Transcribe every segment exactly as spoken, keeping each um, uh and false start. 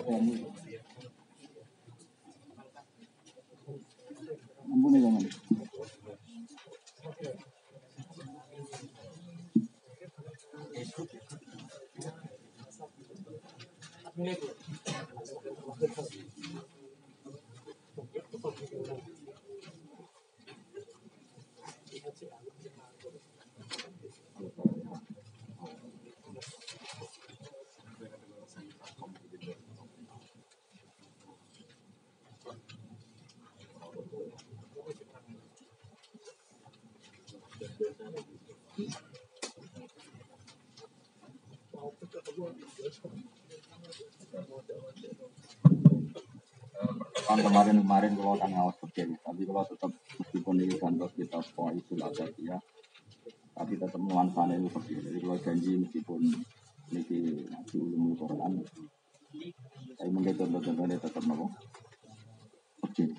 Ampun ya jangan. Kan kemarin-kemarin kalau kan ngawas begini, tapi kalau tetap meskipun ini kantor kita semua itu ada ya, tapi tetap nuansanya itu begini. Jadi kalau janji meskipun ini di ulumul Quran, saya mungkin contoh-contohnya tetap nopo begini.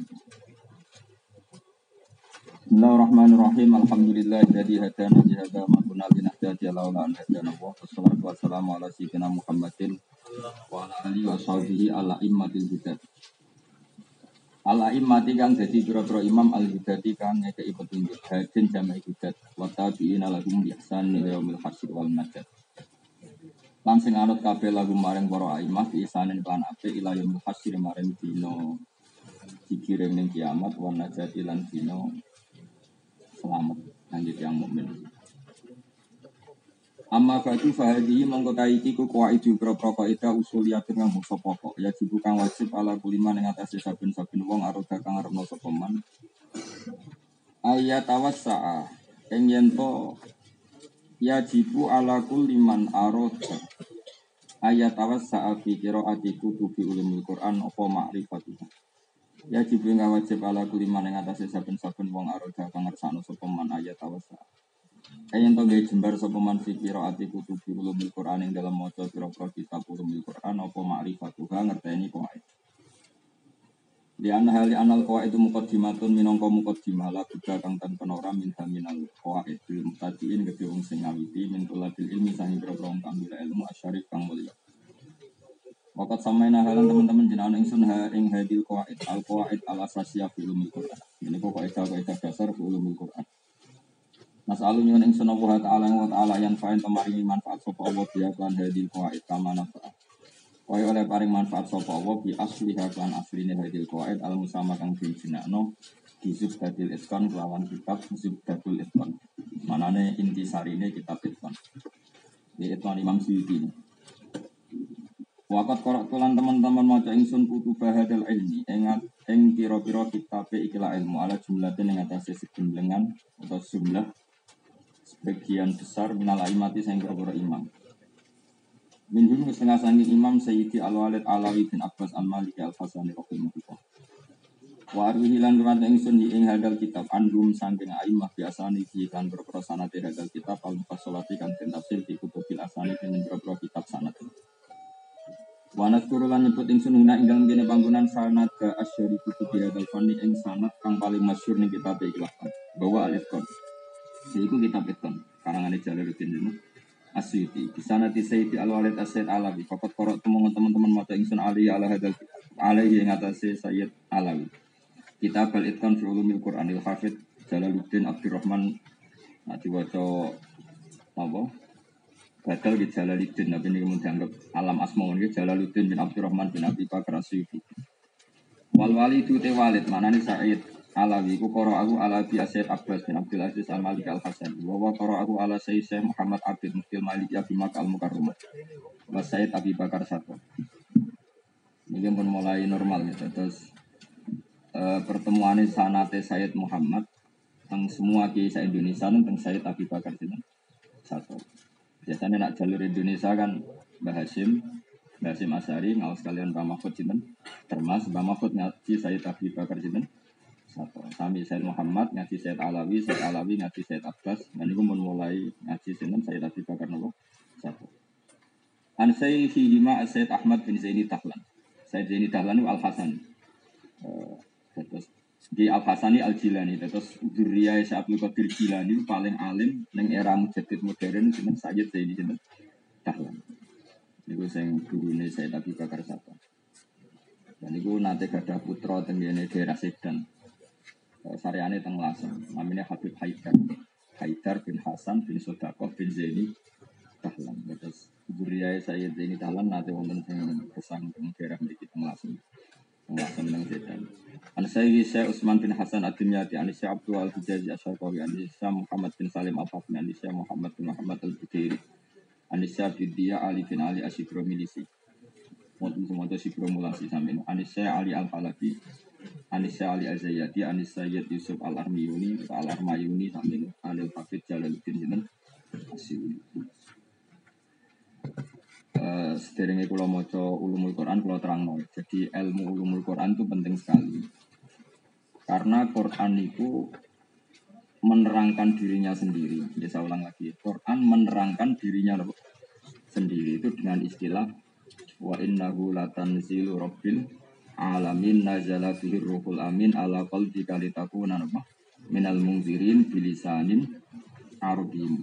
Bismillahirrahmanirrahim. Alhamdulillahilladzi hadana li hadza ma kunna linahtadiya laula an hadana Allah. Wassalatu wassalamu ala sayyidina Muhammadin wa ala alihi wa sahbihi ala immatil huda. Ala immati kang dadi pira-pira imam al hudati kang ngekeki petunjuk hadin jama'i hudat wa tabi'ina lahum bi ihsan ila yaumil hasyr wal najat. Lan sing anut kabeh lagu maring para imam bi ihsanin lan apik ila yaumil hasyr maring dina dikirim ning kiamat wan najat lan dina selamat lanjut yang mukmin. Amma batu fahadi mongko taiki ku qaidi pro-pro kaidah usuliyatun kang bangsa pokok ya jibu kang wajib ala kulima ning atase saben-saben wong aroda kang arepno sapa man ayat tawassaa ing yen to ya jibu ala kuliman aroda ayat tawassaa fi qiraati kutubi ulumul Quran apa makrifatu ya jibu kang wajib ala kulima ning atase saben-saben wong aroda kang ngersakno sapa man ayat tawassaa ayen to gawe jembar sapa man fi qiraati kutubi ulumul Quran ing dalam maca pira-pira kitab ulumul Quran apa makrifatuha ngerteni qaid. Di anna hal anal qaid itu muqaddimatun minangka muqaddimah la buka kang tanpa ora min haminal qaid bil mutadiin gede wong sing ngawiti min tulabil ilmi sang pira-pira kang ilmu asyarif kang mulya. Waqat samaina halan teman-teman jenengan ingsun ha ing hadil qaid al qaid al asasiyah ulumul Quran. Ini pokok kaidah dasar ulumul Quran. Nasalu nyuwun ingsun Allah taala wa taala yang fain kemaringi manfaat sapa Allah biya lan hadil qaid kama nafa. Kaya oleh paring manfaat sapa Allah bi asliha lan asline hadil qaid al musama kang dijinakno disub hadil itqan kelawan kitab Zubdatul Itqan. Manane inti sarine kitab Itqan. Di Itqan Imam Suyuti. Waqat qara'tu lan teman-teman maca ingsun kutubah hadal ilmi ingat ing pira-pira kitab ikilah ilmu ala jumlatin ing atase sejumlengan atau jumlah sebagian besar minal aimati sing pira-pira imam. Minhum setengah sangi imam Sayyidi Al-Walid Alawi bin Abbas Al-Maliki Al-Hasani rahimahullah. Wa arwihi lan ruwat ingsun ing hadal kitab andum saking aimah biasane iki kan pira-pira sanad hadal kitab al-mufasalati kan den tafsir di kutubil asani dengan pira-pira kitab sanad. Wa nadhkuru lan nyebut ingsun una ing dalem kene panggonan sanad ka asyari kutubi hadal fani ing sanad kang paling masyhur ning kitab ikhlas. Bahwa al-Itqan iku kitab Itqan karangane Jalaluddin ini Asyuti di sana di Sayyidi Al-Walid As-Sayyid Alawi papat korok teman-teman maca ingsun ali ala hadal alaihi ing atase Sayyid Alawi kitab Al-Itqan fi ulumil Qur'anil Hafidz Jalaluddin Abdurrahman nah diwaca apa badal di Jalaluddin tapi ini kemudian dianggap alam asma ini Jalaluddin bin Abdurrahman bin Abi Bakar Asyuti wal walidu te walid manane Sayyid Alawi ku qara aku ala bi Sayyid Abbas bin Abdul Aziz Al-Malik Al-Hasan wa wa qara aku ala Sayyid Syekh Muhammad Abid Mufti Malik ya Bimak Al-Mukarramah wa Sayyid Abi Bakar Sato. Ini pun mulai normal ya. Terus uh, pertemuan sanate Sayyid Muhammad teng semua kiai sa Indonesia teng Sayyid Abi Bakar Sato. Biasanya nak jalur Indonesia kan Mbah Hasyim, Mbah Hasyim Asy'ari ngaos kalian Mbah Mahfud sinten. Termas Mbah Mahfud ngaji Sayyid Abi Bakar sinten. Satu. Sami Sayyid Muhammad ngaji Sayyid Alawi, Sayyid Alawi ngaji Sayyid Abbas. Dan itu mulai ngaji sinten Sayyid Abi Bakar nopo satu. An Sayyidi Hima Sayyid Ahmad bin Zaini Dahlan. Sayyid Zaini Dahlan itu Al-Hasan. Uh, terus di Al-Hasani Al-Jilani. Terus Dzurriyyah Syekh Abdul Qadir Jilani paling alim ning era mujaddid modern sinten Sayyid Zaini sinten Dahlan. Niku sing gurune Sayyid Abi Bakar satu. Dan itu nanti gada putra tenggene daerah Sedan. Saryane teng Lasem. Namanya Habib Haidar. Haidar bin Hasan bin Sodakoh bin Zaini Dahlan. Terus Zuriyah saya Zaini Dahlan nanti wonten sing kesang teng daerah mriki teng Lasem. Teng Lasem teng Sedan. An Sayyid Utsman bin Hasan Ad-Dimyati An Syekh Abdul Al-Hijazi Asy-Syarqawi An Syekh Muhammad bin Salim Al-Fatmi An Syekh Muhammad bin Muhammad Al-Bukairi An Syekh Bidiya Ali bin Ali Asy-Shikromilisi. Mungkin semua itu sikromulasi sampai Anisya Ali Al Falabi, Anisya Ali Azayati, Anisya Sayyid Yusuf Al Armiyuni, Al Armayuni sampai Al Hafidh Jalaluddin Jinten Asyuri. Sederenge kula maca ulumul Quran kula terangno. Jadi ilmu ulumul Quran itu penting sekali. Karena Quran itu menerangkan dirinya sendiri. Jadi saya ulang lagi, Quran menerangkan dirinya sendiri itu dengan istilah wa innahu latanzilu rabbil alamin nazala bihi ruhul amin ala qalbika litakuna minal munzirin bilisanin arabiyyin.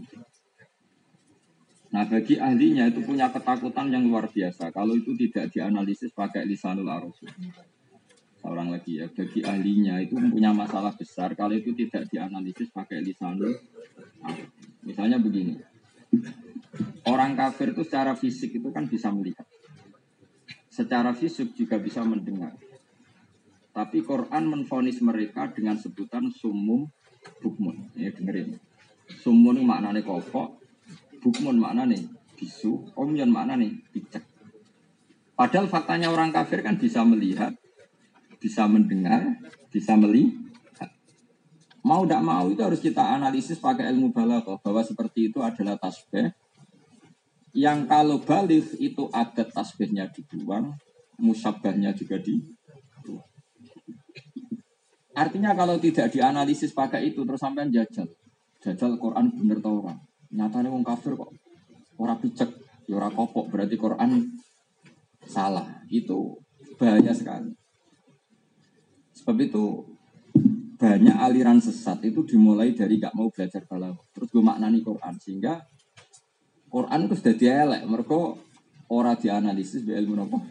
Nah bagi ahlinya itu punya ketakutan yang luar biasa kalau itu tidak dianalisis pakai lisanul arab. Seorang lagi ya, bagi ahlinya itu punya masalah besar kalau itu tidak dianalisis pakai lisanul arab. Misalnya begini, orang kafir itu secara fisik itu kan bisa melihat, secara fisik juga bisa mendengar. Tapi Quran menvonis mereka dengan sebutan sumum bukmun. Ya dengerin. Sumun maknanya kopok, bukmun maknanya bisu, omyon maknanya picek. Padahal faktanya orang kafir kan bisa melihat, bisa mendengar, bisa melihat. Mau tidak mau itu harus kita analisis pakai ilmu balaghah bahwa seperti itu adalah tasbih. Yang kalau balik itu adat tasbihnya dibuang, musabbahnya juga dibuang. Artinya kalau tidak dianalisis pakai itu terus sampai jajal. Jajal Quran bener tau orang. Nyatanya wong kafir kok ora picek, ya ora kopok, berarti Quran salah. Itu bahaya sekali. Sebab itu banyak aliran sesat itu dimulai dari gak mau belajar balaghah. Terus gue maknani Quran sehingga Quran itu sudah dielek, mereka ora dianalisis be ilmu apa?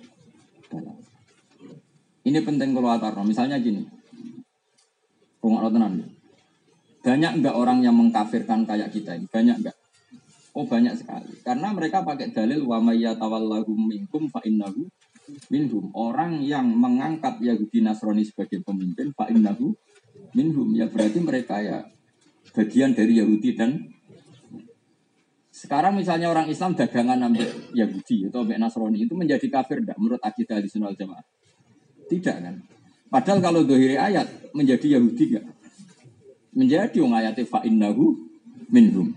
Ini penting kalau atarno. Misalnya gini, rungokno tenan. Banyak enggak orang yang mengkafirkan kayak kita ini? Banyak enggak? Oh banyak sekali. Karena mereka pakai dalil wa may yatawallahum minkum fa innahu minhum. Orang yang mengangkat Yahudi Nasrani sebagai pemimpin fa innahu minhum. Ya berarti mereka ya bagian dari Yahudi dan sekarang misalnya orang Islam dagangan ambil Yahudi atau ambil Nasrani itu menjadi kafir enggak menurut akidah Ahlussunnah wal Jamaah? Tidak kan? Padahal kalau dohiri ayat menjadi Yahudi enggak? Menjadi wong ayate fa innahu minhum.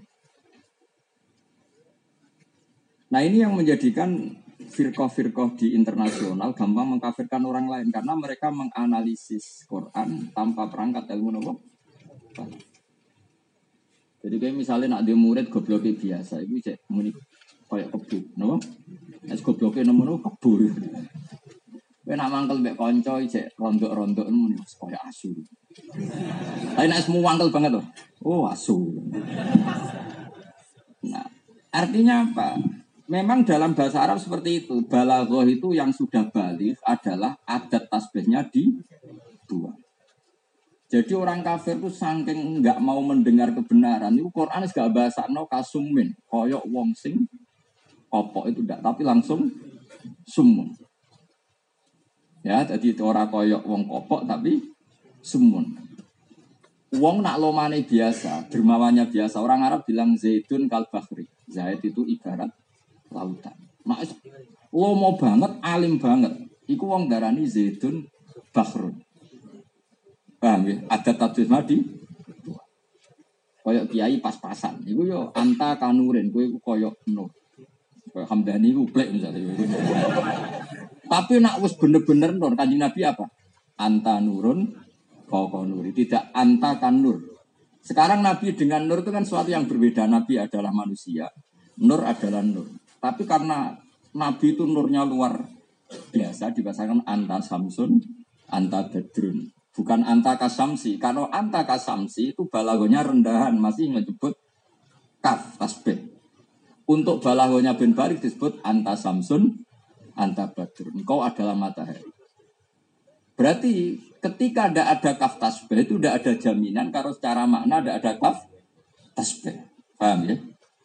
Nah ini yang menjadikan firqah-firqah di internasional gampang mengkafirkan orang lain karena mereka menganalisis Quran tanpa perangkat ilmu nopo. Jadi kayak misalnya nak dia murid gobloknya biasa, itu cek muni kayak kebu, nopo? Es gobloknya nopo kebu. Kayak nak mangkel mbek konco, cek rondok-rondok muni kayak asu. Tapi nak semua mangkel banget loh. Oh asu. Nah artinya apa? Memang dalam bahasa Arab seperti itu. Balaghah itu yang sudah balik adalah adat tasbihnya dibuang. Jadi orang kafir itu saking enggak mau mendengar kebenaran. Itu Quran enggak bahasa no kasumin, koyok wong sing kopok itu enggak, tapi langsung sumun. Ya, jadi itu orang koyok wong kopok tapi sumun. Wong nak lomane biasa, dermawannya biasa. Orang Arab bilang zaitun kal bahri. Zait itu ibarat lautan. Mak lomo banget, alim banget. Iku wong darani zaitun bahrun. Paham ya? Ada tafsir madi. Koyok kiai pas-pasan. Iku yo anta kanurin, kowe iku koyok nur. Koyok Hamdani iku plek misalnya. Tapi nak wis bener-bener nur, Kanjeng Nabi apa? Anta nurun fauqa nuri, tidak anta kan nur. Sekarang Nabi dengan nur itu kan sesuatu yang berbeda. Nabi adalah manusia, nur adalah nur. Tapi karena Nabi itu nurnya luar biasa, dibahasakan anta samsun, anta badrun. Bukan anta kasamsi. Kalau anta kasamsi itu balagonya rendahan, masih menyebut kaf tasbih. Untuk balagonya bin Barik disebut anta samsun, anta badrun. Engkau adalah matahari. Berarti ketika tidak ada kaf tasbih itu tidak ada jaminan kalau secara makna tidak ada kaf tasbih. Paham ya?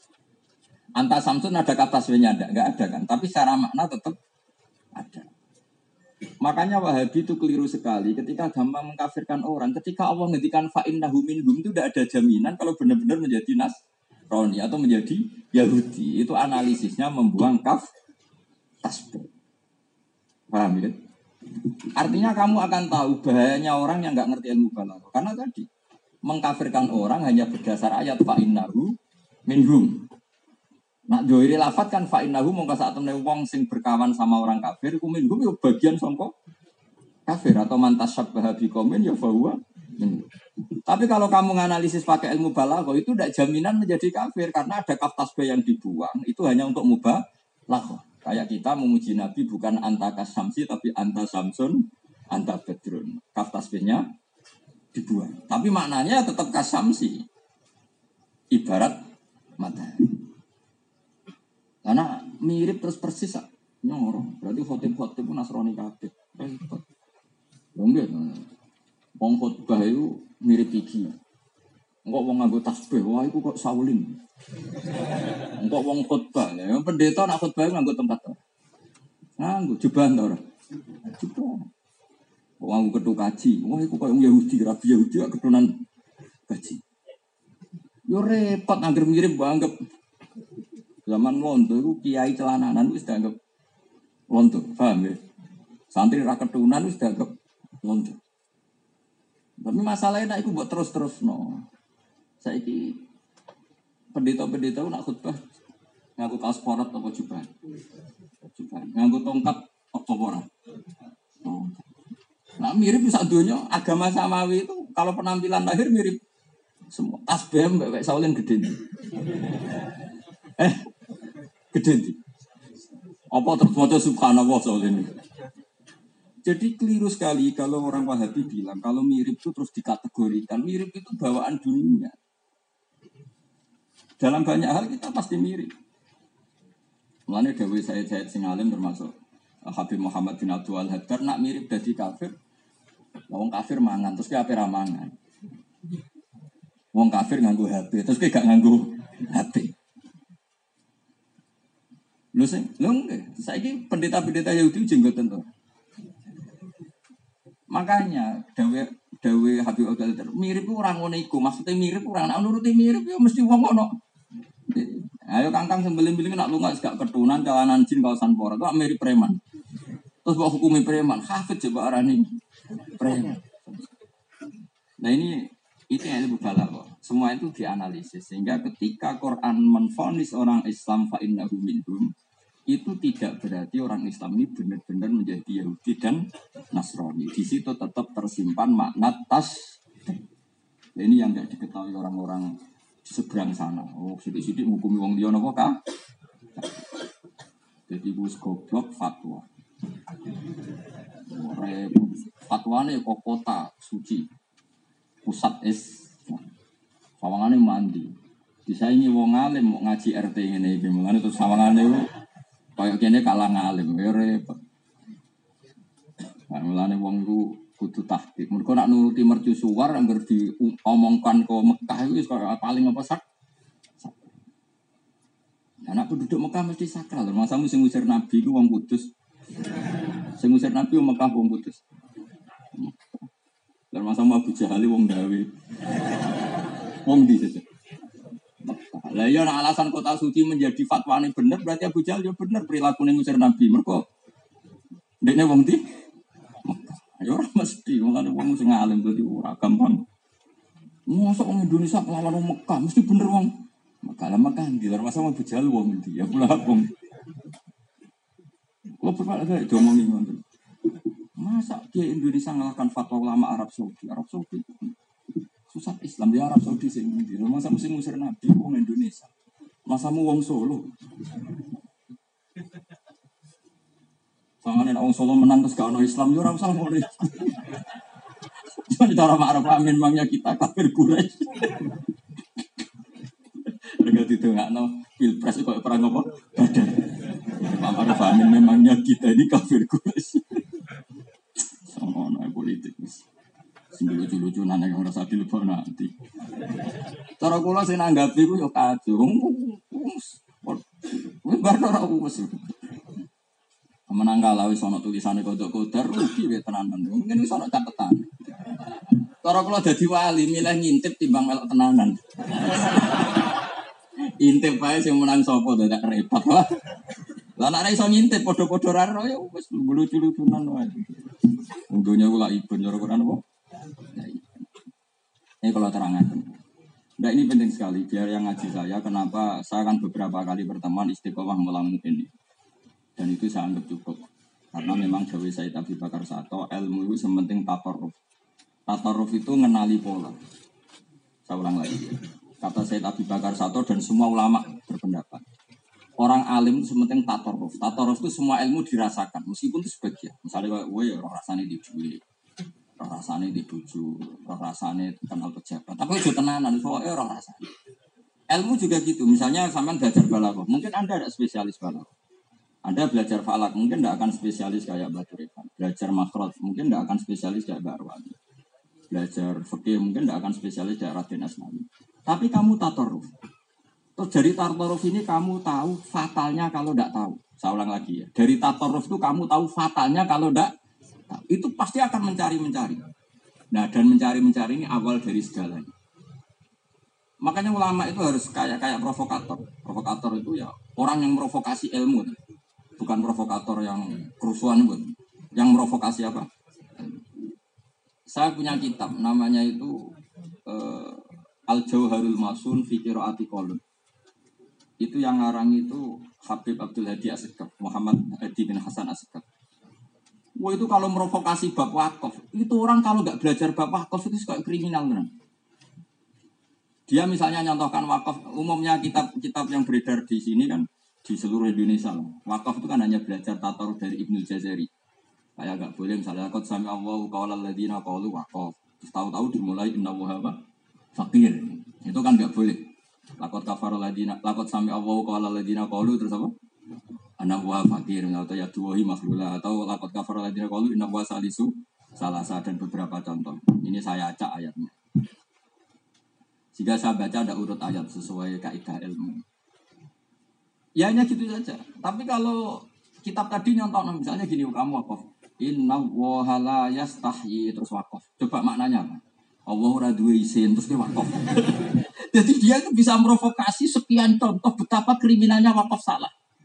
Anta samsun ada kaf tasbihnya ada, enggak ada kan? Tapi secara makna tetap ada. Makanya Wahabi itu keliru sekali ketika gampang mengkafirkan orang. Ketika Allah ngendikan fa'innahu minhum itu tidak ada jaminan kalau benar-benar menjadi Nasrani atau menjadi Yahudi. Itu analisisnya membuang kaf tasbih. Paham ya? Artinya kamu akan tahu bahayanya orang yang nggak ngerti ilmu balaghah. Karena tadi mengkafirkan orang hanya berdasar ayat fa'innahu minhum. Nak joiri lafat kan fa'innahu mongko saat temne wong sing berkawan sama orang kafir ku minhum yo bagian sangka kafir atau mantas syabbaha biqaumin ya fahuwa. Tapi kalau kamu nganalisis pakai ilmu balaghah itu tidak jaminan menjadi kafir karena ada kaf tasbih yang dibuang itu hanya untuk mubalaghah. Kayak kita memuji Nabi bukan anta kasamsi tapi anta samsun, anta badrun. Kaf tasbihnya dibuang. Tapi maknanya tetap kasamsi. Ibarat matahari. Karena mirip terus persis ah. Nyorong. Berarti khotib-khotib pun Nasrani kabeh. Repot. Enggak. Wong khotbah itu mirip iki. Engkau wong nganggo tasbih, wah iku kok Saulin. Engkau wong khotbah, ya pendeta nak khotbah nganggo tempat to. Nganggo jeban to ora? Jeban. Wong nganggo ketu kaji, wah iku koyo Yahudi, rabi Yahudi kok keturunan kaji. Yo repot anggere mirip banget. Zaman londo iku kiai celananan wis dianggap londo, paham ya? Santri ra keturunan wis dianggap londo. Tapi masalahnya nak iku mbok terus-terus no. Saiki pendeta-pendeta nak khutbah nganggo kaos porot apa jubah? Jubah. Nganggo tongkat apa ora? Oh. Nah mirip sak donya agama samawi itu kalau penampilan lahir mirip semua. Tasbih mbek Saulin gede. Eh gede. Apa terus maca subhanallah Saulin. Jadi keliru sekali kalau orang Wahabi bilang kalau mirip itu terus dikategorikan. Mirip itu bawaan dunia. Dalam banyak hal kita pasti mirip. Mulanya Dewi Said Said Singalim termasuk Habib Muhammad bin Abdul Al-Haddar nak mirip jadi kafir. Wong kafir mangan terus kafir ramangan. Wong kafir nganggo H P terus gak nganggo H P. Lho sing, lho nggih. Saiki pendeta-pendeta Yahudi jenggoten to. Makanya Dewi Dewi Habib Abdul Haddar mirip orang ngono iku. Maksudnya mirip orang nak nuruti mirip ya mesti wong ono. Ayo kangkang sembeling-beling nak lunga gak ketunan calanan jin kawasan pora kok mirip preman. Terus kok hukumi preman, hafid coba arani preman. Nah ini itu yang ilmu balaghah. Semua itu dianalisis sehingga ketika Quran menvonis orang Islam fa innahu minhum itu tidak berarti orang Islam ini benar-benar menjadi Yahudi dan Nasrani. Di situ tetap tersimpan makna tas. Nah, ini yang tidak diketahui orang-orang seberang sana. Oh, sidik-sidik menghukumi wong liya napa ka? Jadi bus goblok fatwa. Fatwane kok kota suci. Pusat es. Sawangane mandi. Disaingi wong alim mau ngaji R T ngene iki. Mengane terus sawangane kayak kene kalah ngalim ya repot. Nah, mulane wong iku kudu tahqiq. Mergo nak nuruti mercusuar anggar diomongkan ke Mekah itu paling apa sak. Anak penduduk Mekah mesti sakral. Masamu sing ngusir Nabi iku wong kudus. Sing ngusir Nabi wong Mekah wong kudus. Lan masamu Abu Jahal wong gawe. Wong di situ. Lah ya alasan kota suci menjadi fatwane bener berarti Abu Jahal ya bener perilaku ngusir Nabi. Mergo ndekne wong di ya ora mesti wong ana wong sing alim dadi ora gampang. Mosok wong Indonesia nglawan wong Mekah mesti bener wong Mekah lah Mekah ndi lha masa Abu Jahal wong ndi ya pula wong. Kok pernah ada diomongin ngono. Masa ke Indonesia ngalahkan fatwa ulama Arab Saudi. Arab Saudi susah Islam di Arab Saudi sing ndi. Masa mesti ngusir Nabi wong Indonesia. Masamu wong Solo. Sangane wong Solo menang terus gak ono Islam yo ora usah ngono. Jadi cara Arab amin mangnya kita kafir Quraisy. Mereka didongakno pilpres kok perang apa? Badar. Pak Arab amin memangnya kita ini kafir Quraisy. Ngono politik. Sing lucu-lucunan yang ora sadil kok nanti. Cara kula sing nanggapi ku yo kacung. Wis bar ora wis. Menang kalah wis ana tulisane kodok-kodar rugi wae tenanan. Mungkin wis ana catetan. Cara kula dadi wali milih ngintip timbang melok tenanan. Intip wae sing menang sapa dadak repot wae. Lah nek iso ngintip padha-padha ra ro ya wis lucu-lucunan wae. Unggunya kula ibun cara Quran apa? Ini kalau terangkan. Nah ini penting sekali biar yang ngaji saya. Kenapa saya akan beberapa kali berteman istiqomah melamu ini. Dan itu saya anggap cukup. Karena memang Dawi Said Abi Bakar Sato ilmu itu sementing tatarruf. Tatarruf itu mengenali pola. Saya ulang lagi ya. Kata Said Abi Bakar Sato dan semua ulama berpendapat. Orang alim sementing tatarruf. Tatarruf itu semua ilmu dirasakan. Meskipun itu sebagian. Misalnya gue ya orang rasanya di duit. Rasane di bojo, rasane kenal pejabat. Tapi itu tenanan, soalnya orang rasane. Ilmu juga gitu. Misalnya sampean belajar balaghah, mungkin Anda ada spesialis balaghah. Anda belajar falak, mungkin tidak akan spesialis kayak Mbak Turekan. Belajar makhraj, mungkin tidak akan spesialis kayak Mbak Arwani. Belajar fikih, mungkin tidak akan spesialis kayak Raden Asnawi. Tapi kamu tatarruf. Terus dari tatarruf ini kamu tahu fatalnya kalau tidak tahu. Saya ulang lagi ya. Dari tatarruf itu kamu tahu fatalnya kalau tidak. Itu pasti akan mencari-mencari. Nah, dan mencari-mencari ini awal dari segalanya. Makanya ulama itu harus kayak kayak provokator. Provokator itu ya orang yang provokasi ilmu, bukan provokator yang kerusuhan, bukan. Yang provokasi apa? Saya punya kitab, namanya itu uh, Al-Jauharul Masun fi Qiraati Qalun. Itu yang ngarang itu Habib Abdul Hadi Asegaf, Muhammad Hadi bin Hasan Asegaf. Wah itu kalau merovokasi bab wakaf, itu orang kalau nggak belajar bab wakaf itu suka kriminal benar. Dia misalnya nyontohkan wakaf, umumnya kitab-kitab yang beredar di sini kan di seluruh Indonesia. Wakaf itu kan hanya belajar tataruf dari Ibnu Jazari. Kayak nggak boleh misalnya qad sami Allahu qaulal ladzina qalu waqaf. Terus tahu-tahu dimulai innallaha faqir. Itu kan nggak boleh. Laqad kafara ladzina laqad sami Allahu qaulal ladzina qalu terus apa? Anak buah fakir atau ya tuwahi makhlula atau lakot kafar ladina qalu inna buah salisu salasa dan beberapa contoh. Ini saya acak ayatnya. Jika saya baca ada urut ayat sesuai kaidah ilmu. Ya hanya gitu saja. Tapi kalau kitab tadi nyontok misalnya gini kamu wakaf. Inna wuha la yastahyi terus wakaf. Coba maknanya apa? Allah ora duwe isin terus dia wakaf. Jadi dia itu bisa merovokasi sekian contoh betapa kriminalnya wakaf salah.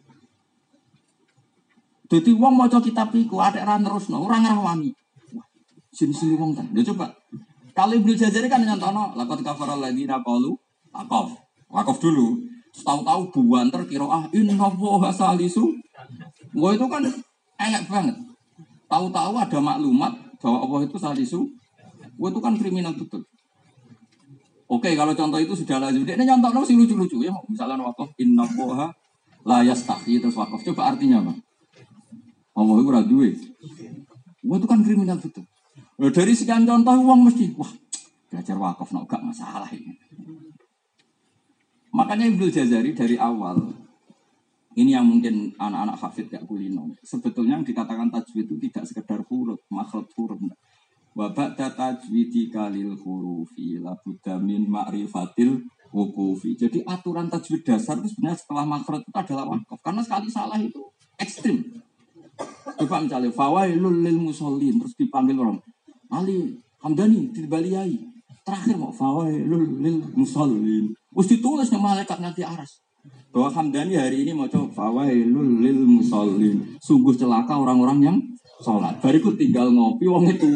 Jadi wong maca kitab iku ada ran terusno, ora ngrawani. Wah, sini-sini wong kan. Dia coba. Kalau Ibnu Jazari kan nyontono, laqad kafara alladziina qalu waqaf. Waqaf dulu. Tahu-tahu buanter qiraah inna Allaha salisu. Wah itu kan elek banget. Tahu-tahu ada maklumat bahwa Allah itu salisu. Wah itu kan kriminal betul. Oke, kalau contoh itu sudah lanjut. Dia nyontono sih lucu-lucu ya. Misalnya waqaf inna Allaha la yastahyi terus waqaf. Coba artinya apa? Allah itu ora duwe. Wah itu kan kriminal betul. Loh, dari sekian contoh uang mesti wah belajar wakaf nak gak masalah ini. Makanya Ibnu Jazari dari awal ini yang mungkin anak-anak hafid gak kulino. Sebetulnya yang dikatakan tajwid itu tidak sekedar huruf, makhraj huruf. Wa ba'da tajwidi kalil hurufi la budda min ma'rifatil wuqufi. Jadi aturan tajwid dasar itu sebenarnya setelah makhraj itu adalah wakaf. Karena sekali salah itu ekstrim. Coba misalnya fawailul lil musallin terus dipanggil orang Ali Hamdani dibaliyai terakhir mau fawailul lil musallin terus ditulis sama malaikat nanti aras bahwa Hamdani hari ini mau coba fawailul lil musallin sungguh celaka orang-orang yang sholat bariku tinggal ngopi wong itu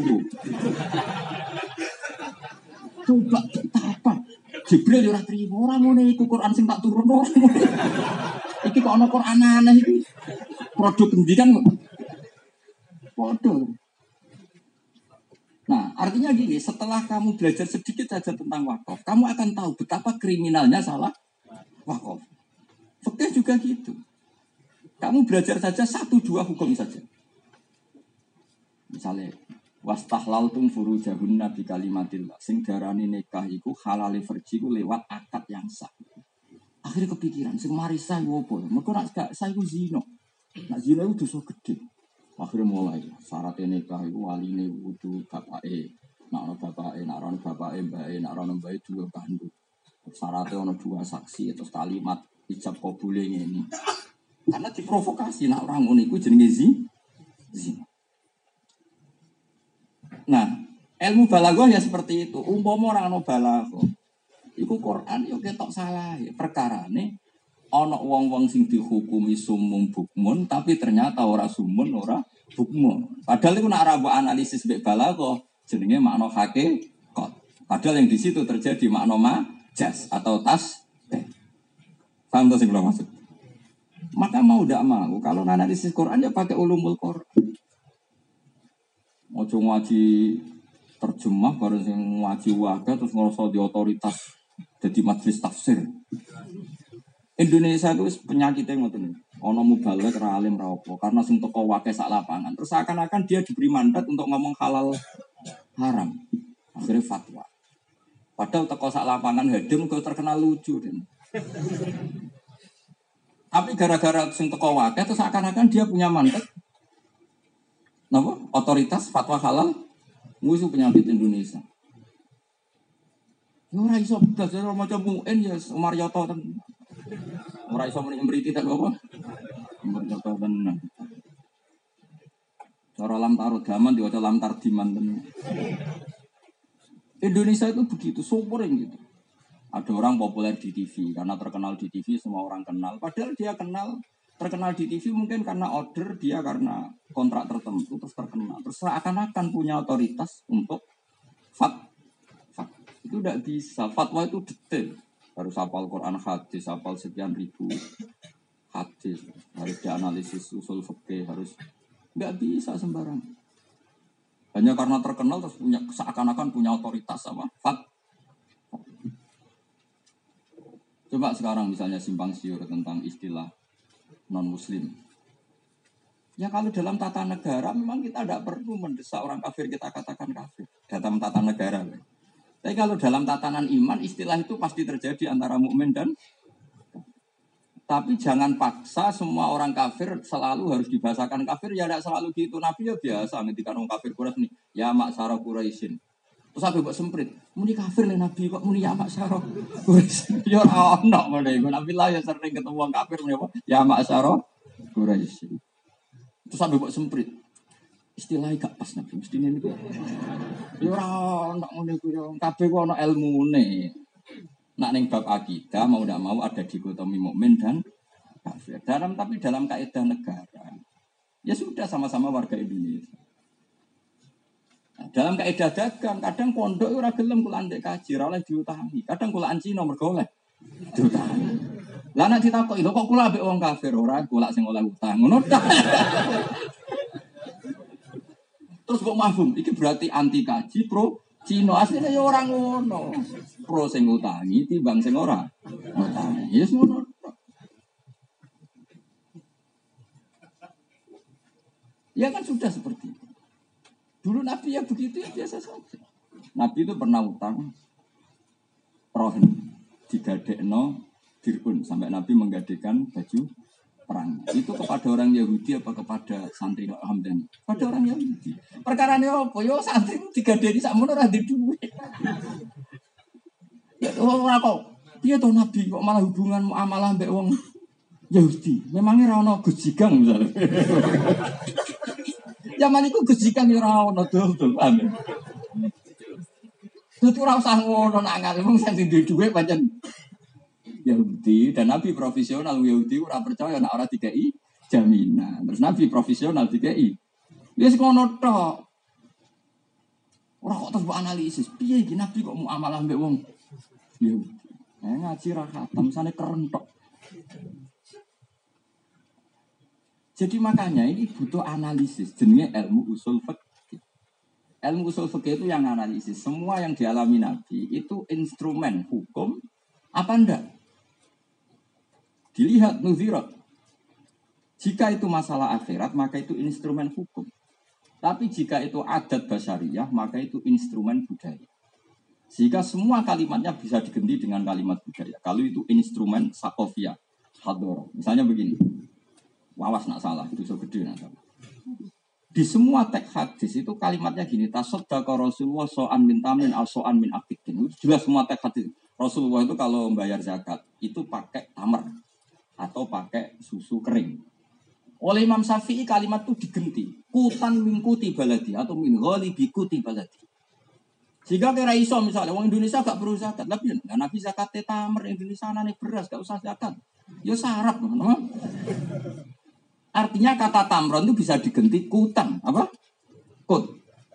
coba betapa Jibril ora trimo ora ngene iku Quran sing tak turun ora iki kok ana Quran aneh iki produk pendidikan bodoh. Nah, artinya gini, setelah kamu belajar sedikit saja tentang wakaf, kamu akan tahu betapa kriminalnya salah wakaf. Fikih juga gitu. Kamu belajar saja satu dua hukum saja. Misalnya, wastahlaltum furujahunna bi kalimatillah. Sing darani nikah iku halale farji ku lewat akad yang sah. Akhirnya kepikiran, sing marisa iku opo? Mergo nek gak sah iku zina. Nek zina iku dosa gedhe. Akhirnya mulai syaratnya nikah itu wali ini kudu bapake, nak ono bapake, nak ono bapake, mbake, nak ono mbake dua kandung. Syaratnya ono dua saksi terus kalimat ijab kabule ini. Karena diprovokasi nak orang ngono iku jenenge zina. Nah, ilmu balaghah ya seperti itu. Umpama ora ono balaghah, iku Quran yo ketok salah. Perkarane ana wong-wong sing dihukumi sumum bukmun tapi ternyata ora sumun ora bukmun. Padahal iku nek ora mbok analisis mek balaghah jenenge makna hakikat. Padahal yang di situ terjadi makna majas atau tas. Paham to sing kula maksud? Maka mau ndak mau kalau analisis Quran ya pakai ulumul Quran. Ojo ngaji terjemah baru sing ngaji waga terus ngrasa di otoritas jadi majelis tafsir. Indonesia itu penyakitnya ngoten. Ono mubalek ra alim ra apa karena sing teko wae sak lapangan. Terus seakan-akan dia diberi mandat untuk ngomong halal haram. Akhirnya fatwa. Padahal teko sak lapangan hadim kok terkenal lucu den. Tapi gara-gara sing teko wae terus seakan-akan dia punya mandat. Napa? Otoritas fatwa halal musuh penyakit Indonesia. Ya ora iso belajar macam muin ya Umar Yoto ten. Ora iso muni mriti tak apa? Berkata tenan. Cara lam tarut gaman diwaca lam tardiman tenan. Indonesia itu begitu, sumring gitu. Ada orang populer di T V karena terkenal di T V semua orang kenal. Padahal dia kenal terkenal di T V mungkin karena order dia karena kontrak tertentu terus terkenal. Terus seakan-akan punya otoritas untuk fat, fat. Itu tidak bisa. Fatwa itu detail. Harus hafal Quran hadis, hafal sekian ribu hadis, harus dianalisis usul fikih, harus nggak bisa sembarang. Hanya karena terkenal terus punya seakan-akan punya otoritas apa? Fat. Coba sekarang misalnya simpang siur tentang istilah non muslim. Ya kalau dalam tata negara memang kita tidak perlu mendesak orang kafir kita katakan kafir dalam tata negara. Tapi kalau dalam tatanan iman istilah itu pasti terjadi antara mukmin dan tapi jangan paksa semua orang kafir selalu harus dibahasakan kafir ya tidak selalu gitu. Nabi ya biasa ngendikan orang kafir Quraisy nih ya maksara Quraisyin. Terus aku buat semprit, muni kafir lah Nabi kok muni ya maksara Quraisy. Ya ora ono ngene iku. Nabi lah ya sering ketemu orang kafir muni apa? Ya maksara Quraisy. Terus aku buat semprit. Istilahnya gak pas Nabi mesti ini kok. Ya ora ono ngene iku ya kabeh ku ono ilmune. Nak ning bab akidah mau ndak mau ada dikotomi mukmin dan kafir. Dalam tapi dalam kaidah negara ya sudah sama-sama warga Indonesia. Nah, dalam kaidah dagang kadang pondok ora gelem kula ndek kaji ora oleh diutangi. Kadang kula Cina mergo oleh diutangi. Lah nek ditakoki lho kok kula ambek wong kafir ora kula sing oleh utang. Ngono ta. Terus kok mafhum, iki berarti anti kaji pro Cina aslinya ya orang ngono. Pro sing ngutangi timbang sing ora ngutangi. Ya ngono. Ya kan sudah seperti itu. Dulu Nabi ya begitu ya biasa saja. Nabi itu pernah utang rohen digadekno dirun sampai Nabi menggadekan baju perang. Itu kepada orang Yahudi apa kepada santri Hamdan? Pada orang Yahudi. Perkarane apa? Yo santri digadeni sakmono ora ndek dhuwit. Ya ora kok. Piye to Nabi kok malah hubungan muamalah mbek wong Yahudi? Memangnya ora ono Gus Jigang misalnya. Zaman iku Gus Jigang yo ora ono dol-dol paham. Dadi ora usah ngono nak ngarep wong sing duwe dhuwit pancen Yahudi dan Nabi profesional Yahudi ora percaya nek ora dikei jaminan. Terus Nabi profesional dikei. Wis ngono tok. Ora kok terus analisis. Piye iki Nabi kok muamalah mbek wong Yahudi. Eh ngaji ra khatam sane kerentok. Jadi makanya ini butuh analisis jenenge ilmu usul fikih. Ilmu usul fikih itu yang analisis semua yang dialami Nabi itu instrumen hukum apa enggak? Dilihat nuzirat. Jika itu masalah akhirat, maka itu instrumen hukum. Tapi jika itu adat basyariah, maka itu instrumen budaya. Jika semua kalimatnya bisa diganti dengan kalimat budaya. Kalau itu instrumen sakofiyah, hadoro. Misalnya begini. Wawas nak salah, itu so gede nak salah. Di semua teks hadis itu kalimatnya gini, tasaddaqa Rasulullah so'an min tamin al so'an min aqiqin. Itu jelas semua teks hadis. Rasulullah itu kalau membayar zakat itu pakai tamar atau pakai susu kering. Oleh Imam Syafi'i kalimat itu digenti, kutan min kuti baladi atau min ghalibi kuti baladi. Jika kira iso misalnya orang Indonesia gak perlu zakat, tapi ya Nabi zakat tamar Indonesia nih beras gak usah zakat. Ya sarap, no? Artinya kata tamron itu bisa diganti kutan, apa? Kut.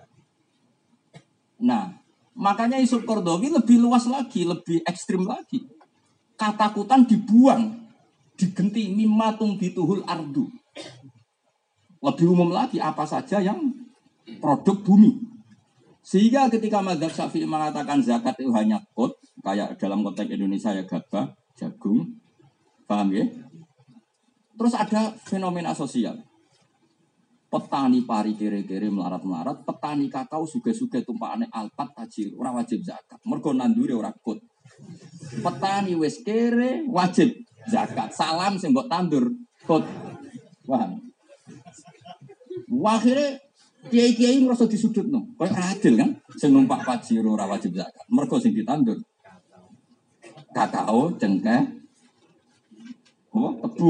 Nah, makanya Yusuf Qaradawi lebih luas lagi, lebih ekstrim lagi. Kata kutan dibuang, diganti mimatung bituhul ardu. Lebih umum lagi apa saja yang produk bumi. Sehingga ketika mazhab Syafi'i mengatakan zakat itu hanya kut, kayak dalam konteks Indonesia ya gabah, jagung, paham ya? Terus ada fenomena sosial. Petani pari kere-kere melarat-melarat, petani kakao suge-suge tumpakane alpat tajir, ora wajib zakat. Mergo nandure ora kut. Petani wis kere wajib zakat. Salam sing mbok tandur kut. Paham? Akhirnya kiai-kiai ngerasa disudutno. Kayak adil kan? Sing numpak pajir ora wajib zakat. Mergo sing ditandur kakao, cengkeh, oh, tebu.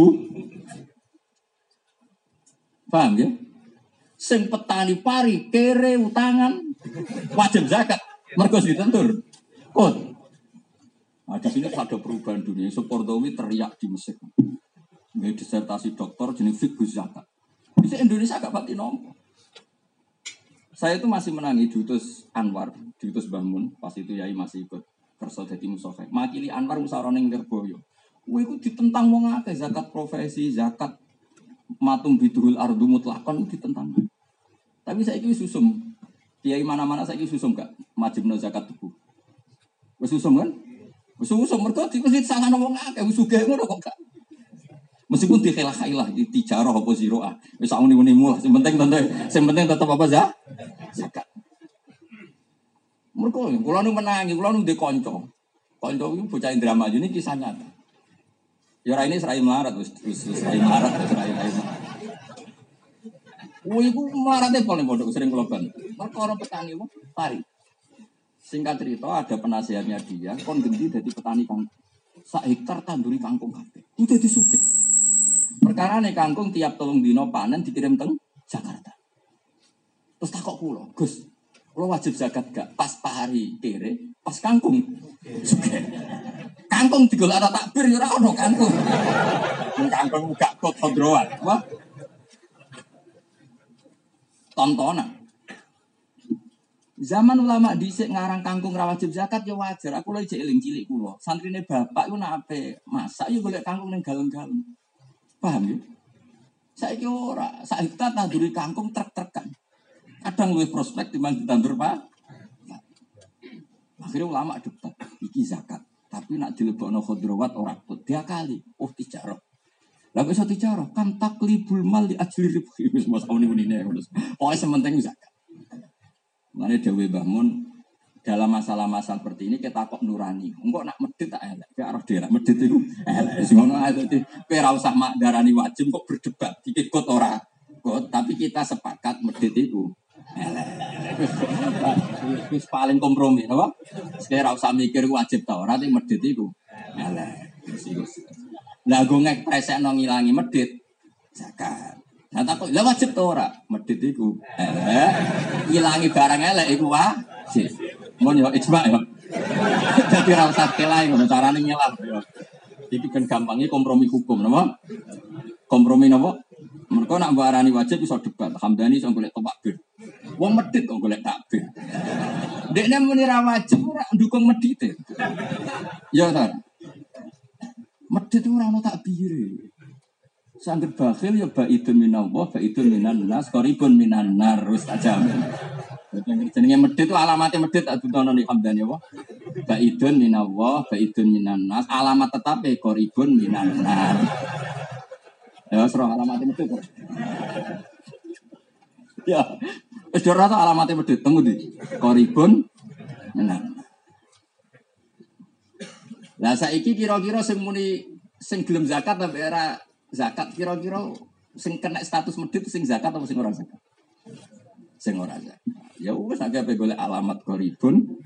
Paham ya? Sing petani pari kere utangan wajib zakat. Mergo ditentur. Kut. Nah, di sini ada perubahan dunia. Yusuf Qaradawi teriak di Mesir. Ini disertasi doktor jenis fikih zakat. Bisa Indonesia gak pati nompo. Saya itu masih menangi diutus Anwar, diutus Bangun. Pas itu Yai masih ikut kerso jadi musafir. Makili Anwar musyawarah ning Lirboyo. Wah, itu ditentang wong akeh zakat profesi, zakat matum bidul ardu mutlakon ditentang. Tapi saya iki susum. Kiai mana-mana saya iki susum gak majibno zakat tubuh. Wis susum kan? Wis susum mergo mesti salah wong akeh wis sugih ngono kok gak. Meskipun dikhilah-khilah di tijarah apa ziroah. Wis sak muni-munimu lah. Sing penting tentu, sing penting tetep apa za? Zakat. Mergo kula nu menangi, kula nu ndek kanca. Kanca iki bocah Indramayu ini kisah nyata. Ya ora ini serai melarat wis wis serai melarat serai melarat. Woi iku melarate paling bodoh sering kula ban. Perkara petani wong pari. Singkat cerita ada penasihatnya dia kon gendi dadi petani kangkung. Sak hektar tanduri kangkung kabeh. Ku dadi sugih. Perkarane kangkung tiap telung dina panen dikirim teng Jakarta. Terus takok kula, Gus, kula wajib zakat gak pas pari kere, pas kangkung. Sugih. Kangkung digolek ana takbir ya ora ono kangkung. Kangkung gak kok kodroan, apa? Tontonan. Zaman ulama dhisik ngarang kangkung ra wajib zakat ya wajar. Aku lho jek eling cilik kula. Santrine bapak iku nek ape masak ya golek kangkung ning galeng-galeng. Paham ya? Saiki ora, sak hektar tanduri kangkung trek-trekan. Kadang luwih prospek timbang ditandur Pak. Akhirnya ulama debat, iki zakat. Tapi nak dilebokno khodrowat ora kut. Dia kali, oh tijarah. Lah kok iso tijarah? Kan taklibul mal di ajli ribhi. Wis mos muni-munine terus. Pokoke sementing zakat. Mane Dewi Bangun dalam masalah-masalah seperti ini kita kok nurani. Engko nak medhit tak elek. Ki arep derek medhit iku elek. Wis ngono ae dadi kowe ora usah mak darani wajib kok berdebat. Iki kut ora kut, tapi kita sepakat medhit iku elek. Wis paling kompromi napa? Sekira ora usah mikir wajib ta ora ning medhit iku elek. Lah go ngekpresekno ngilangi medhit zakat. Nah takut, lah wajib tuh ora medhit iku. Eh, ngilangi barang elek iku wajib. Mun yo ijma yo. Dadi ora usah kelai ngono carane ngelah yo. Iki kan gampangnya kompromi hukum napa? Kompromi napa? Mergo nak mbok arani wajib iso debat. Hamdani iso golek takbir. Wong medhit kok golek takbir. Dekne muni ra wajib ora ndukung medhite. Ya ta. Medhit ora ono takbire. Sangger bakhil ya baidun minallah, baidun minan nas, qaribun minan nar, wis tak jamin. Jenenge medhit itu alamatnya medhit tak dudono ning Hamdani apa? Baidun minallah, baidun minan nas, alamat tetap e qaribun minan nar. Ya serah alamatnya medhit. Ya, wis ora ta alamatnya medhit temu ndi? Qaribun minan. Lah saiki kira-kira sing muni sing gelem zakat apa era zakat kira-kira sing kena status medhit sing zakat atau sing ora zakat? sing ora zakat. Ya wis nek ape golek alamat koribun.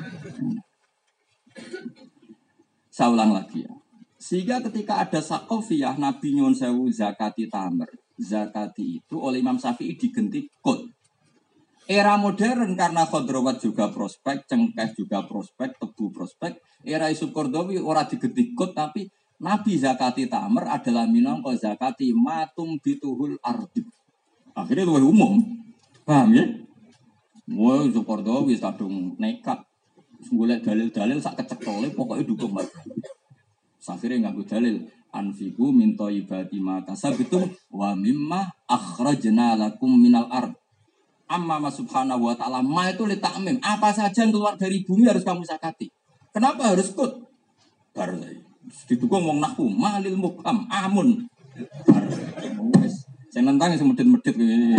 Saya ulang lagi ya. Sehingga ketika ada sakofiyah Nabi nyuwun sewu zakati tamr. Zakati itu oleh Imam Syafi'i diganti kod. Era modern karena khodrowat juga prospek, cengkeh juga prospek, tebu prospek. Era Yusuf Qaradawi ora diganti kod tapi Nabi zakati tamr adalah minangka zakati matum bituhul ardi. Akhirnya itu umum. Paham ya? Wah, Yusuf Qaradawi kadung nekat. Golek dalil-dalil sak kecekole pokoknya dukung banget. Akhirnya nganggo dalil anfiqu min thayyibati ma kasabtum wa mimma akhrajna lakum minal ard. Amma ma subhanahu wa ta'ala ma itu li ta'mim. Apa saja yang keluar dari bumi harus kamu zakati. Kenapa harus kut? Bar didukung wong nahwu malil mukam amun. Bar wis sing nentang sing medhit-medhit ngene.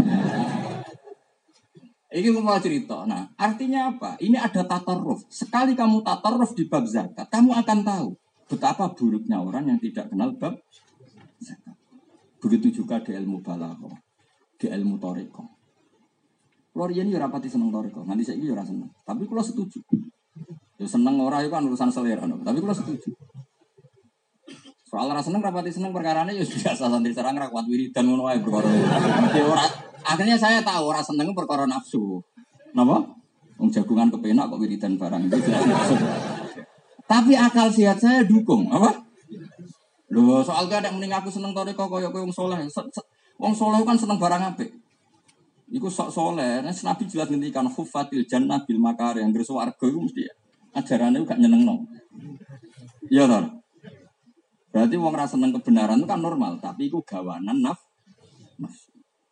Ini mau cerita. Nah, artinya apa? Ini ada tatarruf. Sekali kamu tatarruf di bab zakat, kamu akan tahu betapa buruknya orang yang tidak kenal bab zakat. Begitu juga di ilmu balaghah, di ilmu thariqah. Kulo riyen yo ora pati seneng thariqah, nganti saiki yo ora seneng. Tapi kulo setuju. Yo seneng ora iku kan urusan selera, no. Tapi kulo setuju. Soal ora seneng rapati seneng perkarane yo biasa santri serang ra kuat wiridan ngono wae perkara. Yo ora akhirnya saya tahu ora seneng perkara nafsu. Napa? Wong jagungan kepenak kok wiridan barang itu jelas nafsu. Tapi akal sehat saya dukung, apa? Lho, soal gak ada mending aku seneng thariqah kaya kowe wong saleh. Wong saleh kan seneng barang apik. Iku sok saleh, nek Nabi jelas ngendikan khuffatil jannah bil makari, yang gres warga iku mesti ajarane gak nyenengno. Iya to? Berarti wong ra seneng kebenaran itu kan normal, tapi iku gawanan naf nafsu.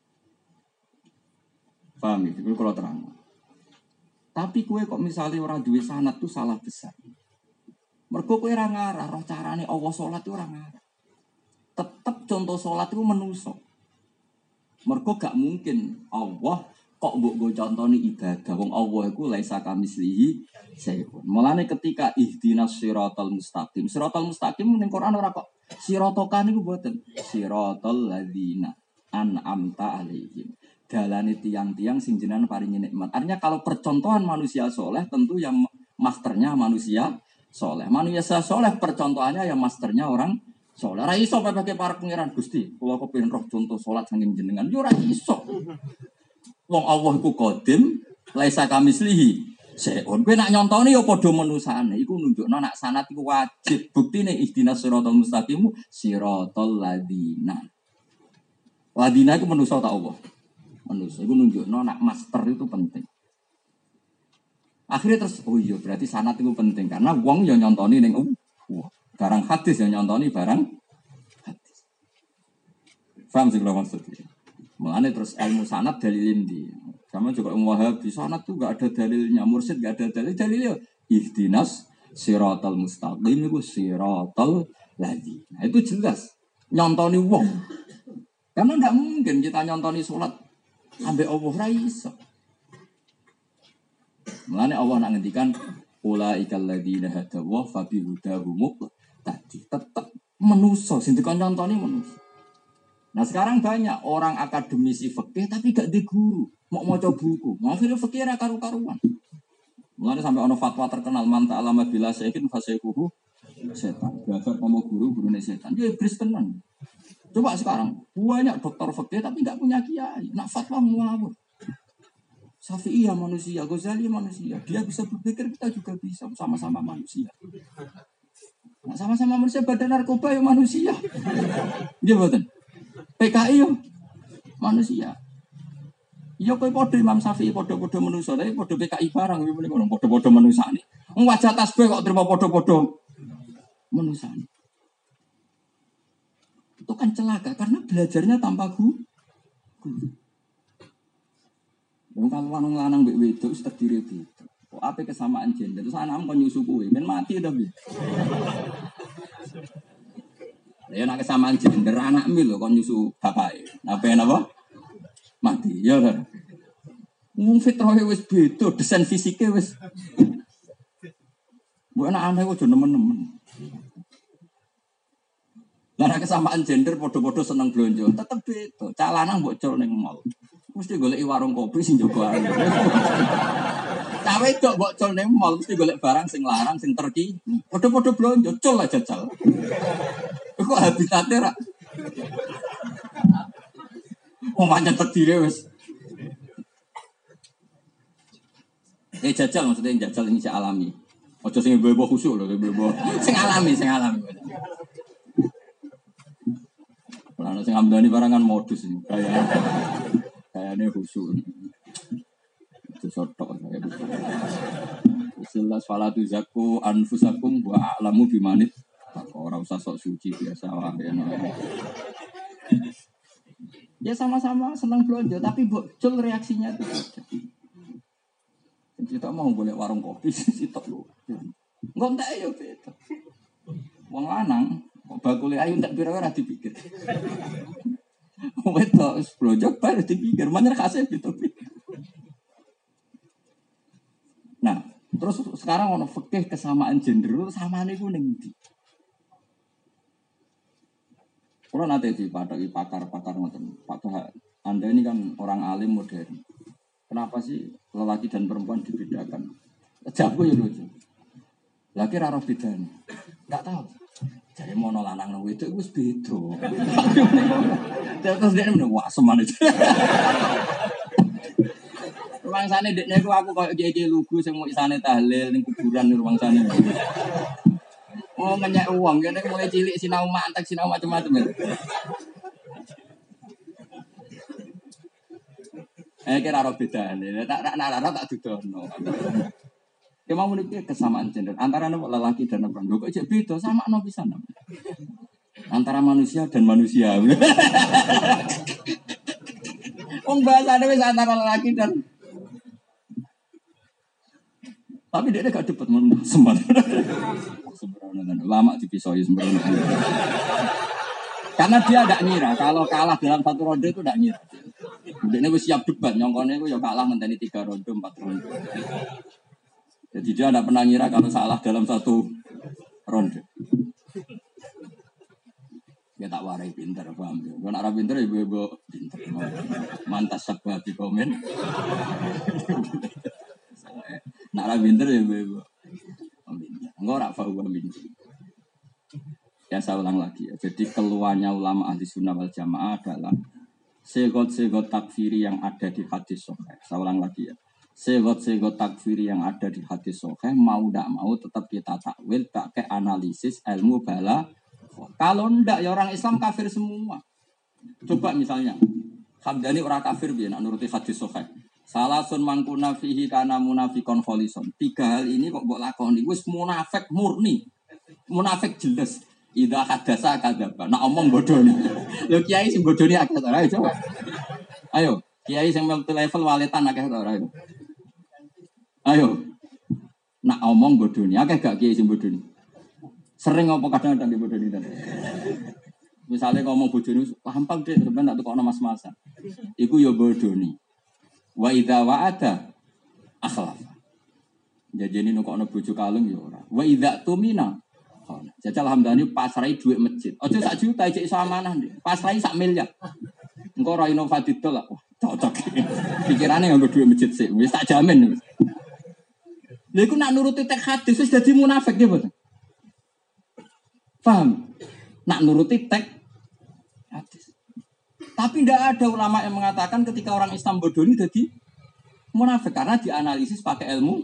Paham itu kalau terang. Tapi kue kok misalnya orang duwe sanad itu salah besar. Mergo kue ora ngarah roh carane Allah salat itu ora ngarah. Tetep contoh salat itu menungso. Mergo gak mungkin Allah kok mbok go contoni ibadah. Wong Allah iku laisa kamislihi syai'un. Mulane ketika ihdinas siratal mustaqim. Siratal mustaqim ning Quran ora kok siratokan niku mboten. Siratal ladzina an'amta alaihim. Dalane tiang-tiang sing jenengan paringi nikmat. Artinya kalau percontohan manusia soleh tentu yang masternya manusia soleh. Manusia soleh percontohannya yang masternya orang soleh. Ora iso pakai para pangeran Gusti. Kula kepengin roh contoh salat saking jenengan. Yo ora iso. Wong Allah iku qadim, laisa kamislihi. Seon kowe nak nyontoni ya padha menusane. Iku nunjukno nak sanad iku wajib. Buktine ihdinas siratal mustaqim siratal ladzina. Ladina iku manusa ta Allah. Manusia itu nunjukno nak master itu penting. Akhirnya terus oh iya berarti sanad itu penting karena wong yang nyontoni ning uh, barang hadis yang nyontoni barang hadis. Paham sih kalau maksudnya. Mulane terus ilmu sanad dalilin di. Sama juga ilmu Wahabi sanad tuh gak ada dalilnya, mursyid gak ada dalil. Dalilnya ihdinas siratal mustaqim itu siratal ladzina. Nah, itu jelas nyontoni wong. Karena enggak mungkin kita nyontoni salat ambek Allah ra iso. Mulane Allah nak ngendikan ulaikal ladzina hadawa fa bi hudahum tadi tetep menuso sing dikontoni menuso. Nah sekarang banyak orang akademisi fikih tapi gak di guru, mau maca buku. Akhirnya fikih ra karu-karuan. Mulane sampai ono fatwa terkenal man ta'alama bila syai'in fasayquhu setan. Belajar sama guru, gurune setan. Dia iblis tenan. Coba sekarang, banyak dokter fikih tapi nggak punya kiai. Nak fatwa ngawur. Syafi'i ya manusia, Ghazali manusia. Dia bisa berpikir, kita juga bisa. Sama-sama manusia. Nah, sama-sama manusia, badan narkoba ya manusia. Dia betul. P K I ya manusia. Iya kowe padha Imam Syafi'i padha-padha manusia, tapi padha P K I barang ngono padha-padha manusia nih. Wajah tasbih kok terima padha-padha manusia nih. Itu kan celaka karena belajarnya tanpa guru. Wong kalau lanang lanang mbek wedok wis terdiri itu. Kok ape kesamaan gender terus anakmu kon nyusu kowe, ben mati to piye. Ya nek kesamaan gender anakmu lho kon nyusu bapake. Ape napa? Mati. Ya kan. Wong fitrahe wis beda, desain fisike wis. Mbok anak aneh kok aja nemen-nemen. Karena kesamaan gender podo-podo seneng blonjo, tetep beda. Cah lanang mbok col ning mall. mesti golek warung kopi sing jago ae. Cawe tok mbok col ning mall mesti golek barang sing larang sing terki. Padha-padha blonjo col aja jajal. Kok habitate ra. Oh pancen terdiri wis. Eh jajal maksudnya jajal ini sing alami. Aja sing mbebo khusyuk lho, mbebo. Sing alami, sing alami. Lah sing amdani barangan modus iki. Kayak kayane khusyuk. Itu sotok saya. Jelas falatu zakku anfusakum wa a'lamu bimanit. Ora usah sok suci biasa wae. Ya sama-sama senang belanja tapi bocil reaksinya itu. Kita mau boleh warung kopi sitok lho. Engko entek ya beda. Wong lanang kok bakule ayu ndak pira-pira dipikir. Wedok wis blonjo bar dipikir, manyer kasih dipikir. Nah, terus sekarang ono fikih kesamaan gender, samane ku ning ndi? Kalau nanti di padai pakar-pakar ngoten, Pak Bah, Anda ini kan orang alim modern. Kenapa sih lelaki dan perempuan dibedakan? Jago ya lucu. Laki raro bedanya. Enggak tahu. Jadi mau lanang nang itu wis beda. Terus dia meneng wah semane. Rumangsane dekne ku aku koyo kiye-kiye lugu sing mau isane tahlil ning kuburan rumangsane. Oh ngenyek uang, kene mulai cilik sinau mantek sinau macam-macam. Eh kira ora bedane, tak nak nak tak dudono. Ki mau niki kesamaan gender antara lelaki dan perempuan. Lho kok jek beda sama no pisan. Antara manusia dan manusia. Wong bahasane wis antara lelaki dan tapi dia gak dapat menang sembrono. Sembrono lama dipisoi sembrono. Karena dia tidak ngira kalau kalah dalam satu ronde itu tidak ngira. Dia wis siap debat nyongkone iku ya kalah ngenteni tiga ronde, empat ronde. Jadi dia tidak pernah ngira kalau salah dalam satu ronde. Ya tak warai pinter paham ya. Kalau arah pinter ibu-ibu pinter. Mantas sabah di komen. Nak arah pinter ya ibu-ibu. Enggak ora fahuwa pinter. Ya saya ulang lagi ya. Jadi keluarnya ulama ahli sunnah wal jamaah adalah segot-segot takfiri yang ada di hadis sahih. Saya ulang lagi ya. Segot-segot takfiri yang ada di hadis sahih mau tidak mau tetap kita takwil pakai analisis ilmu bala. Kalau ndak ya orang Islam kafir semua. Coba misalnya Hamdani orang kafir biar nuruti hadis sahih. Salah sun mangkuna fihi kana munafikon kholison. Tiga hal ini kok mbok lakoni wis munafik murni. Munafik jelas. Idza hadasa kadzaba. Nak omong bodoni. Lho kiai sing bodoni akeh ta ora coba. Ayo, kiai sing multi level waletan akeh ta ora. Ayo. Nak omong bodoni akeh gak kiai sing bodoni. Sering apa kadang-kadang bodoni ta. Misale ngomong bojone gampang deh sampean tak tukokno mas-masan. Iku ya bodoni. Wa idza wa'ada akhlaf. Jajene nukokno bojo kalung ya ora. Wa idza tumina. Jajal Hamdani pasrai duit masjid. Aja sak juta cek iso amanah ndek. Pasrai sak miliar. Engko ora inovatif to lah. Wah, cocok. Pikirane nganggo duit masjid sik. Wis tak jamin. Lha iku nak nuruti tek hadis wis dadi munafik ya, Bos. Paham? Nak nuruti tek hadis. Tapi tidak ada ulama yang mengatakan ketika orang Islam bodoh ini jadi munafik karena dianalisis pakai ilmu.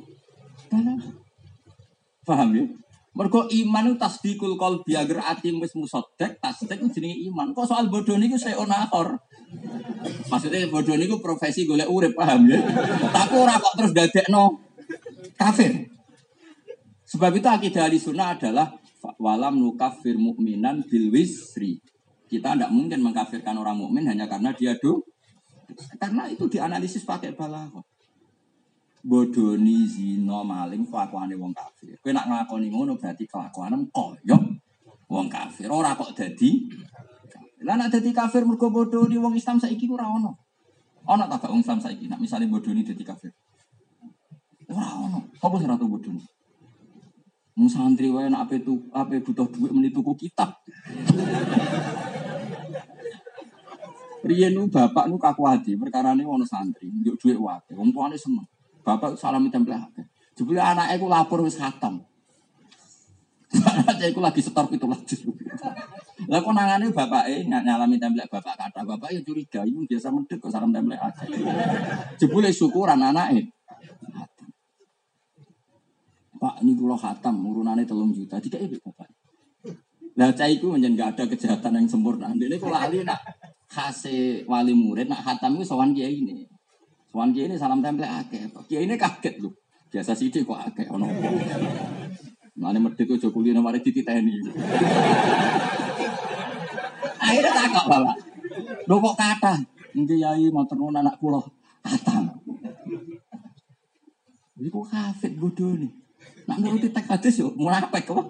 Paham ya? Mergo iman itu tasdikul qalbi agar ati wis musaddaq, tasdaq itu jenenge iman. Kok soal bodoh niku sayon akhir. Maksudnya bodoh niku profesi golek urip, paham ya? Tapi ora kok terus dadekno kafir. Sebab itu akidah Ahlussunnah adalah walam nukafir mukminan bil wisri. Kita tidak mungkin mengkafirkan orang mukmin hanya karena dia do. Karena itu dianalisis pakai balaghah. Bodoni zina maling kelakuane wong kafir. Kowe nak nglakoni ngono berarti kelakuanem koyo wong kafir. Ora kok dadi. Lah nak dadi kafir mergo bodoni wong Islam saiki ora ono. Ono ta gak wong Islam saiki nak misale bodoni dadi kafir. Ora ono. Apa sing ora tau bodoni? Wong santri wae nak ape tu ape butuh duit meni tuku kitab. Riyen nu bapak nu kaku ati, perkarane ono santri, njuk dhuwit wae. Wong tuane seneng. Bapak salami template akeh. Jebule anake ku lapor wis khatam. Anake ku lagi setor pitulas juz. Lah konangane bapake nyalami template bapak kata, bapak ya curiga, iki biasa medhit kok salam template akeh. Jebule syukuran anake. Pak ini kula khatam urunane telung juta dikai bapak. Lah cah iku menjen enggak ada kejahatan yang sempurna. Dene kula ali nak khase wali murid nak khatam iku sowan kiai ini. Sowan kiai ini salam template akeh. Kiai ini kaget lho. Biasa sithik kok akeh ono apa. Mane medhit aja kuline mari dititeni. Akhirnya takok bapak. Lho kok kathah? Nggih yai matur nuwun anak kula khatam. Iku kafir bodone. Nak nuruti teks hadis yo munafik kok.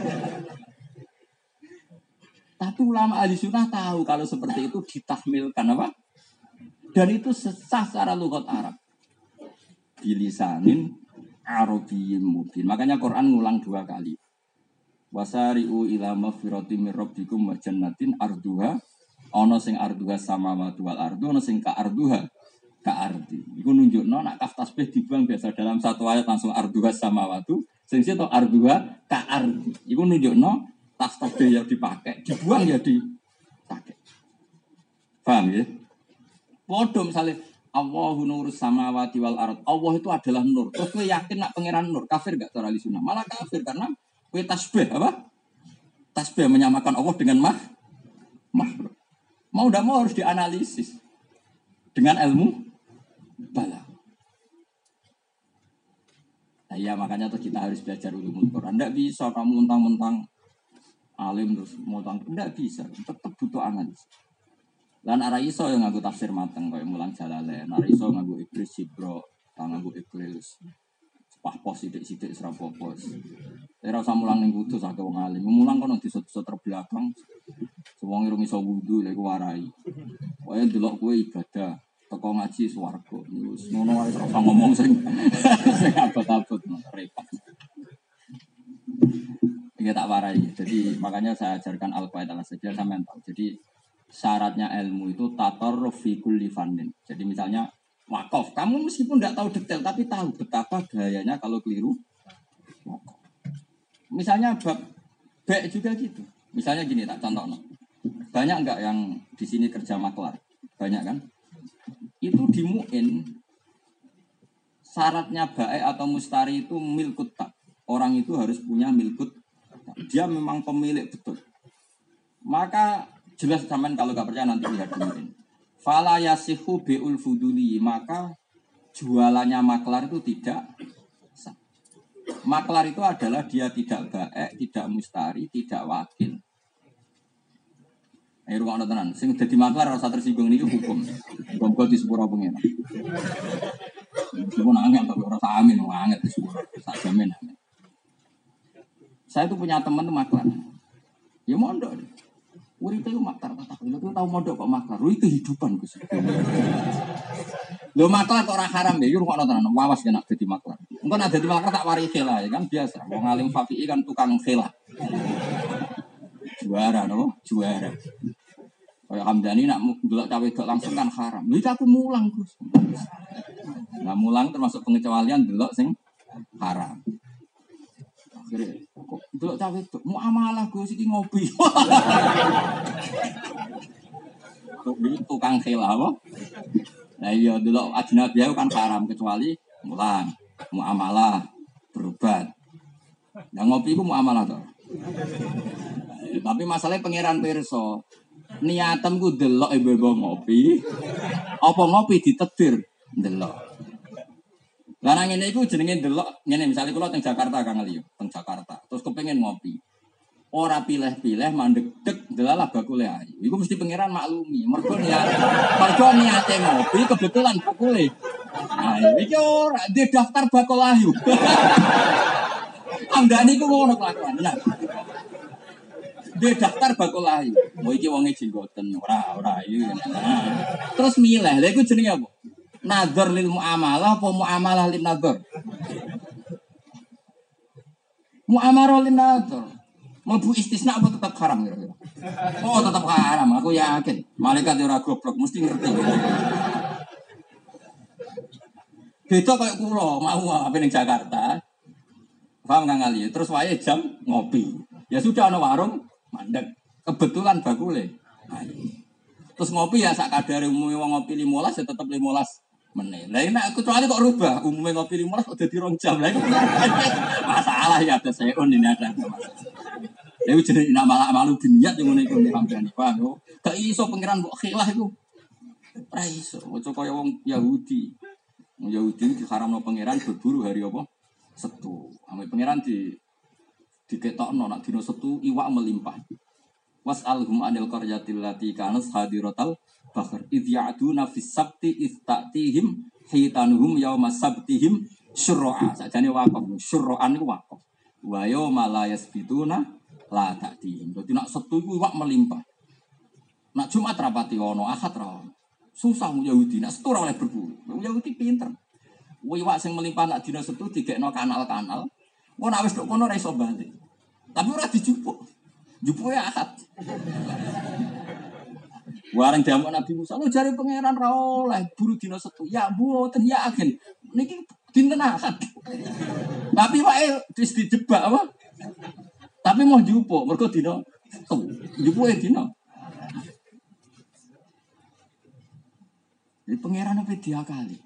Tapi ulama ahli sunnah tahu kalau seperti itu ditahmilkan apa? Dan itu sesah secara lughat Arab. Bilisanin Arabiyyin mubin. Makanya Quran ngulang dua kali. Wasari'u ila magfiratin mir rabbikum wa jannatin arduha ana sing arduha samawati wal ardu ana sing ka arduha ka ardi. Iku nunjukno nek kaf tasbih dibuang biasa dalam satu ayat langsung arduha samawati sing situ arduha ka ardi. Iku nunjukno tas tasbih yang dipakai dibuang ya dipakai. Paham ya? Padha misale Allahu nurus samawati wal ard. Allah itu adalah nur. Terus kowe yakin nak pangeran nur? Kafir enggak cara ahli sunnah? Malah kafir karena kowe tasbih apa? Tasbih menyamakan Allah dengan mah makhluk. Mau ndak mau harus dianalisis dengan ilmu bala. Nah, ya makanya tuh kita harus belajar ulumul Quran. Ndak bisa kamu mentang-mentang alim terus mentang ndak bisa. Tetap butuh analisis. Lan ara iso yang nganggo tafsir mateng kaya mulang Jalalain, ara iso nganggo Iblis Sibro, nganggo Iblis. Pah pos sithik-sithik serapopos. Ora usah mulang ning kudus sak wong alim. Mulang kono disut-sut terbelakang. Wong irung iso wudu lha iku warai. Wae delok kowe ibadah, teko ngaji swarga. Wis ngono wae ora usah ngomong sing sing abot-abot repot. Iki tak warai. Jadi makanya saya ajarkan al-qaida saja sampean tahu. Jadi syaratnya ilmu itu tatarruf fi kulli fannin. Jadi misalnya wakaf, kamu meskipun tidak tahu detail tapi tahu betapa gayanya kalau keliru wakaf. Misalnya bab B juga gitu. Misalnya gini tak contoh. Banyak enggak yang di sini kerja maklar? Banyak kan? Itu di mu'in syaratnya baik atau mustari itu milkut tak. Orang itu harus punya milkut. Dia memang pemilik betul. Maka jelas sampean kalau enggak percaya nanti lihat di mu'in. Fala yasihu bi'ul fuduli, maka jualannya maklar itu tidak sah. Maklar itu adalah dia tidak baik, tidak mustari, tidak wakil. Ayo ruang tenan, sing dadi maklar ora usah tersinggung niki hukum. Hukum di sepuro pengen. Meskipun angel tapi ora usah amin, angel di sepuro. Sak jamin. Saya itu punya teman tuh maklar. Ya mondok. Uripe itu maklar tak tahu. Lu tahu mondok kok maklar. Lu itu kehidupan Gus. Lu maklar kok ora haram ya, yo rungokno tenan. Wawas kena dadi maklar. Engko nek dadi maklar tak wari khela ya kan biasa. Wong alim Syafi'i kan tukang khela. Juara no, juara. Kayak Hamdani nak delok cawe wedok langsung kan haram. Lha iki aku mulang Gus. Nah mulang termasuk pengecualian delok sing haram. Akhirnya kok delok cawe wedok muamalah Gus iki ngopi. Kok tukang khela apa? Nah iya delok ajnabi kan haram kecuali mulang, muamalah, berobat. Nah ngopi iku muamalah to. Tapi masalahnya pangeran pirsa. Niatemku delok ibu-ibu ngopi. Apa ngopi ditetir delok. Lah nang ngene iku jenenge delok, ngene misale kula teng Jakarta Kang Ali, teng Jakarta. Terus kepengin ngopi. Ora pilih-pilih mandek dek delalah bakule ayu. Iku mesti pangeran maklumi. Mergo niat mergo niate ngopi kebetulan bakule. Nah, iki ora di daftar bakul ayu. Amdani ku ngono kelakuan. Nah. Dia daftar bakul ayu. Mau iki wonge jenggoten ora ora iki. Nah. Terus milih. Lha iku jenenge apa? Nazar lil muamalah apa muamalah lin nazar? Muamalah lin nazar. Mau bu istisna apa tetap haram kira-kira? Oh tetap haram, aku yakin. Malaikat ora goblok mesti ngerti. Beda kayak kulo mau apa ning Jakarta. Paham Kang Ali? Terus wae jam ngopi. Ya sudah ana warung mandek. Kebetulan bakule. Terus ngopi ya sak kadare umume wong ngopi lima belas ya tetep lima belas menit. Lah nek kecuali kok rubah, umume ngopi lima belas kok dadi rong jam. Lah itu masalah ya ada seun ini ada. Dewi jenenge nak malah malu biniat yang ngene iku sampeyan paham yo. Gak iso pangeran mbok khilah iku. Ora iso, ojo kaya wong Yahudi. Wong Yahudi diharamno pangeran berburu hari apa? Setu. Ame pangeran di diketokno nak dina Setu iwak melimpah. Was'alhum anil qaryatil lati kanat hadiratal bahr idh ya'duna fis sabti idh ta'tihim hitanuhum yauma sabtihim syurra'a. Sakjane waqaf syurra'an iku waqaf. Wa yauma la yasbituna la ta'tihim. Dadi nak Setu iku iwak melimpah. Nak Jumat rapati ono, Ahad ra ono. Susah wong Yahudi nak Setu ora oleh berburu. Wong Yahudi pinter. Iwak sing melimpah nak dina Setu digekno kanal-kanal. Wong nek wis tok kono ora iso balik. Tapi ora dijupuk. Jupuke Ahad. Wareng jamu Nabi Musa, lo jare pangeran ra oleh buru dina Setu. Ya mboten yakin. Niki dinten Ahad. Tapi wae wis dijebak apa? Tapi mau jupuk mergo dina Setu. Jupuke dina. Jadi pangeran apa diakali?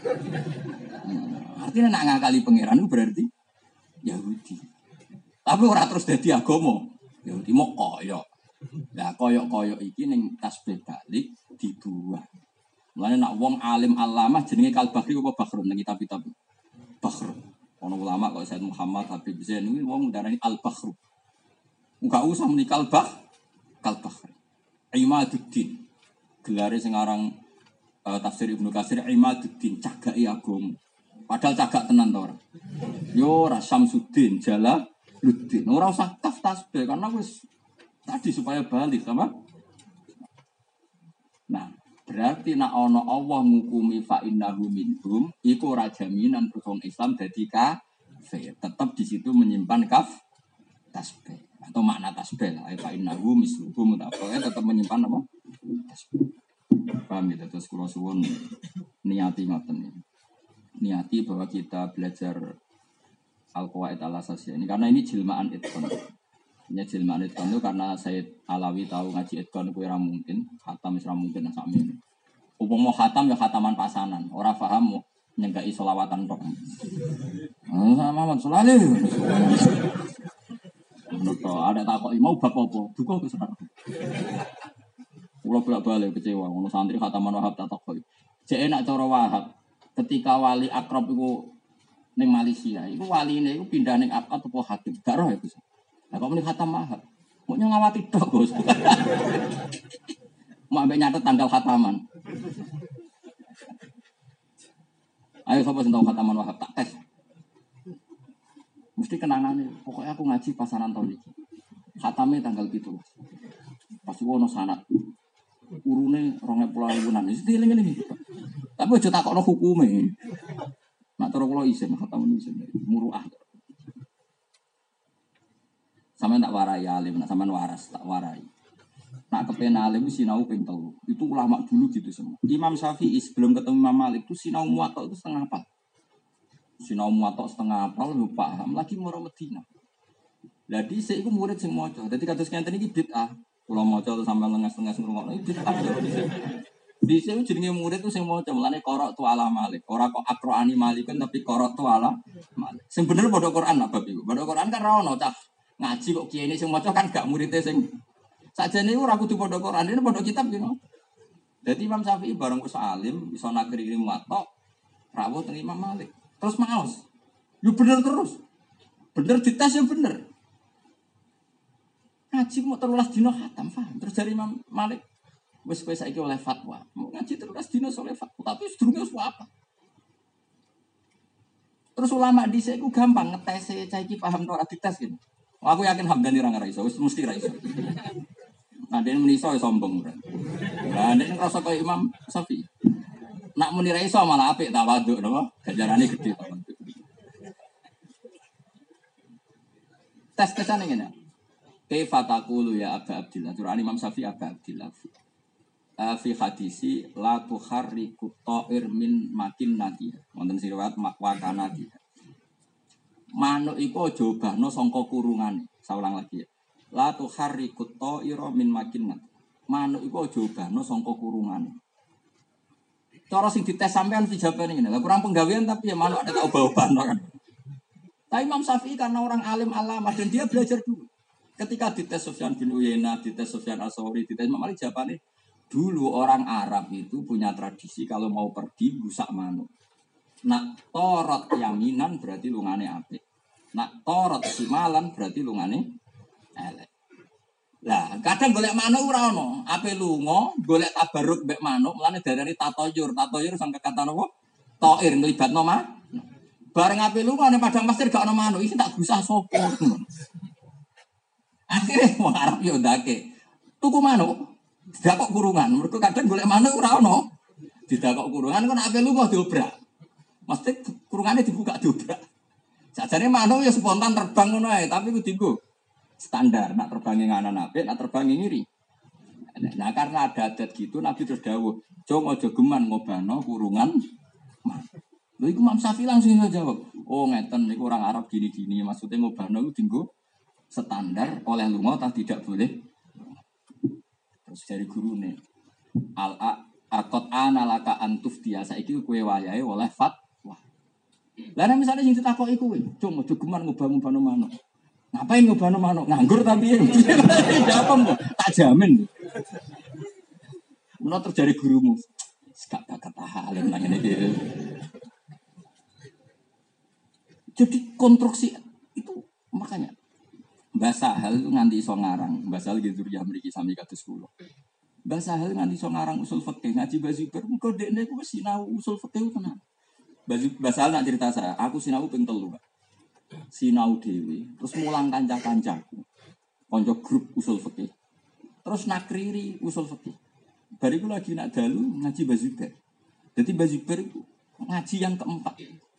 Hmm. Artinya nak ngakali pangeran itu berarti Yahudi. Tapi ora terus dadi agama. Yahudi mau koyok. Lah koyok-koyok iki ning tasbih balik dibuang. Mulane nak wong alim alamah jenenge Kalbahri apa Bakhrun ning kitab-kitab. Bakhrun. Ono ulama kok Said Muhammad Habib Zain iki wong ndarani Al-Bakhru. Enggak usah muni Kalbah, Kalbahri. Imaduddin. Gelare sing aran uh, tafsir Ibnu Katsir Imaduddin cagake agama. Padahal cagak tenan to ora. Yo ora Syamsuddin Jalaluddin. Ora usah taf tasbih karena wis tadi supaya balik apa? Nah, berarti nak ono Allah ngukumi fa innahu minhum iku ora jaminan person Islam dadi kafir. Tetap di situ menyimpan kaf tasbih atau makna tasbih lah fa innahu misluhum apa tetap menyimpan apa? Tasbih. Paham ya terus kula suwun niati ngoten iki. Niati bahwa kita belajar Al-Qawaid Al-Asasiyah ini karena ini jilmaan itqan. Ini jilmaan itqan itu karena Said Alawi tahu ngaji itqan itu ora mungkin, khatam ora mungkin sak mene. Upama khatam ya khataman pasanan, ora paham nyenggai selawatan tok. Oh, sama Muhammad Sulali. Menawa ada takok mau bab apa? Duka ke saudara. Kula bolak-balik kecewa, ngono santri khataman Wahab tak takok. Cek enak cara Wahab ketika wali akrab iku ning Malaysia, iku waline iku pindah ning apa apa hakim. Gak roh ya Gus. Lah kok muni khatam Wahab. Mau ngawati tok, Gus. Mau ambek nyatet tanggal khataman. Ayo sapa sing tau khataman Wahab tak tes. Mesti kenangane. Pokoknya aku ngaji pasaran tahun iki. Khatame tanggal tujuh belas. Pasti ono sanad. Urune rong puluh ribuan. Wis dieling-eling. Tapi aja takokno hukume. Nak cara kula isin khatamun isin muruah. Sampeyan tak warai alim, nak sampean waras tak warai. Nak kepen alim sinau ping telu. Itu ulama dulu gitu semua. Imam Syafi'i sebelum ketemu Imam Malik itu sinau muwatta itu setengah hafal. Sinau muwatta setengah hafal lu paham lagi moro Madinah. Lah dhisik iku murid sing maca. Dadi kados ngenten iki bid'ah. Kula maca terus sampean lengas-lengas ngrungokno iki bid'ah. Dhisik jenenge murid itu sing maca mulane qara'tu tu ala Malik. Ora kok aqra'ani Malikun tapi qara'tu tu ala Malik. Sing bener padha Quran nak bab iku. Padha Quran kan ra ono cah ngaji kok kiye sing maca kan gak muridé sing sakjane ora kudu padha Quran, ini padha kitab gitu. Dadi Imam Syafi'i bareng wis alim, iso nakri muwatta, rawuh teng Imam Malik. Terus maos. Yo bener terus. Bener dites yo bener. Ngaji mau terulas dino khatam, paham? Terus dari Imam Malik wis kowe saiki oleh fatwa. Mau ngaji terulas dino oleh fatwa, tapi sedurunge wis apa? Terus ulama dhisik iku gampang ngetese cah iki paham ora dites gitu. Aku yakin Hamdani ra iso, wis mesti ra iso. Nah, dia muni iso sombong ora. Lah nek ngrasa kaya Imam Syafi'i. Nak muni ra iso malah apik tawaduk napa? Ganjarane gedhe tawaduk. Tes-tesan ngene. Kaifa taqulu ya Aba Abdillah. Quran Imam Syafi'i Aba Abdillah. Uh, fi hadisi la tuharriku ta'ir min makin nadi. Wonten riwayat makwana nadi. Manuk iku aja obahno sangka kurungane. Saulang lagi ya. La tuharriku ta'ira min makin nadi. Manuk iku aja obahno sangka kurungane. Cara sing dites sampean dijawabane ngene. Lah kurang penggawean tapi ya manuk ada tak obah-obahno kan. Tapi Imam Syafi'i karena orang alim alamah dan dia belajar dulu. Ketika dites Sufyan bin Uyainah, dites Sufyan As-Tsauri, dites Imam Malik jawabannya dulu orang Arab itu punya tradisi kalau mau pergi rusak manuk. Nak torot yaminan berarti lungane apik. Nak torot simalan berarti lungane elek. Lah, kadang golek manuk ora ono, ape lunga golek tabarruk mbek manuk, mulane darani tatoyur. Tatoyur sangka kata napa? Toir nglibatno mah. Bareng ape lunga ning padang pasir gak ono manuk, iki tak gusah sapa. Akhire wong Arab yo ndake. Tuku manuk. Didakok kurungan, mereka kadang golek manuk ora ono. Didakok kurungan kok nek lunga diobrak. Mesti kurungane dibuka diobrak. Sajane manuk ya spontan terbang ngono ae, tapi ku dienggo standar, nak terbangi nganan apik, nak terbangi ngiri. Nah, karena ada adat gitu Nabi terus dawuh, "Cung aja geman ngobahno kurungan." Lha iku Imam Syafi'i langsung jawab, "Oh, ngeten niku orang Arab gini-gini, maksudnya ngobahno iku dienggo standar oleh lunga tak tidak boleh." Terus dari gurune al akot analaka antuf dia saiki kowe wayahe oleh fatwa. Lah nek misale sing ditakoki kowe, cung aja geman ngubah-ngubahno manuk. Ngapain ngubahno manuk? Nganggur tapi jawab kok tak jamin. Menawa terjadi gurumu, gak bakat alim nang ngene iki. Jadi konstruksi itu makanya Mbah Sahal itu nganti iso ngarang. Mbah Sahal gitu ya mriki sami kados kula. Mbah Sahal nganti iso ngarang usul fikih, ngaji Mbah Zubair muga dekne ku wis sinau usul fikih tenan. Mbah Sahal nak cerita saya, aku sinau ping telu, Pak. Sinau dhewe, terus mulang kanca-kancaku. Kanca grup usul fikih. Terus nakriri usul fikih. Bariku lagi nak dalu ngaji Mbah Zubair. Dadi Mbah Zubair itu ngaji yang keempat.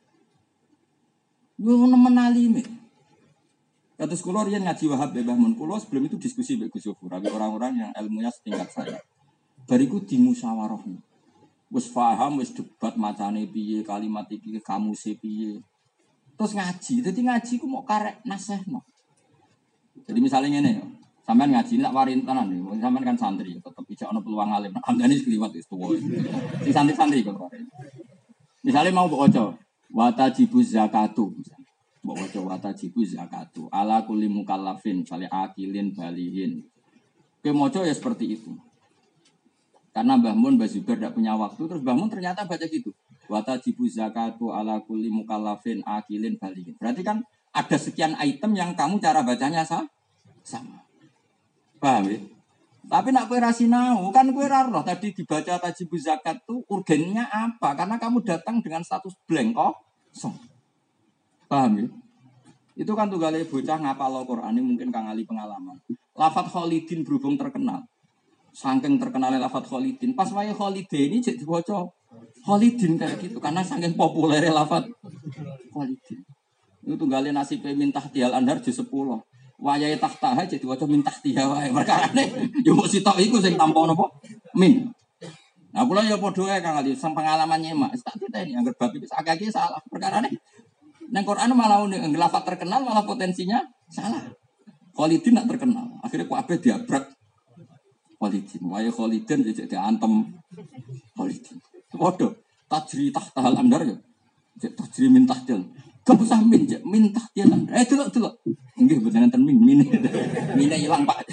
Yo nemen alime. Kata sekolah rian ngaji Wahab Mbah Mun kula sebelum itu diskusi mbek Gus Yofur, orang-orang yang ilmunya setingkat saya. Bariku dimusyawarahno. Wis paham, wis debat macane piye, kalimat iki kamuse piye. Terus ngaji. Dadi ngaji ku mau karek nasehno. Jadi misalnya ngene, sampean ngaji nak warin tenan nih, sampean kan santri, tetep ijak ono peluang alim. Amdani sekliwat wis tuwa. Sing santri-santri kok. Misalnya mau mbok waca, wa tajibuz zakatu. Mbok waca wa tajibuz zakatu ala kulli mukallafin sale akilin balihin. Kowe maca ya seperti itu. Karena Mbah Mun Mbah Zubair tidak punya waktu, terus Mbah Mun ternyata baca gitu. Wa tajibuz zakatu ala kulli mukallafin akilin balihin. Berarti kan ada sekian item yang kamu cara bacanya sah? Sama. Paham ya? Tapi nak kowe ra sinau, kan kowe ra roh tadi dibaca tajibuz zakat tuh urgennya apa? Karena kamu datang dengan status blank kosong. Paham ya? Itu kan tunggale bocah ngapal Al-Qur'an ini mungkin Kang Ali pengalaman. Lafat Khalidin berhubung terkenal. Saking terkenalnya lafat Khalidin, pas wae Khalidin ini jadi diwaca Khalidin kayak gitu karena saking populernya lafat Khalidin. Itu tunggale nasibe mintah tial andar juz sepuluh. Wayahe tahtaha jadi waca mintah tiha wae. Perkarane yo mok sitok iku sing tampa napa? Min. Nah kula ya padha ae Kang Ali, sang pengalaman nyemak. Tak diteni anggere bab iki sakake salah. Perkarane nang Quran malah ning lafaz terkenal malah potensinya salah. Khalidin nak terkenal. Akhirnya kok kabeh diabrak Khalidin. Wae Khalidin jadi diantem Khalidin. Waduh, tajri tahtahal andar ya. Cek tajri min tahtil. Gak usah min, cek min tahtil andar. Eh delok-delok. Nggih mboten enten min, min. Mine ilang, Pak.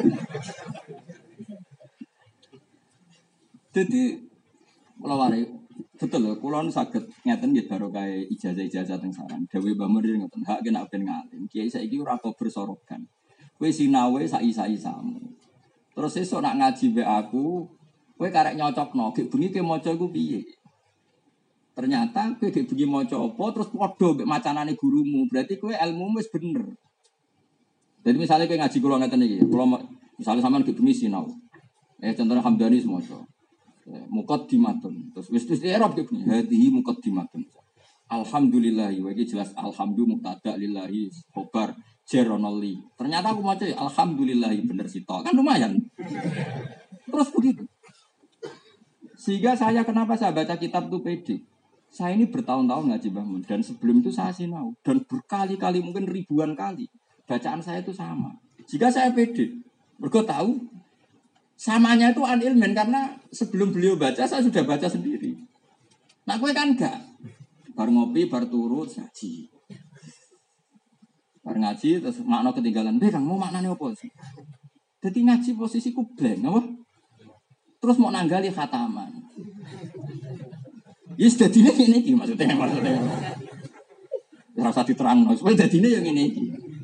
Jadi melawari betul loh, kulon sakit ngeten gitu baru kayak ijazah-ijazah teng saran. Dewi Bamuri ngeten hak kena ben ngalim. Kiai saiki ora kok bersorokan. Kowe sinawe sak-isa-isamu. Terus esuk nak ngaji mbek aku, kowe karek nyocokno, gek bengi ke maca iku piye? Ternyata kowe gek bengi maca apa terus padha mbek macanane gurumu. Berarti kowe ilmumu wis bener. Jadi misalnya kowe ngaji kula ngeten iki, kula misalnya sampean gek bengi sinau. Eh contohnya Hamdani semoco. Muqaddimatun. Terus wis wis Arab iki. Hadihi muqaddimatun. Alhamdulillahi, wa iki jelas alhamdulillah mubtada lillahi khobar jeronoli. Ternyata aku maca alhamdulillahi bener sitok. Kan lumayan. Terus begitu. Sehingga saya kenapa saya baca kitab itu pede. Saya ini bertahun-tahun ngaji Mbah Mun dan sebelum itu saya sinau dan berkali-kali mungkin ribuan kali bacaan saya itu sama. Jika saya pede, mergo tahu samanya itu an ilmen karena sebelum beliau baca saya sudah baca sendiri. Nah, gue kan enggak. Bar ngopi, bar turut ngaji. Bar ngaji terus makna ketinggalan. "Be, Kang, mau maknane apa sih?" Jadi ngaji posisiku blank, apa? Terus mau nanggali khataman. Yes, dadine ngene iki maksudnya maksudnya. Ora usah diterangno, supaya dadine yang ngene iki.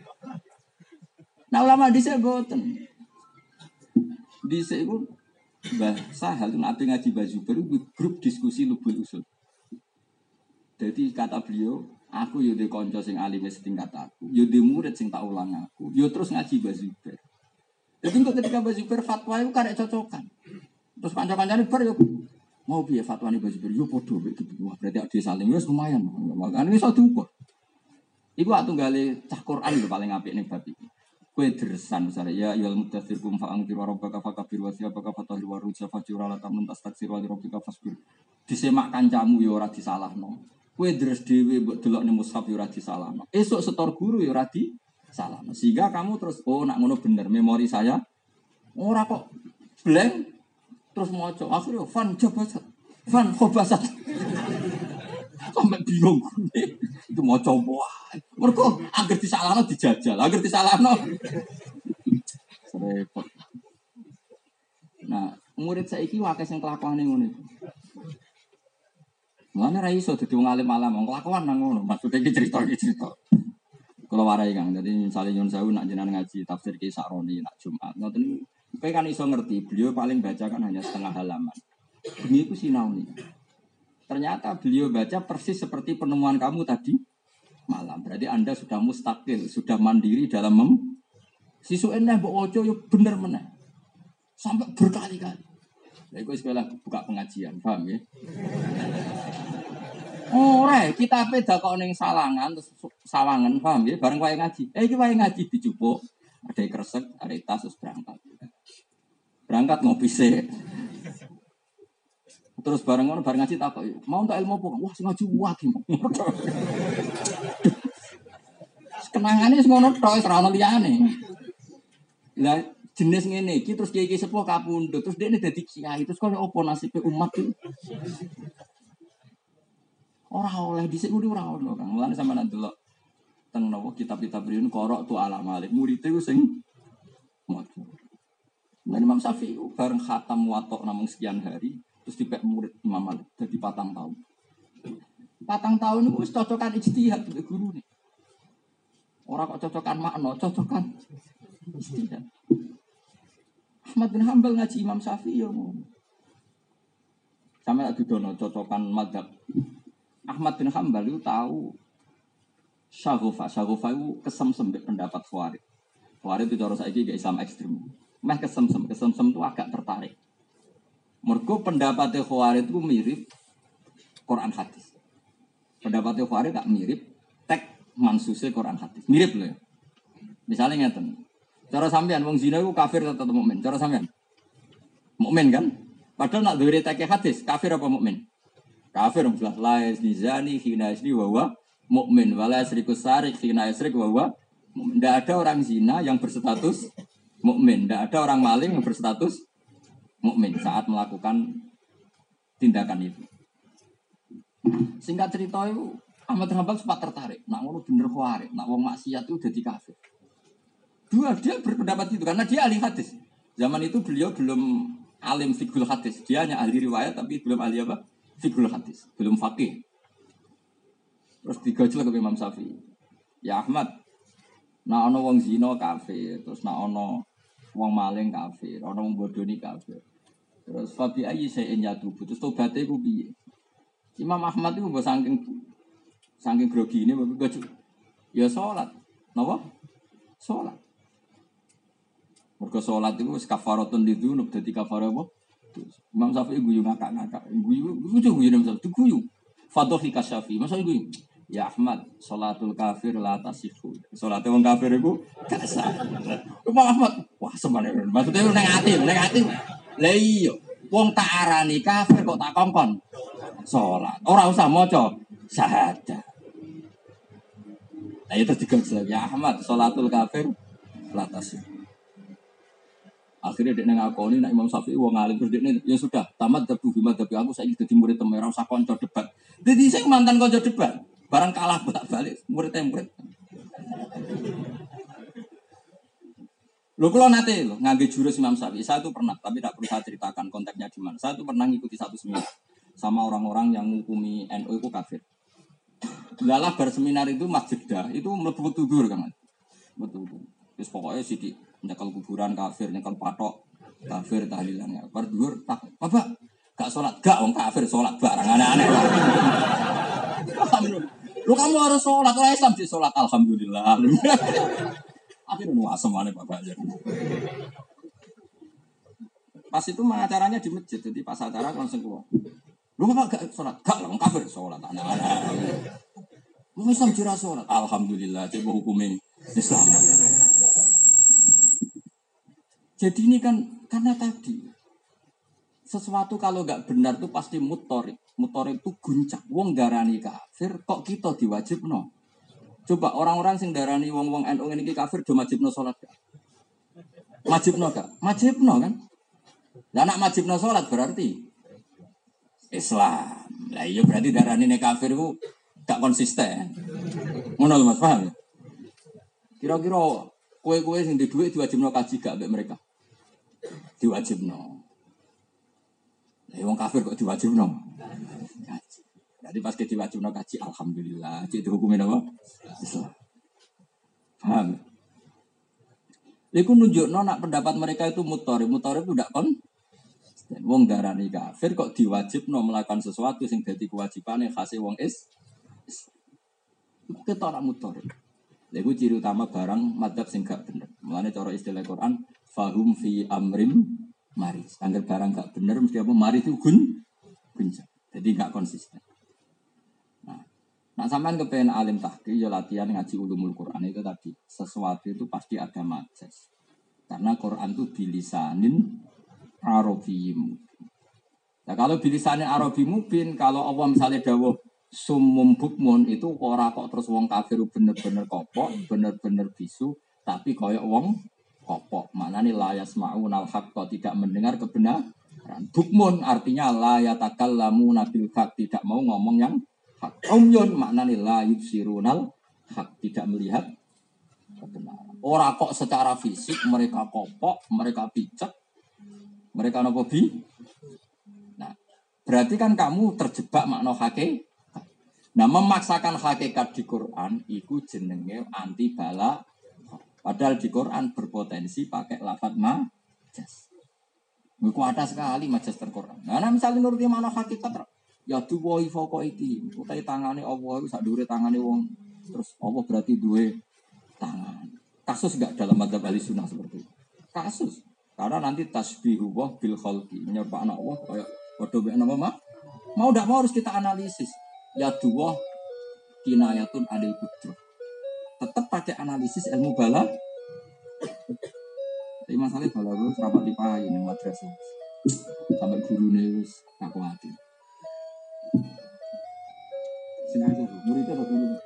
Nah, ulama dhisik boten. Dhisik iku Mbah Sahal nabi ngaji baju baru grup diskusi lubul usul. Jadi kata beliau, aku yo de kanca sing alim setingkat aku, yo de murid sing tak ulang aku, yo terus ngaji Bazuber. Jadi ketika Bazuber fatwa itu karek cocokan. Terus kanca-kancane bar yo mau piye fatwane Bazuber yo padha gitu. Wah, berarti ade saling wis lumayan. Makane iso diukur. Iku aku tunggale cah Quran lho paling apik ning bab iki. Kowe dersan misale ya yal mudaththir kum fa angkir wa rabbaka fakabir wa siyabaka fatahir wa rujza fajura la tamun tastaksir wa rabbika fasbir. Disemak kancamu yo ora disalahno. Kowe deres dhewe mbok delok ning mushaf yo ora disalahno. Esuk setor guru yo ora disalahno. Sehingga kamu terus oh nak ngono bener memori saya ora kok blank terus maca akhirnya fan jabasat fan khobasat sampai bingung itu maca apa mergo agar disalahno dijajal agar disalahno repot. Nah murid saiki wae sing kelakuane ngono iki mana ra iso dadi wong alim alam kelakuan nang ngono maksudnya iki cerita iki cerita kula warai Kang dadi misale nyun sewu nak jenengan ngaji tafsir Ki Sakroni nak Jumat ngoten kowe kan iso ngerti, beliau paling baca kan hanya setengah halaman. Ini itu sinau nih. Ternyata beliau baca persis seperti penemuan kamu tadi malam. Berarti Anda sudah mustakil, sudah mandiri dalam mem. Sisu eneh mbok waca yo bener meneh. Sampai berkali-kali. Lha iku sekolah buka pengajian, paham ya? Ora, kitabe dakok ning salangan terus sawangen, paham ya? Bareng wae ngaji. Eh iki wae ngaji dijupuk, ada kresek, ada tas terus berangkat. Berangkat ngopi sih. Terus bareng ngono bareng ngaji takok, mau tak ilmu apa? Wah, sing ngaji wae. Kenangane wis ngono tok, ora ono liyane. Lah jenis ngene iki terus kiai-kiai sepuh kapundhut, terus dekne dadi kiai, terus kok opo nasibe umat iki? Ora oleh dhisik kuwi ora ono, Kang. Mulane sampeyan ndelok teng napa kitab-kitab riyen korok tu ala malik, murid-e ku sing maca. Nah, Imam Syafi'i bareng khatam watok namung sekian hari terus dipek murid Imam Malik jadi patang tahun. Patang tahun itu cocokan ijtihad dengan guru nih. Orang kok cocokan makna, cocokan ijtihad. Ahmad bin Hanbal ngaji Imam Syafi'i yo. Sampe tak didono cocokan madzhab. Ahmad bin Hanbal itu tahu syaghafah, syaghafah itu kesemsem pendapat Khawarij. Khawarij itu cara saiki gak Islam ekstrem. Meh kesemsem, kesemsem itu agak tertarik. Mergo pendapatnya Khawarij itu mirip Quran hadis. Pendapatnya Khawarij tak mirip teks mansusnya Quran hadis. Mirip loh ya. Misalnya ngeten. Cara sampean wong zina itu kafir atau mukmin? Cara sampean? Mukmin kan? Padahal nak dhewe teks hadis, kafir apa mukmin? Kafir jelas la yazni hina yazni wa huwa mukmin wala yasriku sarik hina yasrik wa huwa mukmin. Tidak ada orang zina yang berstatus mukmin, tidak ada orang maling yang berstatus mukmin saat melakukan tindakan itu. Singkat cerita itu Ahmad bin Hanbal sempat tertarik, nak ngono bener Khawarij, nak wong maksiat itu jadi kafir. Dua dia berpendapat itu karena dia ahli hadis. Zaman itu beliau belum alim fiqhul hadis, dia hanya ahli riwayat tapi belum ahli apa? Fiqhul hadis, belum faqih. Terus digojol ke Imam Syafi'i. Ya Ahmad, nak ono wong zina kafir, terus nak ono wong maling kafir, ana wong bodoni kafir. Terus fabi ayyi shay'in yatubu. Terus tobaté ku piye? Imam Ahmad itu mbok saking saking grogine mbok gojo. Ya salat. Napa? Salat. Mergo salat iku wis kafaratun lidzunub dadi kafarah apa? Imam Syafi'i guyu ngakak-ngakak. Guyu guyu guyu Imam Syafi'i guyu. Fadhika Syafi'i. Masa iku ya Ahmad, sholatul kafir la tasihu. Sholatul wong kafir iku gak sah. Imam Ahmad, wah semane. Maksudnya ning ati, ning ati. Lah iya, wong tak arani kafir kok tak kongkon. Salat. Ora usah maca syahadat. Nah itu digojlok ya Ahmad, sholatul kafir la tasihu. Akhirnya dia ngakoni nak Imam Syafi'i wong alim terus dia ya sudah tamat dabu bima dabu aku saiki dadi murid teme ora usah kanca debat. Dadi sing mantan kanca debat, barang kalah bolak-balik murid-murid. Lho kula nate lho ngangge jurus Imam Syafi'i. Saya itu pernah tapi tidak perlu saya ceritakan konteksnya di mana. Saya itu pernah ngikuti satu seminar sama orang-orang yang menghukumi N U itu kafir. Lalah berseminar itu Mas Jeddah itu mlebu tudur kan. Betul. Terus pokoknya sithik nyekel kuburan kafir, nyekel patok kafir tahlilannya. Bar dhuwur tak apa? Gak sholat, gak wong kafir sholat barang aneh-aneh. Lu kamu harus sholat, orang Islam sih sholat alhamdulillah. Akhirnya nu asem aneh Bapak aja. Pas itu acaranya di masjid, jadi pas acara langsung keluar. Lu Bapak gak sholat, gak wong kafir sholat aneh-aneh. Lu Islam jira sholat, alhamdulillah. Coba hukumin Islam. Jadi ini kan karena tadi sesuatu kalau nggak benar tuh pasti mutorik, mutorik itu guncang. Wong darani kafir, kok kita diwajibno? Coba orang-orang sing darani wong-wong N U ini kafir, do wajibno sholat gak? Wajibno gak? Wajibno kan? Lah nak wajibno sholat berarti Islam. Lah iya berarti darani ne kafir itu gak konsisten. Ngono lho Mas, paham? Kira-kira kue-kue sing di duit diwajibno kaji gak mbek mereka? Diwajibno. Ya wong kafir kok diwajibno? Kaji. Jadi pas ke diwajibno kaji alhamdulillah, cek hukumnya apa? Islam. Paham? Iku nunjukno nak pendapat mereka itu mutorib, mutorib itu ndak kon. Wong darani kafir kok diwajibno melakukan sesuatu sing dadi kewajibane khase wong is. Iku ketok nak mutorib. Lha iku ciri utama barang madzhab sing gak bener. Mulane cara istilah Quran fahum fi amrim maris. Angger barang gak bener mesti apa maris itu gun guncang. Jadi gak konsisten. Nah, nak sampean kepengen alim tahqiq ya latihan ngaji ulumul Quran itu tadi. Sesuatu itu pasti ada majas. Karena Quran itu bilisanin Arabiyyin. Nah, kalau bilisanin Arabiyyin mungkin kalau Allah misalnya dawuh sumum bukmun itu ora kok terus wong kafir bener-bener kopok, bener-bener bisu, tapi koyok wong kopok. Maknane la yasma'unal haqqa tidak mendengar kebenaran. Bukmun artinya la yatakallamu nabil haq tidak mau ngomong yang hak. Umyun maknane la yubsirunal haq tidak melihat kebenaran. Ora kok secara fisik mereka kopok, mereka picek, mereka nopo bi. Nah, berarti kan kamu terjebak makna hakikat. Nah, memaksakan hakikat di Quran itu jenenge anti bala. Padahal di Quran berpotensi pakai lafaz majas. Iku ada sekali majas terquran. Nah, nah misalnya nuruti mana hakikat ya duwoi foko iki. Utai tangane Allah itu sak dhuwure tangane wong. Terus Allah berarti duwe tangan. Kasus enggak dalam madzhab ahli sunnah seperti itu? Kasus. Karena nanti tasbihu wa bil khalqi menyerupakan Allah kayak padha mek napa mah. Mau ndak mau harus kita analisis. Ya dua kinayatun adil kudrah. Tetap pakai analisis ilmu bala. Tapi masalahnya bala itu rapat dipakai ning madrasah. Sampai gurune wis ngaku ati. Sing aja muridnya ada dulu.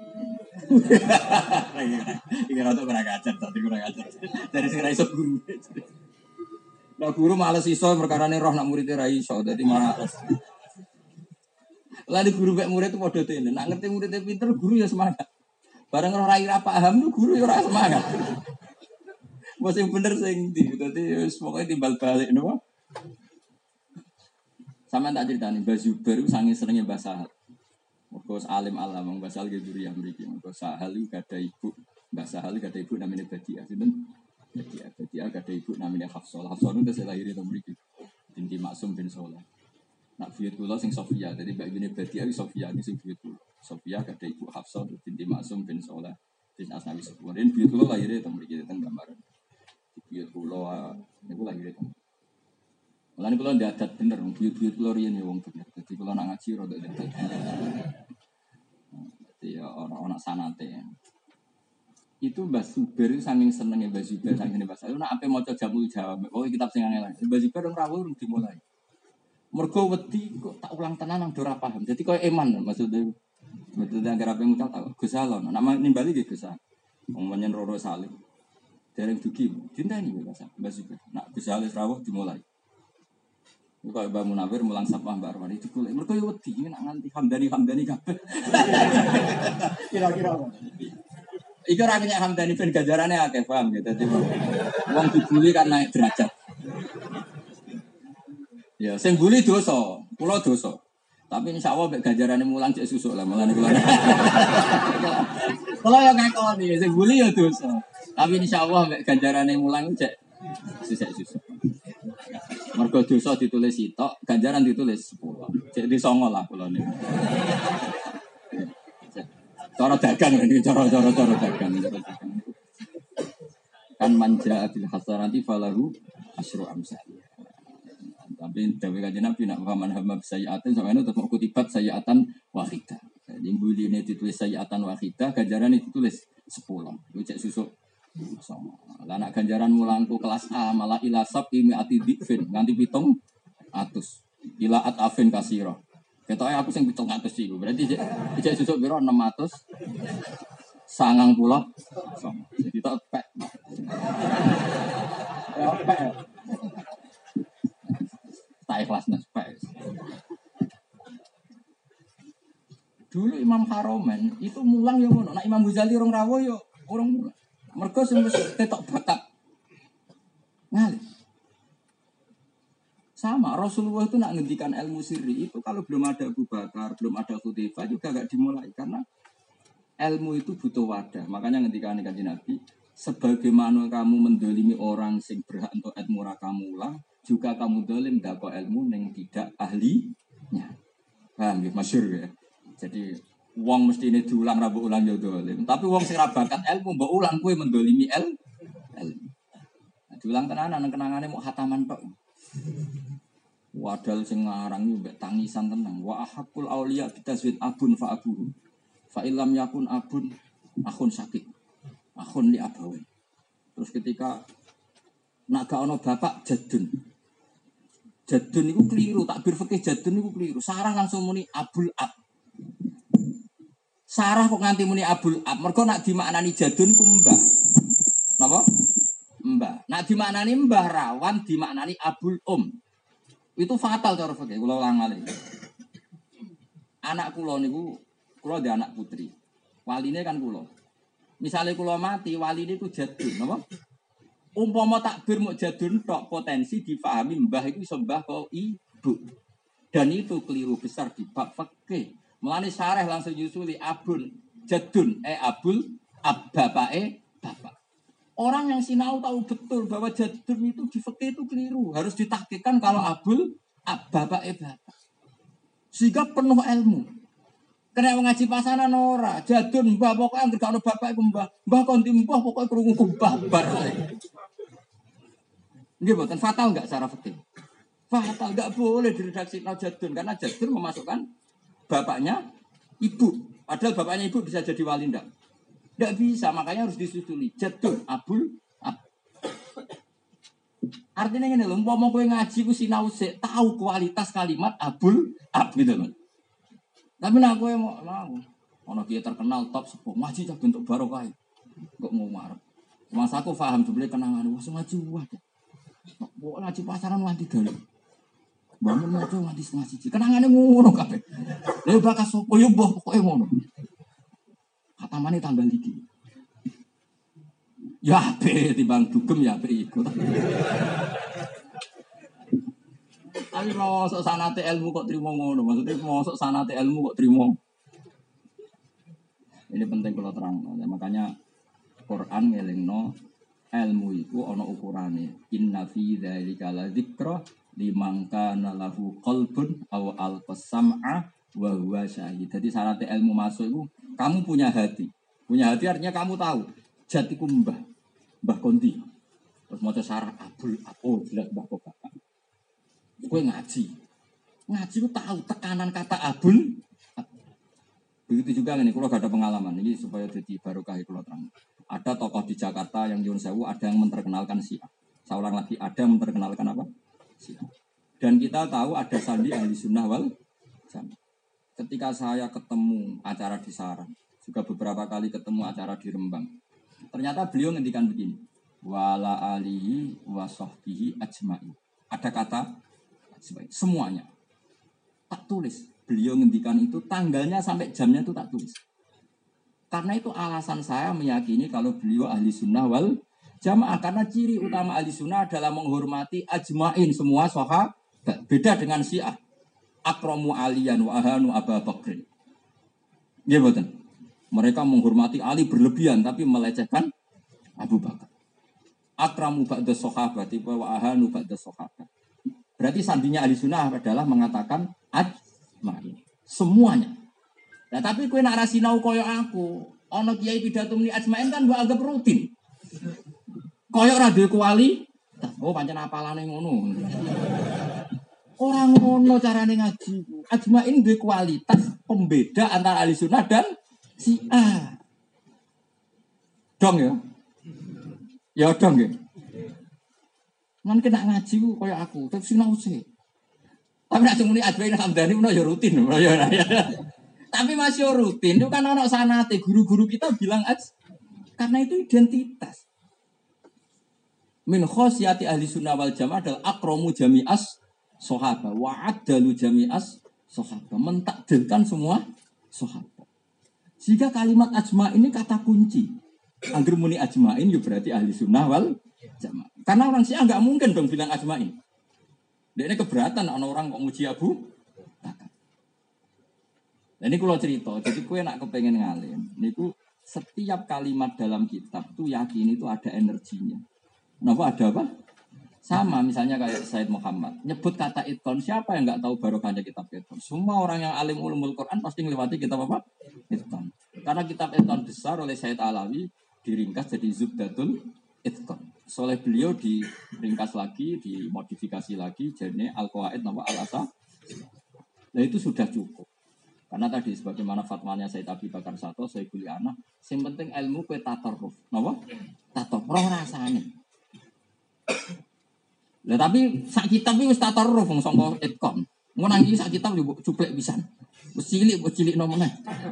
Iki rada kurang ajar, tadi kurang ajar. Dari sing ra iso guru. Lah guru males iso perkarane roh nak muridnya ra iso, dadi males. Lah di guru mek murid itu padha tene. Nak ngerti muridnya pinter, guru ya semangat. Bareng ora ra paham lu guru ya ora semangat. Wes sing bener sing ndi. Dadi wis pokoke timbal balik napa. Sampeyan tak critani Mbah Zubair iku sange senenge Mbah Sahal. Mergo alim alam Mbah Sahal ge duriya mriki. Mergo Sahal iku gadah ibu. Mbah Sahal gadah ibu namine Badiah. Sinten? Badiah. Badiah gadah ibu namine Hafsah. Hafsah itu tesih lahir itu mriki. Binti Maksum bin Soleh. Nak buyut kula sing Sofia, jadi mbak ibune Badiah iki Sofia iki sing buyut kula. Sofia gadah ibu Hafsah binti Maksum bin Soleh bin Asnawi Kemudian buyut kula lahir teng mriki teng gambaran. Buyut kula niku lahir teng. Mulane kula ndak adat bener, buyut-buyut kula riyen ya wong bener. Dadi kula nak ngaji rada adat. Dadi ya ana-ana sanate. Itu Mbah Zubair saking senenge Mbah Zubair saking Mbah Zubair nak ape maca Jamul Jawab. Oh kitab sing angel. Mbah Zubair dong rawuh urung dimulai. Mergo wedi kok tak ulang tenan nang ora paham. Dadi koyo eman maksudnya. Maksudnya agar apa ngucap tak Gus Alon. Nama nimbali nggih Gus. Wong menyen Roro Salim. Dereng dugi. Dinteni Mbah Zubair. Nak Gus Alon rawuh dimulai. Kok Mbah Munawir mulang sapah Mbak Arwani digolek. Mergo yo wedi nak nganti hamdani-hamdani kabeh. Kira-kira iku ora kena hamdani ben ganjarane akeh paham gitu. Dadi wong dibuli kan naik derajat. Ya, sing bully dosa, kula dosa. Tapi insyaallah mek ganjarane mulang cek susuk lah, mulane kula. Kula yo ngakoni, sing bully yo dosa. Tapi insyaallah mek ganjarane mulang cek susuk-susuk. Mergo dosa ditulis sitok, ganjaran ditulis sepuluh. Cek di songo lah kula niku. Cara dagang ini, cara-cara cara dagang. Kan manja bil hasanati falahu asyru amsalih. Tapi dawuh Kanjeng Nabi nak faman hamma bisayiatin sampeyan tetep kutibat sayiatan wahidah. Jadi buline ditulis sayiatan wahidah, ganjaran ditulis sepuluh. Iku cek susuk sama. Lah nak ganjaran mulangku kelas A malah ila sab imi ati dikfin nganti pitung atus. Ila at afin kasira. Ketoke aku sing pitung atus iku. Berarti cek cek susuk piro enam ratus sangang puluh sama. Jadi tak pek. Ya pek. Tak ikhlas naspek. Dulu Imam Haromen itu mulang ya ngono. Nah Imam Ghazali orang rawuh yo orang mulang. Mergo sing wis tetok bakat ngalih. Sama Rasulullah itu nak ngendikan ilmu sirri itu kalau belum ada Abu Bakar, belum ada Hudzaifah juga gak dimulai karena ilmu itu butuh wadah. Makanya ngendikan Kanjeng Nabi, sebagaimana kamu mendolimi orang sing berhak untuk ilmu kamu ulang, juga kamu dolim dako ilmu yang tidak ahlinya. Paham ya, masyhur ya. Jadi wong mesti ini diulang rabu ulang yo dolim. Tapi wong sing ra bakat ilmu mbok ulang kowe mendolimi el ilmu. Nah, diulang tenanan kenangane mau hataman tok. Wadal sing ngarang yo mbek tangisan tenang. Wa ahqul auliya bitazwid abun fa abuhu. Fa illam yakun abun akhun sakit. Akhun li abawe. Terus ketika nak gak ono bapak jadun. Jadun itu keliru, takbir fikih jadun itu keliru. Sarah langsung muni abul ab. Sarah kok nganti muni abul ab. Mergo nak dimaknani jadun ku mbah. Napa? Mbah. Nak dimaknani mbah rawan dimaknani abul um. Itu fatal cara fikih. Kula ulang malih. Anak kula niku kula ada anak putri. Waline kan kula. Misalnya kula mati, waline ku jadun, napa? Umpama takbir mau jadun tok potensi difahami mbah itu sembah kau ibu. Dan itu keliru besar di bab fikih. Mulane syarah langsung nyusuli abun jadun eh abul ab bapake bapak. Orang yang sinau tahu betul bahwa jadun itu di fikih itu keliru, harus ditahqiqkan kalau abul ab bapake bapak. Sehingga penuh ilmu. Kena ngaji pasanan ora, jadun mbah pokoke anggere gak ono bapak iku mbah. Mbah kon di mbah pokoke krungu babar. Nggih mboten fatal enggak secara fikih? Fatal enggak boleh diredaksi jadun karena jadun memasukkan bapaknya ibu. Padahal bapaknya ibu bisa jadi wali ndak? Ndak bisa, makanya harus disusuli jadun abul ab. Artinya ngene lho, umpama kowe ngaji ku sinau sik, tahu kualitas kalimat abul ab gitu lho. Tapi nek kowe mau mau ono kiye terkenal top sepuh ngaji cah bentuk barokah. Kok mau marep. Mas aku paham jebule kenangan wis ngaji wae. Kok ngaji pasaran nganti dalu. Bangun maca nganti setengah siji. Kenangane ngono kabeh. Lha bakas sapa yo mbah pokoke ngono. Katamane tanggal iki. Ya ape timbang dugem ya ape iku. Tapi mosok sanate ilmu kok trimo ngono. Maksudnya mosok sanate ilmu kok trimo. Ini penting kalau terang. Makanya Quran ngelingno ilmu itu ana ukurane. Inna fi dzalika ladzikra liman kana lahu qalbun aw alqasam'a wa huwa syahid. Jadi syarat ilmu masuk itu kamu punya hati. Punya hati artinya kamu tahu jatiku mbah. Mbah Konti. Terus maca syarah Abdul Apo jelas mbah bapak. Kowe ngaji. Ngaji ku tahu tekanan kata abun. Begitu juga ini, kalau gak ada pengalaman ini supaya jadi barokah kalau terang. Ada tokoh di Jakarta yang Yun Sewu, ada yang memperkenalkan Syiah. Saya ulang lagi, ada yang memperkenalkan apa? Syiah. Dan kita tahu ada sandi ahli sunnah wal jamaah. Ketika saya ketemu acara di Sarang, juga beberapa kali ketemu acara di Rembang, ternyata beliau ngendikan begini, wala alihi wa sahbihi ajma'i. Ada kata semuanya. Tak tulis. Beliau ngendikan itu tanggalnya sampai jamnya itu tak tulis. Karena itu alasan saya meyakini kalau beliau ahli sunnah wal jamaah. Karena ciri utama ahli sunnah adalah menghormati ajma'in semua sahabat. Beda dengan Syiah. Akramu aliyan wa ahanu Abu Bakr. Ya betul. Mereka menghormati Ali berlebihan tapi melecehkan Abu Bakar. Akramu ba'da sahabat wa ahanu ba'da sahabat. Berarti sandinya ahli sunnah adalah mengatakan ajma'in. Semuanya. Nah tapi kowe nak ra sinau koyo aku, ana kiai pidato muni ajma'in kan mbok anggap rutin. Koyo ra duwe kuali, oh pancen apalane ngono. Orang ngono carane ngaji. Ajma'in duwe kualitas pembeda antara ahli sunnah dan Syiah. Dong ya? Ya dong ya. Man kena ngaji ku koyo aku, terus sinau sih. Tapi nek muni ajma'in hamdani ngono ya rutin. Tapi masih rutin, itu kan ono sanate guru-guru kita bilang aj, karena itu identitas. Min khosyati ahli sunnah wal jamaah adalah akramu jami'as sahabat wa addalu jami'as sahabat, mentakdirkan semua sahabat. Jika kalimat ajma ini kata kunci, angger muni ajma'in ya berarti ahli sunnah wal jamaah. Karena orang Syiah enggak mungkin dong bilang ajma'in. Dia ini keberatan ana orang kok muji Abu. Nah, ini kalau cerita, jadi kue nak kepengen ngalim, niku setiap kalimat dalam kitab tuh yakin itu ada energinya. Kenapa ada apa? Sama misalnya kayak Said Muhammad, nyebut kata itkon, siapa yang nggak tahu barokahnya kitab itkon? Semua orang yang alim ulumul Quran pasti ngelewati kitab apa? Itkon. Karena kitab itkon besar oleh Said Alawi diringkas jadi Zubdatul Itkon. Oleh beliau diringkas lagi, dimodifikasi lagi, jadi Al-Qawaid nama Al-Asa. Nah itu sudah cukup. Karena tadi sebagaimana fatwanya Said Abi Bakar Sato, saya kuliah anak, yang penting ilmu kue tatarruf, napa? Tatarruf, roh rasane. Lah tapi sak kitab iki wis tatarruf wong sangka itkon. Ngono iki sak kitab yo cuplek pisan. Wis cilik, wis cilik nomene.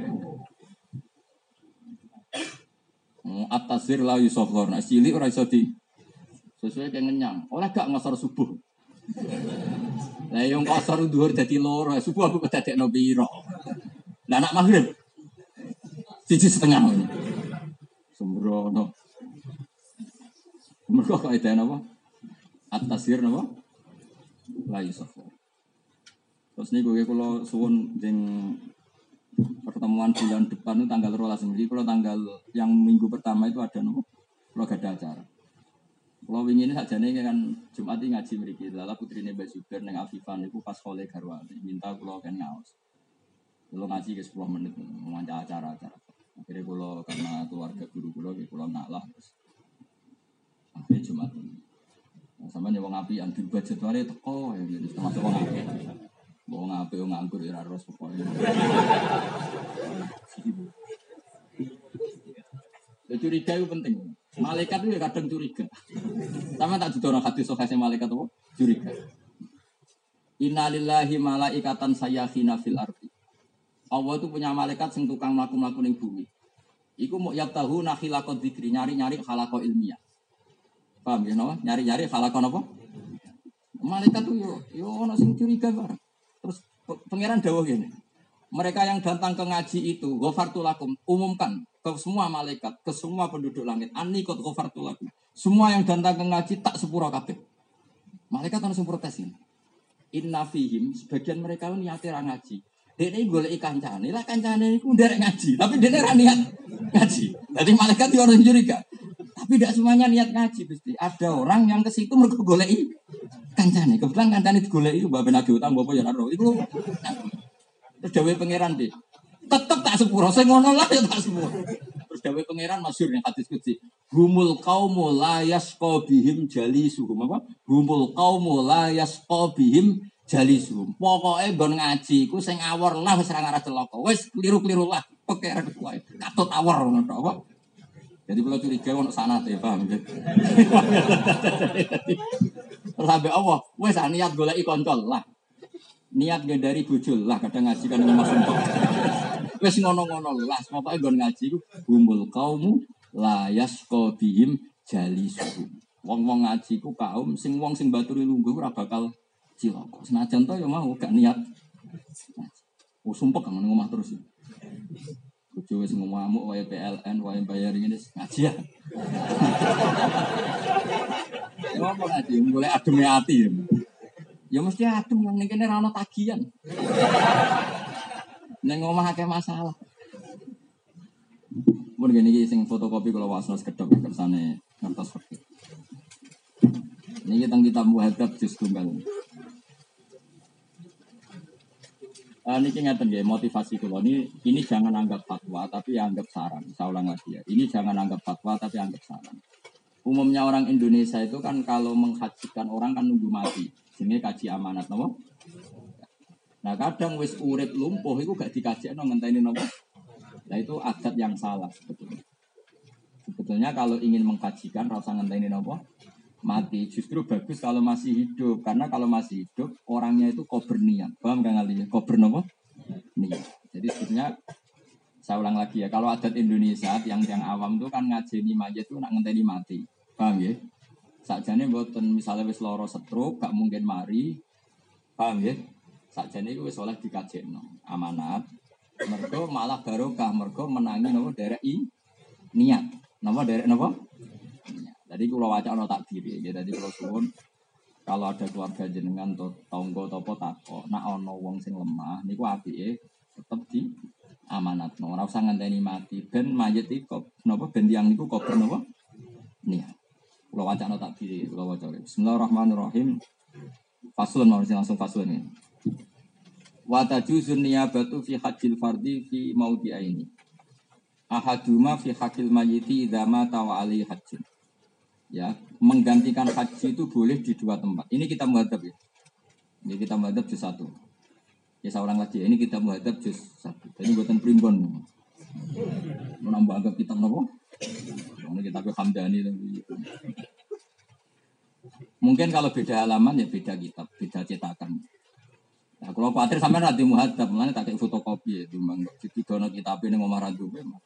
Oh, at-tasir la yusaghar. Nek cilik ora iso di sesuai dengan ngenyang. Oleh gak ngasar subuh. Lah yang kasar dhuwur dadi loro, subuh aku kedadekno piro. Lah anak maghrib. Siji setengah. Sembrono. Mergo kaidah napa? At-tasir napa? La yusaf. Terus niku kula suwun jeng pertemuan bulan depan itu tanggal dua belas Juli. Kalau tanggal yang minggu pertama itu ada napa? Kalau gak ada acara. Kalau ingin saja nih kan Jumat ini ngaji mriki. Lala putrine Mbak Zubair ning Afifan niku pas kole garwane minta kula kan ngaos. Kula ngaji ke sepuluh menit memanca acara-acara. Akhirnya kula karena keluarga guru kula nggih kula ngalah terus. Akhirnya Jumat ini. Nah, sampeyan yo wong apian diubah jadwale teko ya termasuk wong apik. Wong apik wong nganggur ora ros pokoke. Ya curiga itu penting. Malaikat itu kadang curiga. Sama tak duduk orang hadis sahih malaikat apa? Curiga. Innalillahi malaikatan sayyakhina fil ardi. Allah itu punya malaikat sing tukang mlaku-mlaku ning bumi. Iku mau yabtahu nakhilaqad dzikri, nyari-nyari halaqah ilmiah. Paham ya napa? Nyari-nyari halaqah napa? Malaikat itu yo yo ono sing curiga bareng. Terus pangeran dawuh ngene. Mereka yang datang ke ngaji itu, ghafartu lakum, umumkan ke semua malaikat, ke semua penduduk langit. Ani qad ghafartu lakum. Semua yang datang ke ngaji tak sepura kabeh. Malaikat ono sing protes ini. Inna fihim, sebagian mereka niate ra ngaji. Dene goleki kancane, lah kancane niku nderek ngaji, tapi dene ra niat ngaji. Jadi malaikat yo orang curiga. Tapi tidak semuanya niat ngaji, Gusti. Ada orang yang ke situ mergo goleki kancane. Kebetulan kancane digoleki mbak ben agi utang bapak ya ora. Iku terus dawuh pangeran deh. Tetep tak sepuro, sing ngono lah ya tak sepuro. Terus dawuh pangeran masyhur yang hadis qudsi. Humul qaumu la yasqa bihim jalisuhum apa? Humul qaumu la yasqa bihim jalisuhum. Pokoke nggon ngaji iku sing awor lah wis ora ngarah celaka. Wis kliru-kliru lah. Oke ra kuwi. Katut awor ngono tok apa? Jadi kalau curiga ono sanate paham ya. Terus sampai Allah, wis niat goleki koncol lah. Niat ngendari bojol lah kadang ngaji kan ngomong sumpah. Wis ngono-ngono lah, pokoke nggon ngaji iku humul qaumu la yasqa bihim jalisuhum. Wong-wong ngaji ku kaum sing wong sing baturi lungguh ora bakal cilaka. Senajan to ya mau gak niat. Oh sumpah kan ngomong terus. Bojo wis ngamuk wae P L N wae bayar ngene ngaji ya. Ngomong ngaji mulai ademe ati. Ya mesti adem nang kene ra ono tagihan. Neng omah akeh masalah. Mun ngene iki sing fotokopi kula wasno sekedhok kersane ngertos fakir. Niki teng kitab Muhadzab juz tunggal. Uh, ini ngeten nggih motivasi kula ini ini jangan anggap fatwa tapi anggap saran. Saya ulang lagi ya. Ini jangan anggap fatwa tapi anggap saran. Umumnya orang Indonesia itu kan kalau menghajikan orang kan nunggu mati. Jenenge kaji amanat napa? Nah, kadang wis urip lumpuh iku gak dikajekno ngenteni napa? Nah, itu adat yang salah sebetulnya. Sebetulnya kalau ingin mengkajikan ora usah ngenteni napa? Mati. Justru bagus kalau masih hidup karena kalau masih hidup orangnya itu kober niat. Paham kan kali ya? Kober napa? Niat. Jadi sebetulnya saya ulang lagi ya, kalau adat Indonesia yang yang awam itu kan ngajeni mayit itu nak ngenteni mati. Paham ya? Sakjane mboten misalnya wis lara stroke gak mungkin mari. Paham ya? Sakjane iku wis oleh dikajekno amanat. Mergo malah barokah mergo menangi napa derek i niat. Napa derek napa? Jadi kalau wajah ono takdir ya, jadi kalau suwun kalau ada keluarga jenengan atau tonggo atau potako, nak ono wong sing lemah, niku apike tetep di amanat. No, ora usah ngenteni mati. Ben mayit iku napa ben tiyang niku kober napa? Niat. Kalau wajah ono takdir, kalau wajah. Bismillahirrahmanirrahim. Faslun mau langsung faslun ini. Wa tajuzun niyabatu fi hajjil fardhi fi maudhi'aini. Ahaduma fi haqqil mayyiti idza mata wa alaihi hajjun. Ya, menggantikan haji itu boleh di dua tempat. Ini kita muhadzab ya. Ini kita muhadzab juz satu. Ya saya ulang lagi, ini kita muhadzab juz satu. Jadi buatan primbon. Menambah agak kitab apa? Ini kitab Hamdani. Mungkin kalau beda halaman ya beda kitab, beda cetakan. Nah, kalau khawatir sampai nanti muhadzab, mana tak kayak fotokopi ya, memang jadi dono kitab ini ngomong radu memang.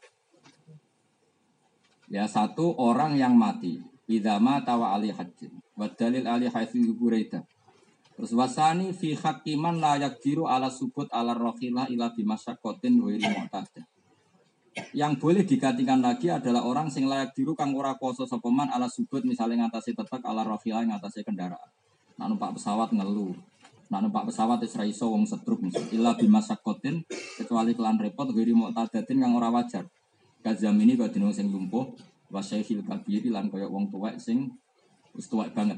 Ya satu orang yang mati. Idama tawa ali hajjin wa dalil ali haitsu buraida. Terus wasani fi hakiman la yaqdiru ala subut ala rakhilah ila bimasyaqqatin wa iri mu'tadah. Yang boleh digantikan lagi adalah orang sing layak diru kang ora kuasa sapa man ala subut misalnya ngatasi tetek ala rakhilah ngatasi kendaraan. Nak numpak pesawat ngeluh. Nak numpak pesawat wis ra iso wong setruk misal ila bimasyaqqatin kecuali kelan repot wa iri mu'tadatin kang ora wajar. Kazam ini kok dino sing lumpuh wasyaikhil kabir lan kaya wong tuwek sing wis tuwek banget.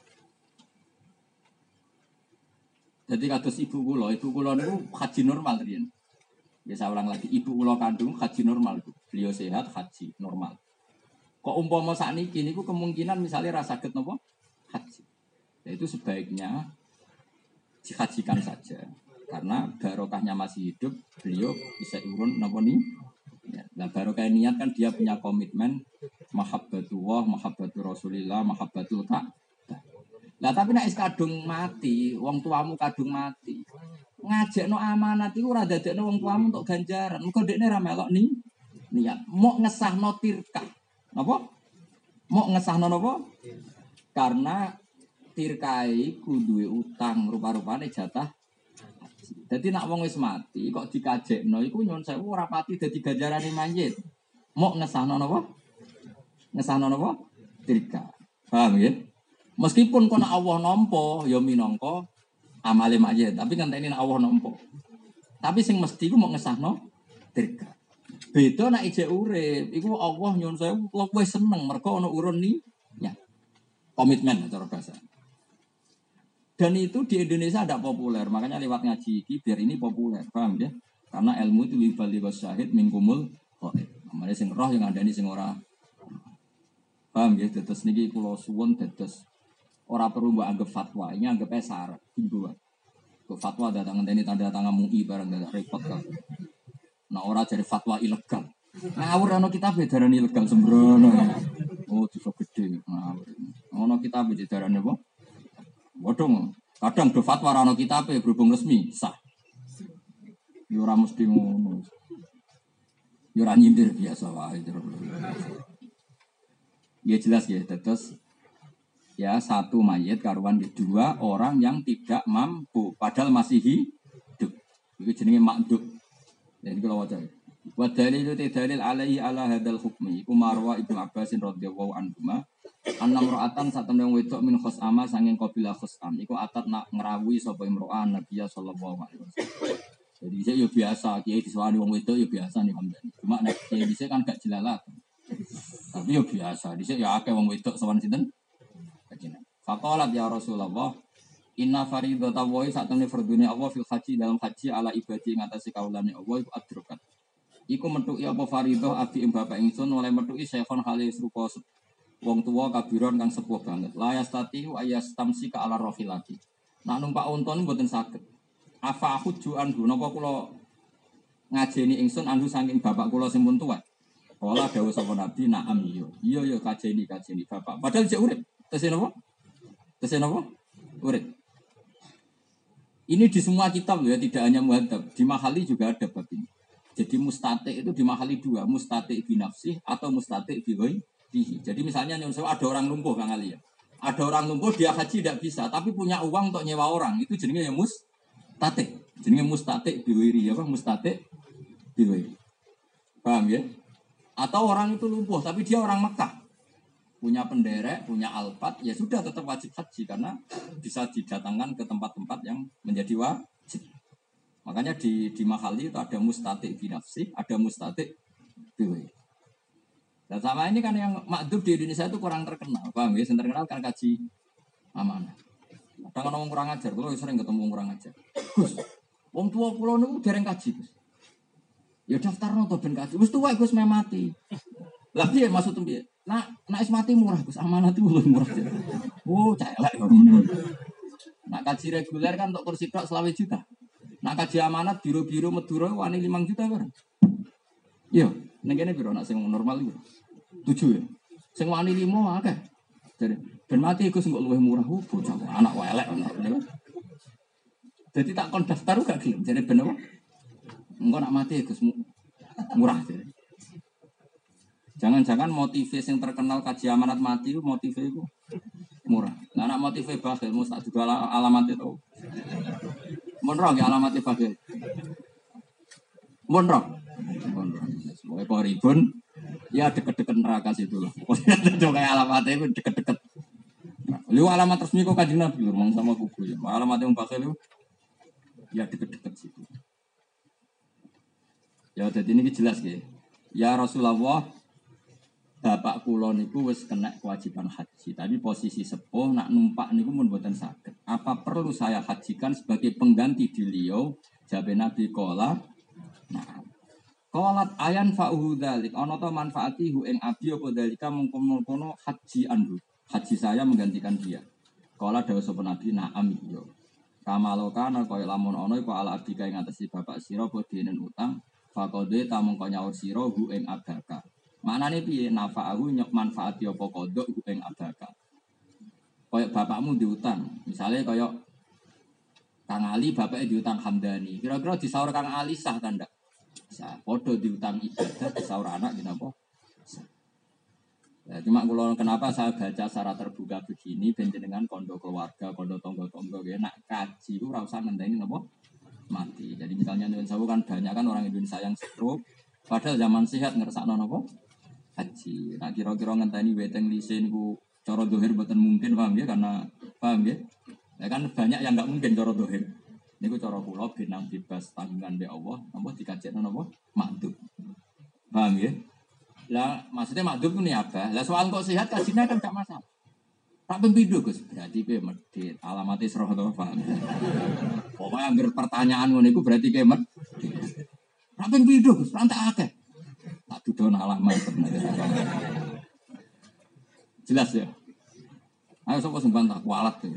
Jadi kados ibu kula, ibu kula niku haji normal riyen. Ya saya ulang lagi, ibu kula kandung haji normal. Beliau sehat haji normal. Kok umpama sakniki niku kemungkinan misalnya ra saged napa? Haji. Ya itu sebaiknya dihajikan saja. Karena barokahnya masih hidup, beliau bisa urun napa ni? Ya, nah barokah niat kan dia punya komitmen mahabbatullah, mahabbatur Rasulillah, mahabbatul Ka'bah. Lah tapi nek is kadung mati, wong tuamu kadung mati. Ngajakno amanat iku ora dadekno wong tuamu untuk ganjaran. Muga dekne ra melok ni niat. Mok ngesahno tirkah. Napa? Mok ngesahno napa? Karena tirkai kudu duwe utang rupa-rupane jatah. Jadi nak wong wis mati kok dikajekno iku nyuwun sewu ora pati dadi ganjarane mayit. Mok ngesahno napa? Ngesahno napa? Tirka. Paham ya? Meskipun kono Allah nampa ya minangka amale mayit, tapi ngenteni nak Allah nampa. Tapi sing mesti iku mok ngesahno tirka. Beda nek ijek urip, iku Allah nyuwun sewu luwih seneng mergo ana urun ni ya. Komitmen cara bahasa. Dan itu di Indonesia tidak populer, makanya lewat ngaji ini biar ini populer, paham ya? Karena ilmu itu libali wasyahid mingkumul khair. Namanya sing roh yang ada di sing ora. Paham ya? Terus niki kula suwun dados ora perlu mbok anggap fatwa, ini anggap syarat himbauan. Kok fatwa datang ngenteni tanda tangan M U I barang dadak repot kabeh. Nah ora jadi fatwa ilegal. Ngawur ana kitab darani ilegal sembrono. Oh dosa gede ngawur. Ana kitab darani apa? Bodong. Kadang do fatwa ora ana kitabe berhubung resmi sah. Ya ora mesti ngono. Ya ora nyindir biasa wae. Ya jelas ya, terus ya satu mayat karuan dua orang yang tidak mampu padahal masih hidup. Itu jenenge makdub. Dan kalau wajar. Wa dalilu dalil alaihi ala hadzal hukmi. Umarwa Ibnu Abbas radhiyallahu anhuma anna mar'atan satemene wedok min khusama sanging kabilah khusam iku atat nak ngrawuhi sapa imro'an Nabi sallallahu alaihi wasallam. Jadi saya ya biasa, kiai diswani wong wedok ya biasa nih hamdan. Cuma nek kiai dhisik kan gak jelalat. Tapi ya biasa, dhisik ya akeh wong wedok sowan sinten? Kajian. Faqalat ya Rasulullah, inna faridata wa satamne fardune Allah fil haji dalam haji ala ibadi ngatasi kaulane Allah iku adrokat. Iku metuki apa faridah abi ing bapak ingsun oleh metuki syekhon halis rupa wong tuwa kabiron kang sepuh banget. La yastati ayas tamsi ka ala rafilati. Nak numpak unta niku mboten saged. Afa hujju anhu napa kula ngajeni ingsun anhu saking bapak kula sing pun tuwa. Kala dawuh sapa Nabi na'am iya. Iya ya kajeni kajeni bapak. Padahal jek urip. Tesih napa? Tesih napa? Urip. Ini di semua kitab ya, tidak hanya muhadzab. Di Mahali juga ada bab ini. Jadi mustati' itu di Mahali dua, mustati' bi nafsih atau mustati' bi ghairihi. Jadi misalnya ada orang lumpuh Kang Ali ya. Ada orang lumpuh dia haji tidak bisa, tapi punya uang untuk nyewa orang. Itu jenenge ya mustati'. Jenenge mustati' bi ghairihi apa mustati' bi ghairihi. Paham ya? Atau orang itu lumpuh tapi dia orang Mekah. Punya penderek, punya alpat, ya sudah tetap wajib haji karena bisa didatangkan ke tempat-tempat yang menjadi wajib. Makanya di di Mahali itu ada mustati' bi nafsi, ada mustati' bi ghairihi. Dan sama ini kan yang makdub di Indonesia itu kurang terkenal. Paham ya? Yang terkenal kan kaji amanah. Kadang orang kurang ajar, kalau sering ketemu kurang ajar. Gus, wong tua pulau niku dereng kaji, Gus. Ya daftar nonton ben kaji. Wis tuwa Gus meh mati. Lah piye maksud piye? Nak nak is mati murah Gus, amanah itu luwih murah. Oh, celek ya ngono. Nak kaji reguler kan untuk kursi tok selawe juta. Nak kaji amanat biru-biru Madura wani lima juta kan. Iya, ning kene piro nak sing normal iku? tujuh ya. Sing wani lima akeh. Jadi ben mati Gus kok luwih murah. Oh, bocah anak welek ngono. Jadi tak kon daftar gak gelem. Jadi ben apa? Engko nak mati Gus murah jadi. Jangan-jangan motivasi yang terkenal kaji amanat mati itu motivasi itu murah. Nah, nak motivasi bakhil mesti juga alamat itu. Monrong ya alamatnya bakhil. Monrong. Monrong. Sebagai koribun ya deket-deket neraka situ loh. Itu kayak alamatnya itu deket-deket. Lu alamat resmi kok Kanjeng Nabi lho sama kuku ya. Alamatnya yang bakhil itu ya deket-deket situ. Ya jadi ini jelas ya. Ya Rasulullah, bapak kula niku wis kena kewajiban haji. Tapi posisi sepuh nak numpak niku mun mboten saged. Apa perlu saya hajikan sebagai pengganti beliau? Jawab Nabi qala. Nah, qalat ayan fa'uhu dzalik. Ana ta manfaati hu ing abi apa dalika mengkono haji anhu. Haji saya menggantikan dia. Qala dawuh sapa Nabi na'am iya. Kamaloka ana kaya lamun ana iku ala abdika ing atase bapak sira bodenen utang. Fakode tamung kau nyaur siro hu ing abaka. Mana nih piye nafa'ahu nyok manfaati apa kodok hu ing abaka. Koyok bapakmu diutang, misalnya koyok Kang Ali bapaknya diutang Hamdani. Kira-kira disaur Kang Ali sah kan ndak? Sah. Podo diutang ibadah disaur anak kenapa? Sah. Ya, cuma kalau kenapa saya baca secara terbuka begini, benjenengan kondo keluarga, kondo tonggo-tonggo, ya nak kaji itu rasa ngenteni napa? Mati. Jadi misalnya Nuwun Sewu kan banyak kan orang Indonesia yang stroke, padahal zaman sehat ngersakno napa? Haji. Nah kira-kira ngenteni weteng lise niku cara dohir mboten mungkin paham ya karena paham ya? Ya kan banyak yang enggak mungkin cara dohir. Niku cara kula benang bebas tanggungan be Allah, napa dikajekno napa? Makdub. Paham ya? Lah maksudnya makdub ini apa? Lah soal kok sehat kajine kan enggak masalah. Tak pembidu Gus, berarti ke medit. Alamatnya serah atau apa? Pokoknya anggar pertanyaan ngono iku berarti ke medit. Tak pembidu Gus, rantak akeh. Tak dudon alamat. Jelas ya. Ayo sapa sing bantah kualat. Ya.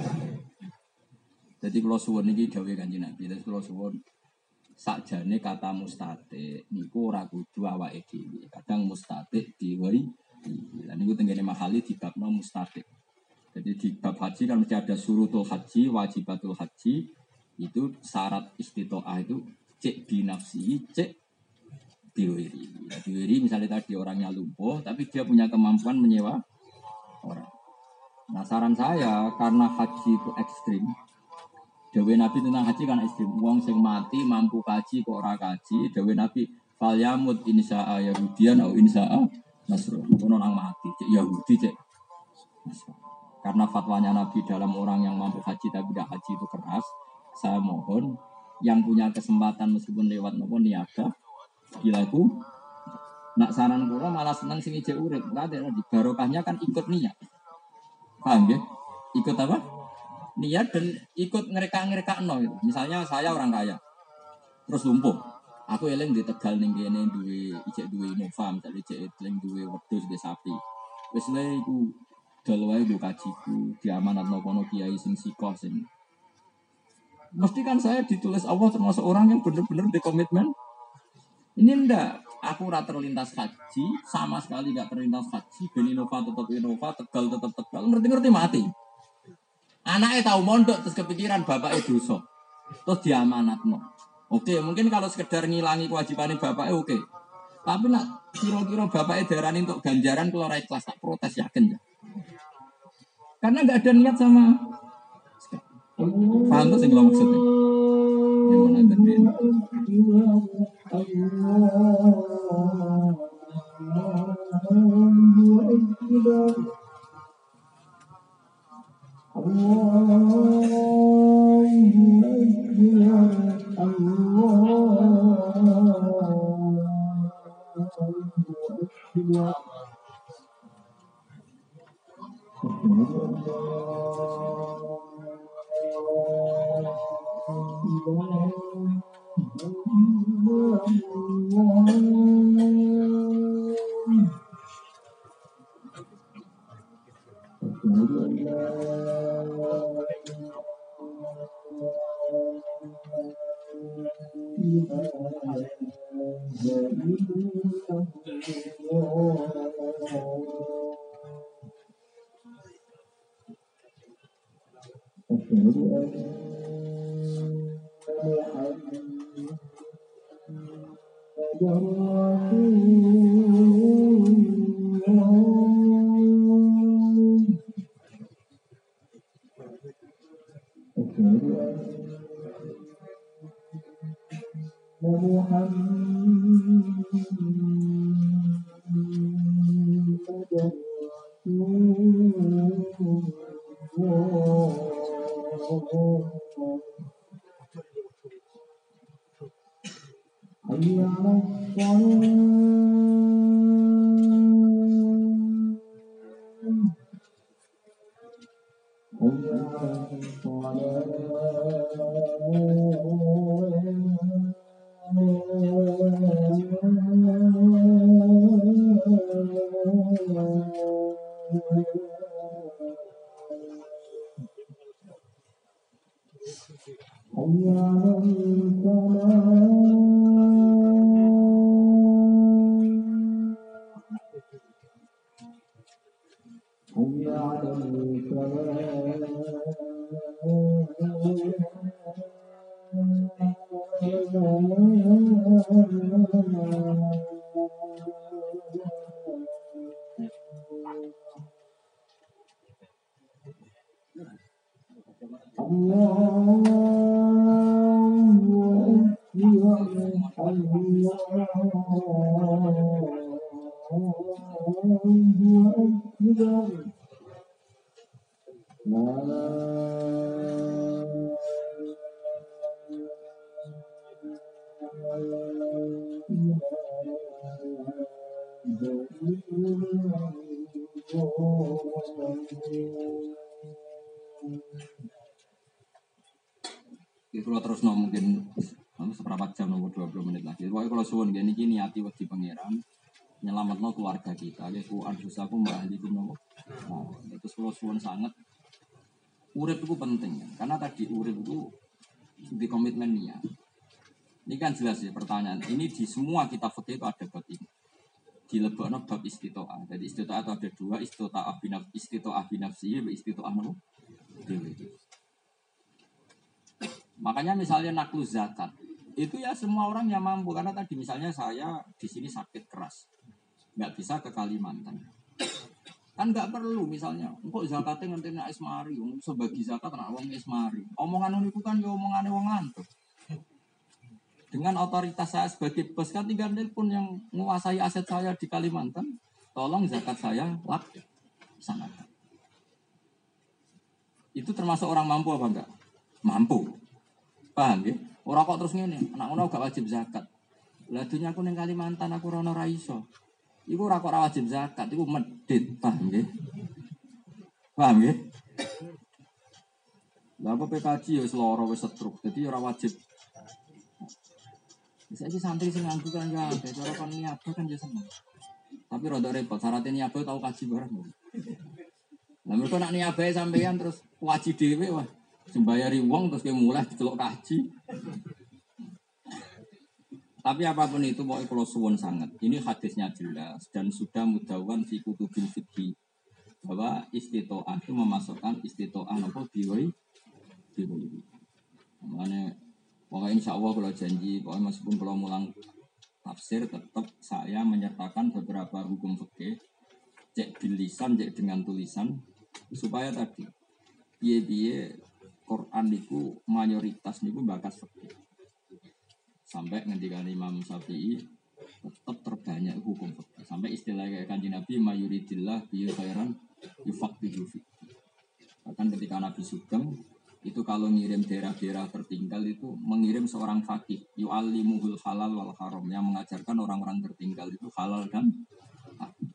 Jadi kalau suwun iki dawuh Kanjeng Nabi, terus kalau suwun sakjane kata mustate niku ora kudu awake dhewe. Kadang mustate diwehi. Lah niku tengene mahali dibabno mustate. Jadi di bab haji kan mesti ada surutul haji, wajibatul haji. Itu syarat istitoah itu cek binafsi, cek diwiri. Nah, diwiri misalnya tadi orangnya lumpuh, tapi dia punya kemampuan menyewa orang. Nah saran saya karena haji itu ekstrim, Dewi Nabi tentang haji kan ekstrim. Uang sing mati mampu kaji kok ora kaji. Dewi Nabi fal yamut insya'a Yahudian atau insya'a Nasrani. Kono nang mati cek Yahudi cek Nasrani. Karena fatwanya Nabi dalam orang yang mampu haji tapi tidak haji itu keras. Saya mohon yang punya kesempatan meskipun lewat nopo niaga dilaku. Nak saran kula malah seneng sing ijek urip. Berarti di barokahnya kan ikut niat. Paham ya? Ikut apa? Niat dan ikut ngereka-ngereka no gitu. Misalnya saya orang kaya terus lumpuh. Aku eling di Tegal ning kene duwe ijek duwe Innova, misalnya ijek eling duwe wedhus duwe sapi. Wis le iku dol wae do kajiku diamanatno kono kiai sing sikoh sing mesti kan saya ditulis Allah termasuk orang yang benar-benar berkomitmen. Ini ndak, aku ora terlintas haji, sama sekali enggak terlintas haji, ben Innova tetap Innova, Tegal tetap Tegal, ngerti-ngerti mati. Anaknya tahu mondok terus kepikiran bapaknya dosa. Terus diamanatno. Oke, mungkin kalau sekedar ngilangi kewajibannya bapaknya oke. Tapi nak kira-kira bapaknya darani untuk ganjaran kalau ora ikhlas tak protes yakin ya. Karena enggak ada niat sama paham tuh sing kula maksudnya. Yang mana tadi? Itu terus no mungkin seperempat jam nomor dua puluh menit lagi. Pokoknya kalau suwun gini gini hati wedi pangeran nyelamatno keluarga kita. Aku anjusaku mbak ahli kuno. Nah, itu kalau suwun sangat. Urip itu penting kan? Karena tadi urip itu di komitmen niat. Ini kan jelas ya pertanyaan. Ini di semua kitab fikih itu ada bab ini. Di lebokno bab istitoah. Jadi istitoah itu ada dua, istitoah binaf, istitoah binafsi, istitoah apa? Makanya misalnya naklu zakat, itu ya semua orang yang mampu. Karena tadi misalnya saya di sini sakit keras, nggak bisa ke Kalimantan. Kan nggak perlu misalnya, kok zakatnya nanti nak esmari, sebagi zakat nak wong esmari. Omongan itu kan ya omongan wong ngantuk. Dengan otoritas saya sebagai bos kan tinggal telepon yang menguasai aset saya di Kalimantan, tolong zakat saya laksanakan. Itu termasuk orang mampu apa enggak? Mampu. Paham ya? Orang kok terus ngene, anak ngono gak wajib zakat. Lah dunya aku ning Kalimantan aku ora ono ra iso. Iku ora kok ora wajib zakat, iku medhit, paham nggih? Paham nggih? Lah apa P K J ya wis lara wis setruk, dadi ora wajib. Bisa iki santri sing nganggu kan ya, cara kon niaba kan ya seneng. Tapi rada repot, syaratnya niaba tau kaji bareng. Lah mergo nek niabae sampean terus wajib dhewe wah, sembayari wong terus ke mulai diceluk kaji. Tapi apapun itu pokoknya kalau suwon sangat. Ini hadisnya jelas dan sudah mudawan fi kutubil fikih bahwa istitoah itu memasukkan istitoah apa biwai biwai. Makanya pokoknya insya Allah kalau janji pokoknya meskipun kalau mulang tafsir tetap saya menyertakan beberapa hukum fikih cek bilisan cek dengan tulisan supaya tadi biye-biye Quran itu mayoritas niku bakas fikih. Sampai ngendikan Imam Syafi'i tetap terbanyak hukum fikih. Sampai istilah kayak Kanjeng Nabi mayuridillah bi khairan yufaqihu fi. Bahkan ketika Nabi Sugeng itu kalau ngirim daerah-daerah tertinggal itu mengirim seorang faqih yu'allimuhul halal wal haram yang mengajarkan orang-orang tertinggal itu halal dan haram.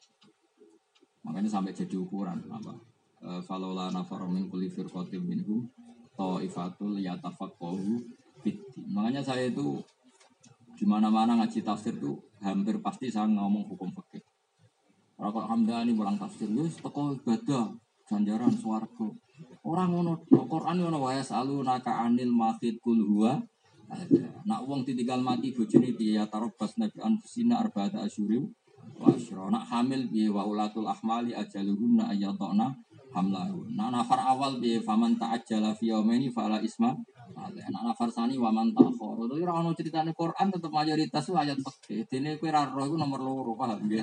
Makanya sampai jadi ukuran apa? Falaula nafara min kulli firqatin minhum ta'ifatul yatafaqahu. Makanya saya itu di mana-mana ngaji tafsir itu hampir pasti saya ngomong hukum fikih. Kalau Hamdani pulang tafsir, wis teko ibadah, ganjaran swarga. Orang ngono Quran ngono wae salu naka anil mahid kul huwa. Nak wong ditinggal mati bojone piye ya tarabas nabi anfusina arba'ata asyurim wa asyra. Nak hamil piye wa ulatul ahmali ajaluhunna ayyadna hamlahu. Nak nafar awal piye faman ta'ajjala fi yaumaini fala isma. Nah, nafar sani waman takhor. Itu ora ono critane Quran tetep mayoritas itu ayat fikih. Dene kowe ra roh iku nomor loro, paham nggih.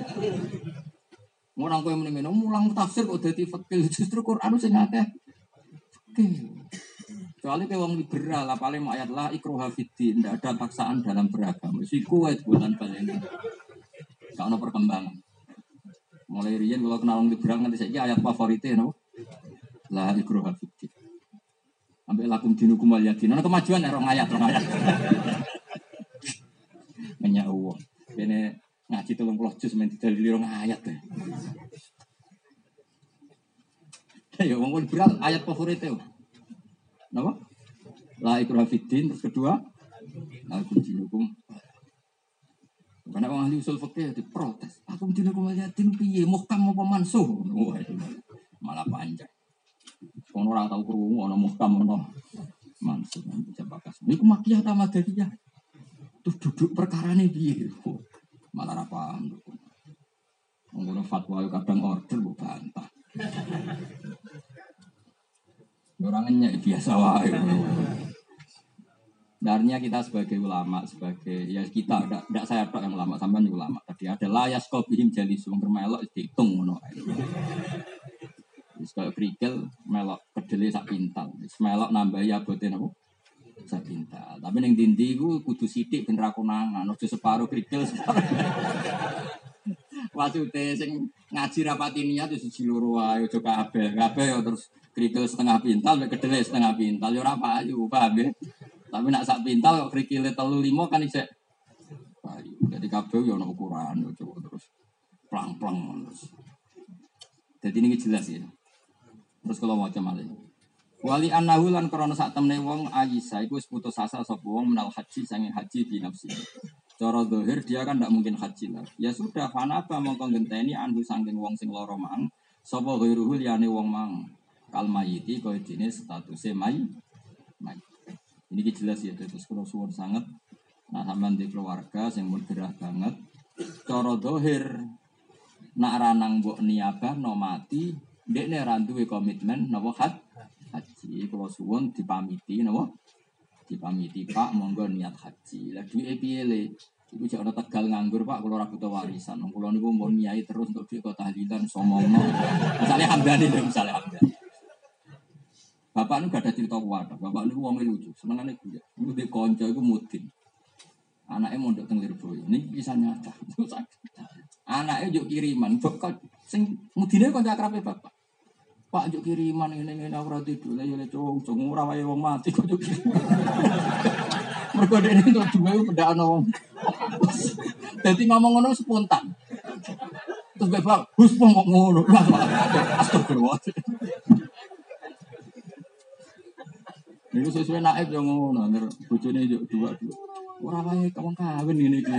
Ora kowe muni ngene, mulang tafsir kok dadi fikih, justru Quran sing akeh fikih. Kecuali kowe wong liberal, apale mau ayat la ikruha fiddin, ndak ada paksaan dalam beragama. Siku wae bulan balen. Gak ono perkembangan. Mulai riyen kalau kenal wong liberal nganti saiki ayat favorite no. La ikruha fiddin. Ambil lakum dinukum wal yadin. Ana kemajuan ya rong ayat, rong ayat. Menyak uang. Kene ngaji telung puluh juz men didalili rong ayat. Ya wong liberal ayat favorit e. Napa? La ikraha fiddin terus kedua lakum dinukum. Karena orang ahli usul fikih diprotes. Lakum dinukum wal yadin piye? Muhkam apa mansuh? Malah panjang. Ono ora tau krungu ono muhkam ono mansur bisa bakas. Niku makiyah ta madaniyah. Terus duduk perkarane piye? Malah ora paham. Ngono fatwa kadang order mbok bantah. Orangnya biasa wae. Sebenarnya kita sebagai ulama, sebagai ya kita enggak enggak saya tok yang ulama, sampean ulama. Tadi ada layas qabihim jalis wong melok diitung ngono ae. Wis kaya krikil melok kedele sak pintal. Wis melok nambahi abote napa? Sak pintal. Tapi ning dindi iku kudu sithik ben ra konangan, aja separo krikil. Maksude sing ngaji rapati niat wis siji loro wae aja kabeh. Kabeh ya terus krikil setengah pintal mek kedele setengah pintal ya ora payu, paham ya? Tapi nak sak pintal kok krikile telu limo kan isek payu. Dadi kabeh ya ana ukuran terus plang-plang terus. Jadi ini jelas ya. Terus kalau mau malih. Wali annahu lan krana sak temne wong Aisyah iku wis putus asa sapa wong menal haji sange haji bi nafsi. Cara zahir dia kan ndak mungkin haji lah. Ya sudah fanaba mongko ngenteni anhu saking wong sing lara mang Sapa ghairuhu liyane wong mang kal mayiti kaya dene statuse may may. Ini jelas ya terus kula suwun sanget nah sampean di keluarga sing mun gerah banget cara zahir nak ranang mbok niabah no mati ndekne ra duwe komitmen napa had haji kula suwun dipamiti napa dipamiti Pak monggo niat haji. Lah duwe piye le? Iku jek ana Tegal nganggur Pak kula ora butuh warisan. Kula niku mun nyai terus untuk duwe tahlilan somono. Misale Hamdani lho misale Hamdani. Bapak niku gak ada cerita kuat. Bapak niku wong lucu, senengane guyu. Niku di kanca iku mudin. Anake mondok teng Lirboyo. Niki kisah nyata. Anake njuk kiriman, kok sing mudine kanca akrabe bapak. Pak njuk kiriman ngene-ngene ora tidur. Lah ya le cung, ora wae wong mati kok njuk kiriman. Mergo dene entuk duwe pendak ana wong. Dadi ngomong ngono spontan. Terus bapak, "Gus pong kok ngono." Astagfirullah. Niku sesuai naib yo ngono, ner bojone njuk dua-dua. Ora wae wong kawin ngene iki.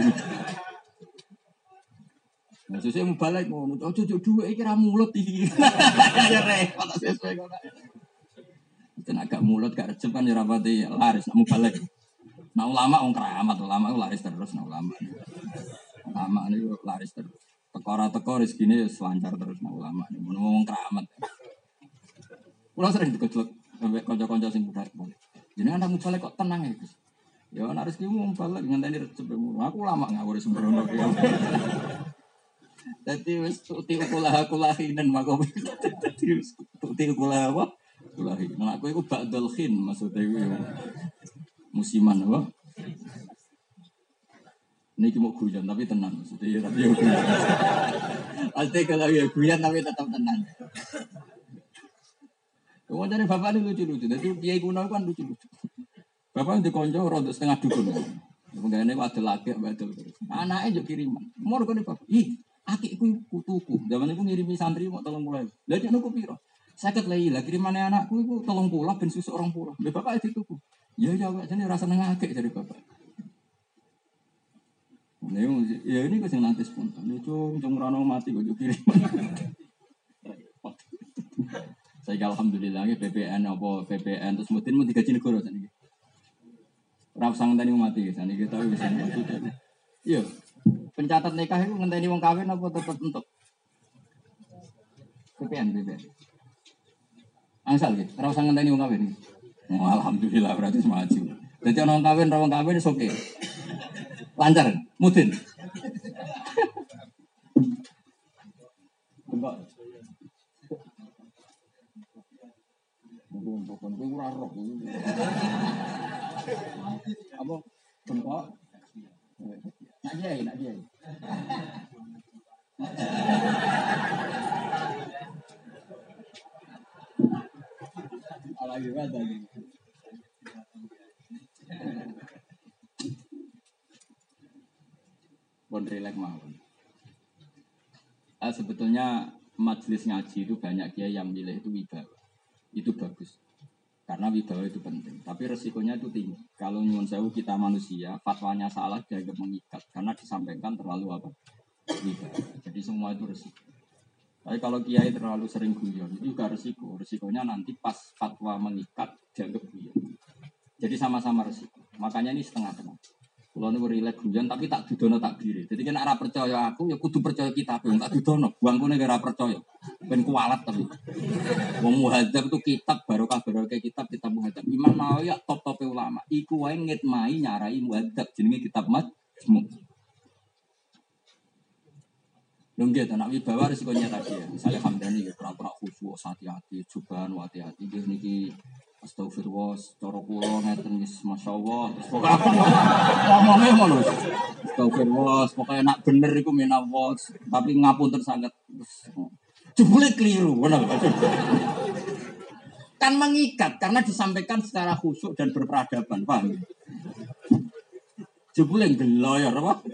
Nah, sesuk mubalek ngono, ojo ojo dhuwit iki ra mulut iki. Ya repot sesuk ngono. Yen agak mulut gak recep kan ya rapati laris nak mubalek. Nah ulama wong keramat, ulama ku laris terus nah ulama. Ulama niku laris terus. Teko-ora teko rezekine wis lancar terus nah ulama. Mun wong keramat. Kula sering dikejlok sampai kanca-kanca sing mubalek. Jenengan anak mubalek kok tenang ya, Gus. Ya ana rezekimu mubalek ngenteni recep. Aku ulama ngawur sembrono ki. Dadi wis tuti kula kulahinan makom. Dadi wis tuti kula apa? Kulahin. Nah aku iku ba'dul khin maksudnya iku musiman apa? Niki mau guyon tapi tenang maksudnya tapi yo. Pasti kalau ya guyon tapi tetap tenang. Kau dari bapak ini lucu-lucu. Jadi kiai kuno kan lucu-lucu. Bapak di konco rodok setengah dukun. Kemudian ini ada laki badal terus. Anaknya juga kiriman. Mau kan bapak. Ih, akikku kutuku. Zaman itu ngirimi santri mau tolong mulai. Lah dia nuku piro. Sakit lagi lah kirimannya anakku itu tolong pulang ben susu orang pulang. Lah bapak itu tuku. Ya ya Pak, jadi rasa ngakik dari bapak. Nah, ya ini kok sing nanti spontan. Ya cung cung rano mati kok kiriman. Saya alhamdulillah P P N apa P P N terus mudin mun digaji negara saniki. Ora usah ngenteni mati saniki kita wis mati. Iya. Pencatat nikah itu ngenteni wong kawin apa tetep entuk? P P N P P N. Angsal iki, ora usah ngenteni wong kawin. Oh, alhamdulillah berarti maju. Dadi ana wong kawin, ora wong kawin wis oke. Lancar, mudin. Enggak. Bukan kowe ora roh. Apa? Bengkok. Nak jai, nak jai. Alagi wae tadi. Bon relax mawon. Ah sebetulnya majelis ngaji itu banyak kiai yang milih itu wibawa. Itu bagus karena wibawa itu penting tapi resikonya itu tinggi kalau nyuwun sewu kita manusia fatwanya salah dianggap mengikat karena disampaikan terlalu apa wibawa jadi semua itu resiko tapi kalau kiai terlalu sering guyon itu juga resiko resikonya nanti pas fatwa mengikat dianggap guyon jadi sama-sama resiko makanya ini setengah-tengah kalau niku rileks guyon tapi tak dudono tak diri jadi kena ora percaya aku ya kudu percaya kita ben tak dudono buangkune ora percaya ben kualat tapi wong muhadzab itu kitab barokah barokah kitab kitab muhadzab Imam Nawawi ya top-top ulama iku wae ngitmai nyarai muhadzab jenenge kitab majmu lho nggih anak wibawa resikonya tadi ya misalnya Hamdani ya pura-pura khusyuk hati-hati cobaan hati-hati nggih niki astagfirullah cara kula ngeten wis masyaallah pokoke ngomongnya ngono astagfirullah pokoke nak bener iku menawa tapi ngapunten sanget jebule keliru bener kan mengikat karena disampaikan secara khusyuk dan berperadaban paham jebule geloyor apa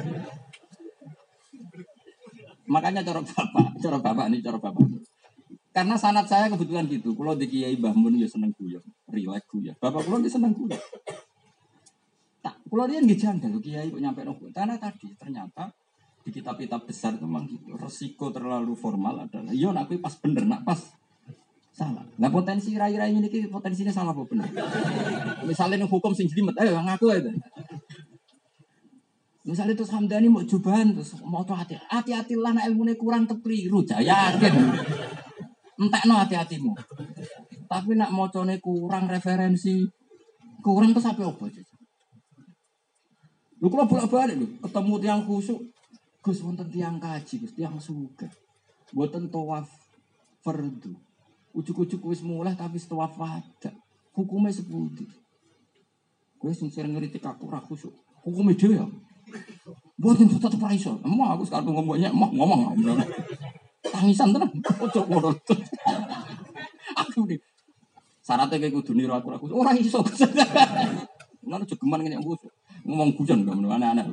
makanya cara bapak cara bapak ini cara bapak karena sanad saya kebetulan gitu. Kalau di Kiai Mbah Mun ya seneng guyon, rileks guyon. Bapak kula dia seneng guyon. Tak, kula dia nggih janggal Kiai kok nyampe nopo. Karena tadi ternyata Di kitab-kitab besar itu memang gitu. Resiko terlalu formal adalah, iya nak pas bener, nak pas salah. Nah potensi rai-rai ini potensinya salah apa bener? Misalnya hukum sing jelimet, ayo ngaku aja. Misalnya terus Hamdani mau cobaan terus mau tuh hati hati-hati lah nak ilmunya kurang tekeliru, yakin. Entekno hati-hatimu. Tapi nak mocone kurang referensi, kurang terus apa apa aja. Lu kalau bolak-balik lu ketemu tiang khusuk, Gus wonten tiang kaji, Gus tiang suga. Mboten tawaf fardu. Ujuk-ujuk wis mulai tapi tawaf wada. Hukumnya sepundi. Kowe sing sering ngritik aku ora khusuk. Hukumnya dhewe ya. Mboten tetep ora iso. Emang aku sekarang ngomongnya emang ngomong. Tangisan tenan. Ojo ngono. Aku nih. Syaratnya kayak kudu niru aku aku ora iso. Ngono jogeman ngene aku. Ngomong guyon gak aneh-aneh.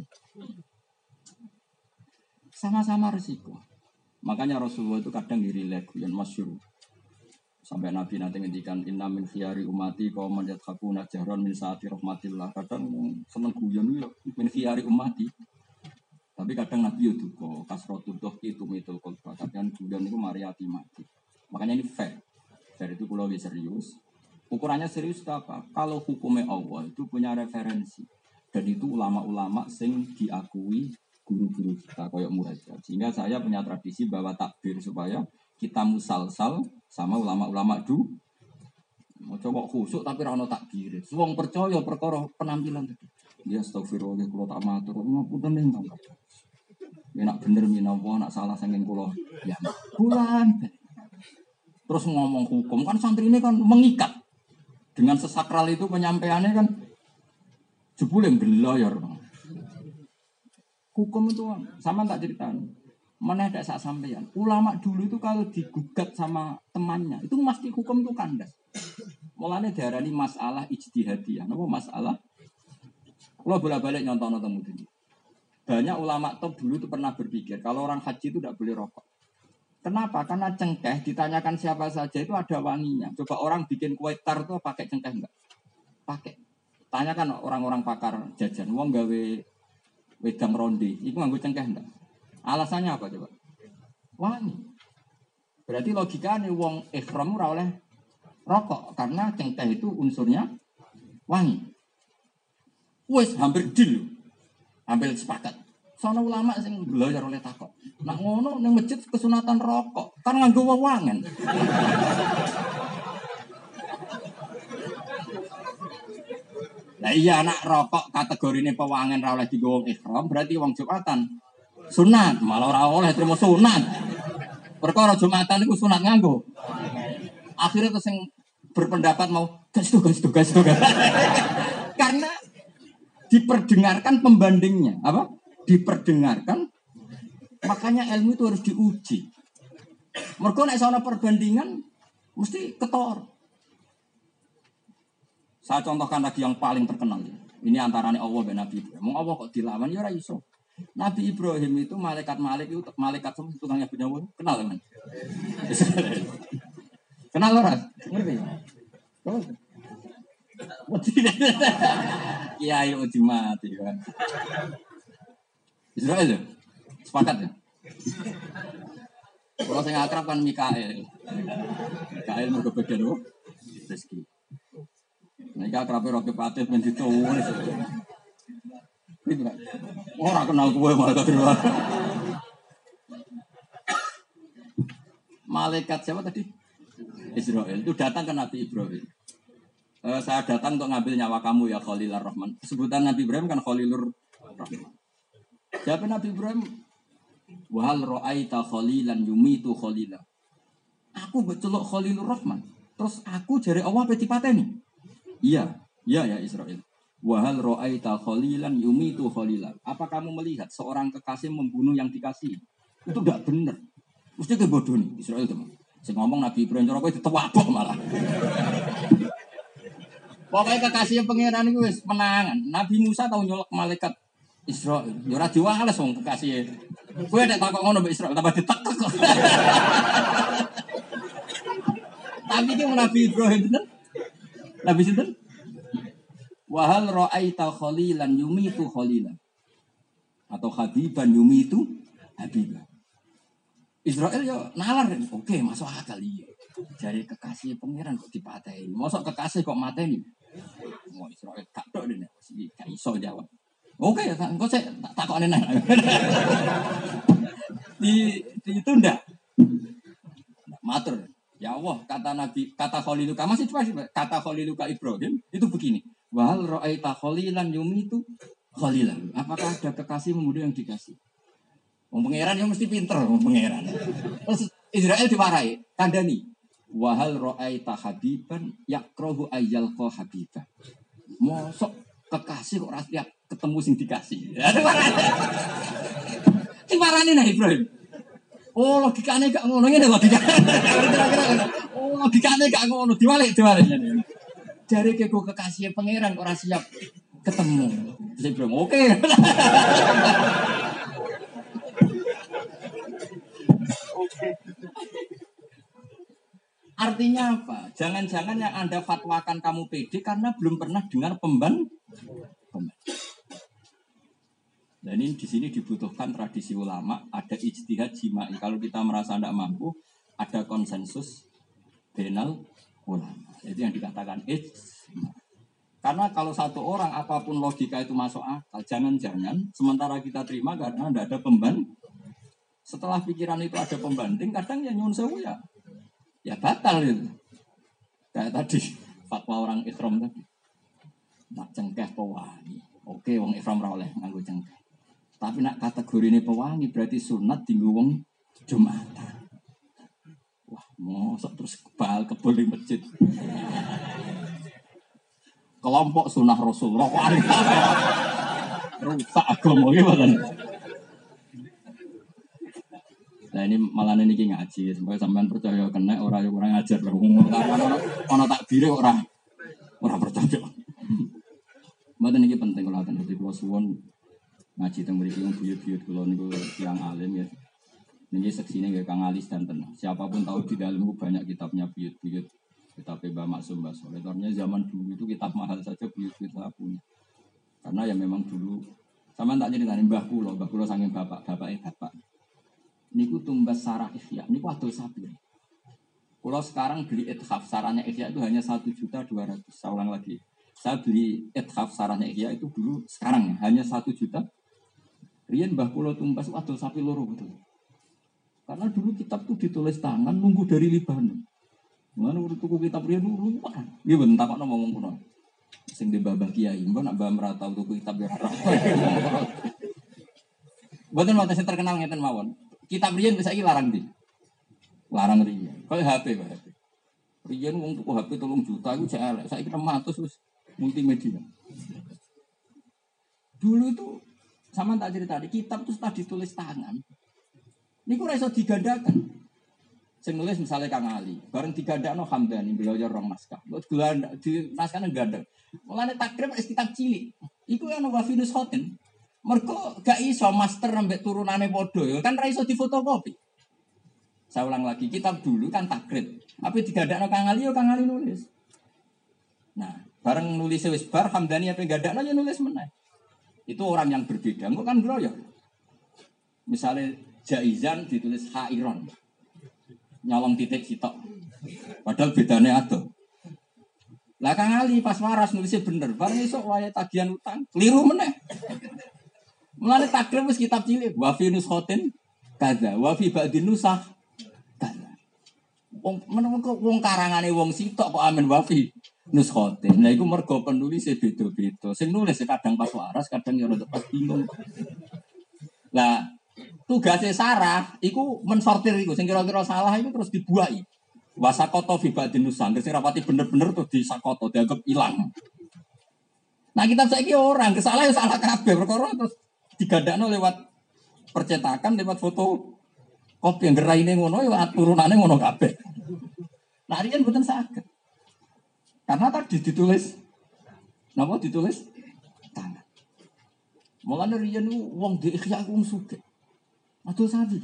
Sama-sama resiko. Makanya Rasulullah itu kadang dirilek yang masyhur. Sampai Nabi nanti ngendikan inna min khiyari umati qauman yadkhakuna jahran min saati rahmatillah. Kadang seneng guyon yo min khiyari umati. Tapi kadang Nabi yo duka kasratul dohki itu mitul qalba. Kadang guyon niku mariati mati. Makanya ini fair. Fair itu kula serius. Ukurannya serius itu apa? Kalau hukumnya Allah itu punya referensi. Dan itu ulama-ulama sing diakui guru-guru kita koyok Muhajir. Sehingga saya punya tradisi bawa takbir supaya kita musalsal sama ulama-ulama dulu. Mau coba khusuk tapi rano takbir. Wong percaya perkara penampilan tadi. Dia astagfirullah kula tak matur. Ngapunten ning Bang. Ya nak bener minawa nak salah sanging kula. Ya bulan. Terus ngomong hukum kan santri ini kan mengikat. Dengan sesakral itu penyampaiannya kan jebule belayar. Hukum itu sama tak ceritain. Mana ada sak sampean. Ulama dulu itu kalau digugat sama temannya, itu mesti hukum itu kandas. Mulane diarani masalah ijtihadiyah. Napa masalah? Kalau bolak-balik nyontono temu dulu. Banyak ulama top dulu itu pernah berpikir kalau orang haji itu tidak boleh rokok. Kenapa? Karena cengkeh ditanyakan siapa saja itu ada wanginya. Coba orang bikin kue tar itu pakai cengkeh enggak? Pakai. Tanyakan orang-orang pakar jajan, wong gawe wedang ronde, itu nganggo cengkeh enggak? Alasannya apa coba? Wangi. Berarti logikanya wong ihram ora oleh rokok karena cengkeh itu unsurnya wangi. Wes hampir deal. Hampir sepakat. Sono ulama sing belajar oleh takok. Nak ngono ning masjid kesunatan rokok, kan nganggo wewangen. Nah iya anak rokok kategori ini pewangen ra oleh digawa ihram berarti wong Jumatan sunat malah ora oleh terima sunat. Perkara Jumatan itu sunat nganggo. Akhirnya terus yang berpendapat mau gas itu gas itu gas itu karena diperdengarkan pembandingnya apa? Diperdengarkan makanya ilmu itu harus diuji. Mergo nek ana perbandingan mesti ketor. Saya contohkan lagi yang paling terkenal. Ini antaranya Allah dan Nabi Ibrahim. Mau Allah kok dilawan ya ora iso. Nabi Ibrahim itu malaikat malik itu malaikat semua tukangnya penyawa. Kenal kan? Kenal ora? Ngerti? Oh. Kiai uji mati kan. Israel ya? Sepakat ya? Kalau saya akrab kan Mikael. Mikael mau kebagian apa? Rezeki. Mereka akrabnya Rocky Patit menjitu. Orang kenal gue malah kedua. Malaikat siapa tadi? Israel itu datang ke Nabi Ibrahim. Uh, saya datang untuk ngambil nyawa kamu ya Khalilur Rahman. Sebutan Nabi Ibrahim kan Khalilur Rahman. Siapa Nabi Ibrahim? Wahal ro'aita khalilan yumitu khalila. Aku becelok Khalilur Rahman. Terus aku jari Allah peti pateni. Iya, iya ya Israel. Wahal ro'aita khalilan yumitu khalila. Apa kamu melihat seorang kekasih membunuh yang dikasih? Itu tidak benar. Mesti kebodohan Israel teman. Saya ngomong Nabi Ibrahim cara kowe ditewabok malah. Pokoknya kekasih pangeran itu wis menangan. Nabi Musa tahu nyolok malaikat Israel. Ya ora diwales wong kekasih. Kowe nek takok ngono mbek Israel tambah ditekek kok. Tapi ki Nabi Ibrahim bener. Nabi sinten? Wahal ra'aita khalilan yumitu khalilan. atau Habiban Yumi itu Habibah. Israel ya nalar, oke masuk akal iya. Jadi kekasih pangeran kok dipateni. Mosok kekasih kok mateni. Mau Israel tak tok dene, gak iso jawab. Oke ya, engko saya tak takokne nang. Di ditunda. Matur. Ya Allah, kata Nabi, kata Khaliluka masih coba kata Khaliluka Ibrahim itu begini. Wahal ra'aita khalilan yumitu khalilan. Apakah ada kekasih membunuh yang dikasih? Wong pangeran yang mesti pinter, wong pangeran. Terus Israel diwarai, kandani. Wahal ra'aita habiban yakrahu ayyalqa habiban. Mosok kekasih kok ora tiap ketemu sing dikasih. Diwarani nah Ibrahim. Oh logikane gak ngono ngene logikane. Oh logikane gak ngono, diwalik diwalik. Jare keko kekasih pangeran kok ora siap ketemu. Terus Ibrahim, oke. Artinya apa? Jangan-jangan yang Anda fatwakan kamu pede karena belum pernah dengar pemban. pemban. Dan ini di sini dibutuhkan tradisi ulama, ada ijtihad jima'i. Kalau kita merasa tidak mampu, ada konsensus benal ulama. Itu yang dikatakan ijma'. Karena kalau satu orang apapun logika itu masuk akal, jangan-jangan sementara kita terima karena tidak ada pemban. Setelah pikiran itu ada pembanding, kadang ya nyun sewu ya. Ya batal itu. Kayak tadi fatwa orang ikhram tadi. Nak cengkeh pewangi. Oke, wong ikhram ra oleh nganggo cengkeh. Tapi nak kategori ini pewangi berarti sunat tinggu wong Jumatan. Wah, mosok terus kebal kebul di masjid. Kelompok sunah Rasulullah. Rusak agama gimana? Nah ini malah ini ngaji, supaya sampean percaya kena orang yang kurang ajar lah. Ono takbire orang orang percaya. Mboten niki penting kalau aten dadi kula suwun ngaji teng mriki wong buyut-buyut kula niku tiyang alim ya. Niki seksine nggih Kang Ali sedanten. Siapapun tahu di dalam itu banyak kitabnya buyut-buyut. Kitab Mbah Maksum Mbah Soleh. Artinya zaman dulu itu kitab mahal saja buyut-buyut saya punya. Karena ya memang dulu sampean tak critani mbah kula, mbah kula saking bapak, bapake bapak. Niku tumbas sarah Ihya, niku adol sapi. Kalau sekarang beli ithaf sarahnya Ihya itu hanya satu juta dua ratus. Saya ulang lagi. Saya beli ithaf sarahnya Ihya itu dulu sekarang ya, hanya satu juta. Rian Mbah Kulo tumbas itu adol sapi loro betul. Karena dulu kitab itu ditulis tangan nunggu dari Libanon. Mana urut tuku kitab rian dulu kan? Dia bentar kok ngomong kuno. Sing di babah kiai, mbak nak mbak meratau tuku kitab ya. Bukan mau yang terkenal ngeten mawon. Kitab rian bisa iki larang di. Larang rian. Kayak H P Pak. H P. Rian wong tuku H P tolong juta iku jek elek. Saiki enam ratus wis multimedia. Dulu itu sama tak cerita di kitab itu setelah ditulis tangan. Niku ora iso digandakan. Sing nulis misalnya Kang Ali, bareng digandakno Hamdani belajar rong naskah. Mbok gelar di naskahne gandeng. Mulane takrib wis kitab cilik. Iku ana Wafinus Khoten. Mergo gak iso master ambek turunane padha ya kan ra iso difotokopi. Saya ulang lagi, kitab dulu kan takrib. Apa digandakno Kang Ali ya Kang Ali nulis. Nah, bareng nulis wis bar Hamdani apa gandakno ya nulis meneh. Itu orang yang berbeda. Engko kan groyo. Misalnya Jaizan ditulis Hairon. Nyolong titik sitok. Padahal bedanya ada. Lah Kang Ali pas waras nulisnya bener. Bareng esuk wayahe tagihan utang, keliru meneh. Mulane takrib wis kitab cilik, wa fi nushatin kaza, wa fi ba'din nusah kaza. Wong menawa wong karangane wong sitok kok amen wa fi nushatin. Lah iku mergo penulise beda-beda. Sing nulis kadang pas waras, kadang ya rada pas bingung. Lah tugasnya Sarah, iku mensortir iku, sing kira-kira salah iku terus dibuai. Wasakoto fi ba'din nusah, sing rapati bener-bener tuh disakoto, dianggap ilang. Nah kitab saiki orang kesalahan ya salah kabeh perkara terus digandakno lewat percetakan, lewat foto kopi yang geraine ngono ya turunane ngono kabeh. Nah riyen mboten saged. Karena tadi ditulis napa ditulis tangan. Mulane riyen wong di Ihya wong sugih. Aduh sapi.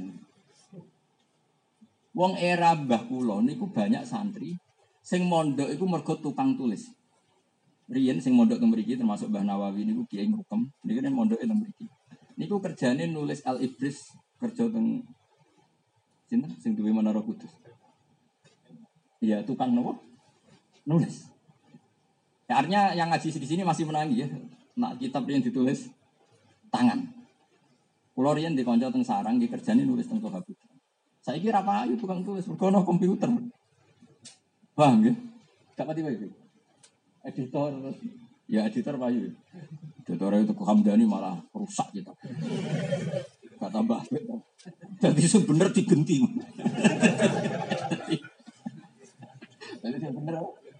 Wong era Mbah kula niku banyak santri sing mondok iku mergo tukang tulis. Riyen sing mondok teng mriki termasuk Mbah Nawawi niku kiai hukum, niku nek mondoke teng mriki. Niku kerjane nulis Al Ibris kerja teng sinten sing duwe Menara Kudus. Iya, tukang nopo? Nulis. Ya, artinya yang ngaji di sini masih menangi ya. Nak kitab yang ditulis tangan. Kulo riyen di kanca teng sarang iki kerjane nulis teng Toha Putra. Saiki ra payu tukang tulis mergo ana komputer. Paham ya? Gak pati wae. Editor ya editor payu. Editor itu Hamdani malah rusak gitu. Gak tambah. Jadi sebener digenti. Jadi bener.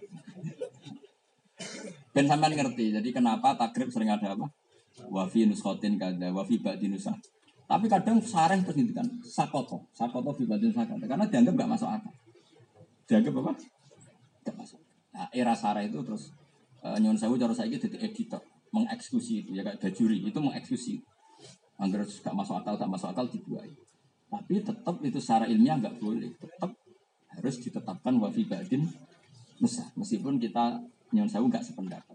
Ben sampean ngerti. Jadi kenapa takrib sering ada apa? Wafi nuskotin kada, wafi ba'di nusa. Tapi kadang sareng terus gitu kan. Sakoto, sakoto fi ba'di nusa kada. Karena dianggap gak masuk akal. Dianggap apa? Gak masuk. Nah, era sarah itu terus uh, nyon sewu cara saiki dadi editor, mengeksekusi itu ya kayak bajuri itu mengeksekusi. Angger gak masuk akal, gak masuk akal dibuai. Tapi tetap itu secara ilmiah nggak boleh. Tetap harus ditetapkan wafi ba'din nusa. Meskipun kita nyon sewu gak sependapat.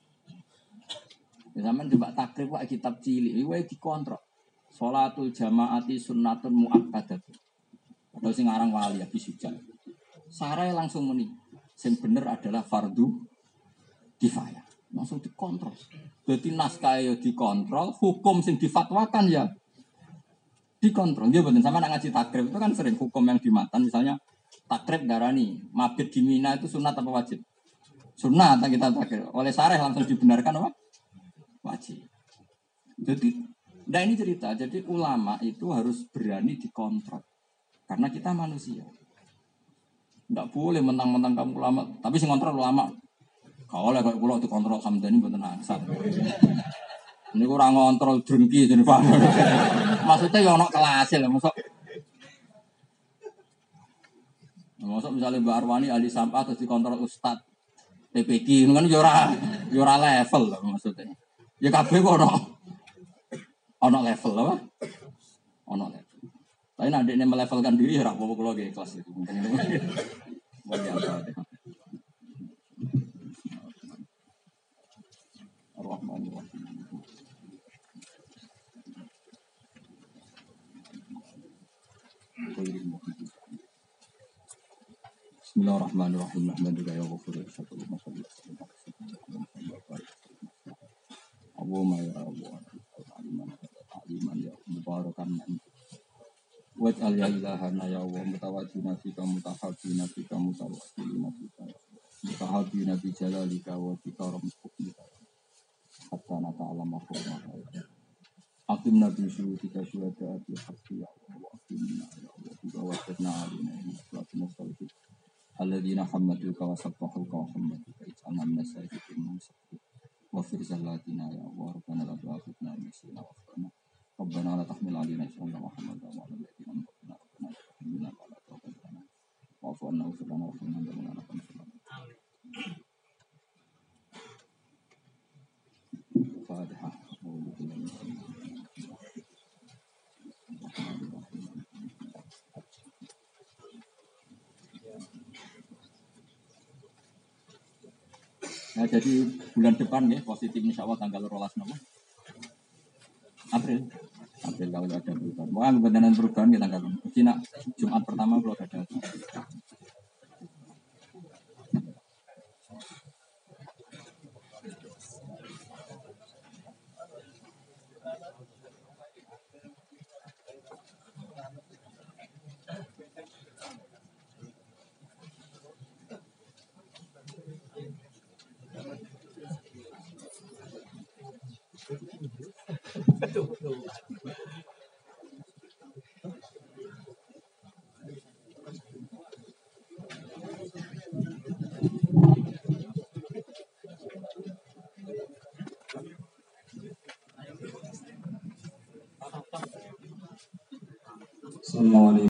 Ya sampean coba takrib wae kitab cilik iki wae dikontrol. Sholatul jamaati sunnatun muakkadah. Padahal sing aran wali Abi Sujan. Sarai langsung muni. Sing bener adalah fardu kifayah. Langsung dikontrol. Berarti naskah ya dikontrol, hukum sing difatwakan ya dikontrol. Dia betul sama nak ngaji takrib itu kan sering hukum yang di matan misalnya takrib darani mabit di Mina itu sunat apa wajib? Sunat kita takrib. Oleh sareh langsung dibenarkan apa? Wajib. Jadi, nah ini cerita. Jadi ulama itu harus berani dikontrol. Karena kita manusia. Tidak boleh mentang-mentang kamu ulama. Tapi sing kontrol ulama. Kalau oleh kalau pulau dikontrol Hamdani betul nangsat. Ini kurang kontrol drengki jadi paham. Maksudnya ya ono kelas ya, masuk. Masuk misalnya Mbak Arwani ahli sampah terus dikontrol Ustad P P K, itu kan yora yora level lah maksudnya. Ya kabeh kok ono ono level apa? Ono level. Tapi nanti ini melevelkan diri ya apa kalau kayak kelas itu mungkin itu. Biasa deh. Bismillahirrahmanirrahim. Alhamdulillah ya ghafur syukur masallah. Allahumma ya Allah. Aliman ya mubarakan man. Waj'al ya ilahana ya Allah mutawaddina fika mutahabbina fika mutawakkilina fika. Mutahabbina bi jalalika wa bi karamika. Hatta nata'alama qawma. Akim nabi syuhudika syuhada bi haqqi ya Allah wa akimna ya Allah. Wa wajadna alina ini salatu mustalifik. Alladzina hammaduka wa sabbahuka wa hammaduka ij'alna minas sajikin musafir wa firzallatina ya Allah rabbana la tu'akhidna in nasina wa akhtana rabbana la tahmil 'alaina isran kama hamaltahu 'alal ladzina min qablina rabbana la tuhammilna ma la taqata lana wa'fu 'anna waghfir lana warhamna anta maulana fansurna Fatihah. Nah, jadi bulan depan ya positif insya Allah tanggal rolas nama April April kalau ada perubahan. Wah kebenaran perubahan kita tanggal Cina Jumat pertama kalau ada. Assalamualaikum.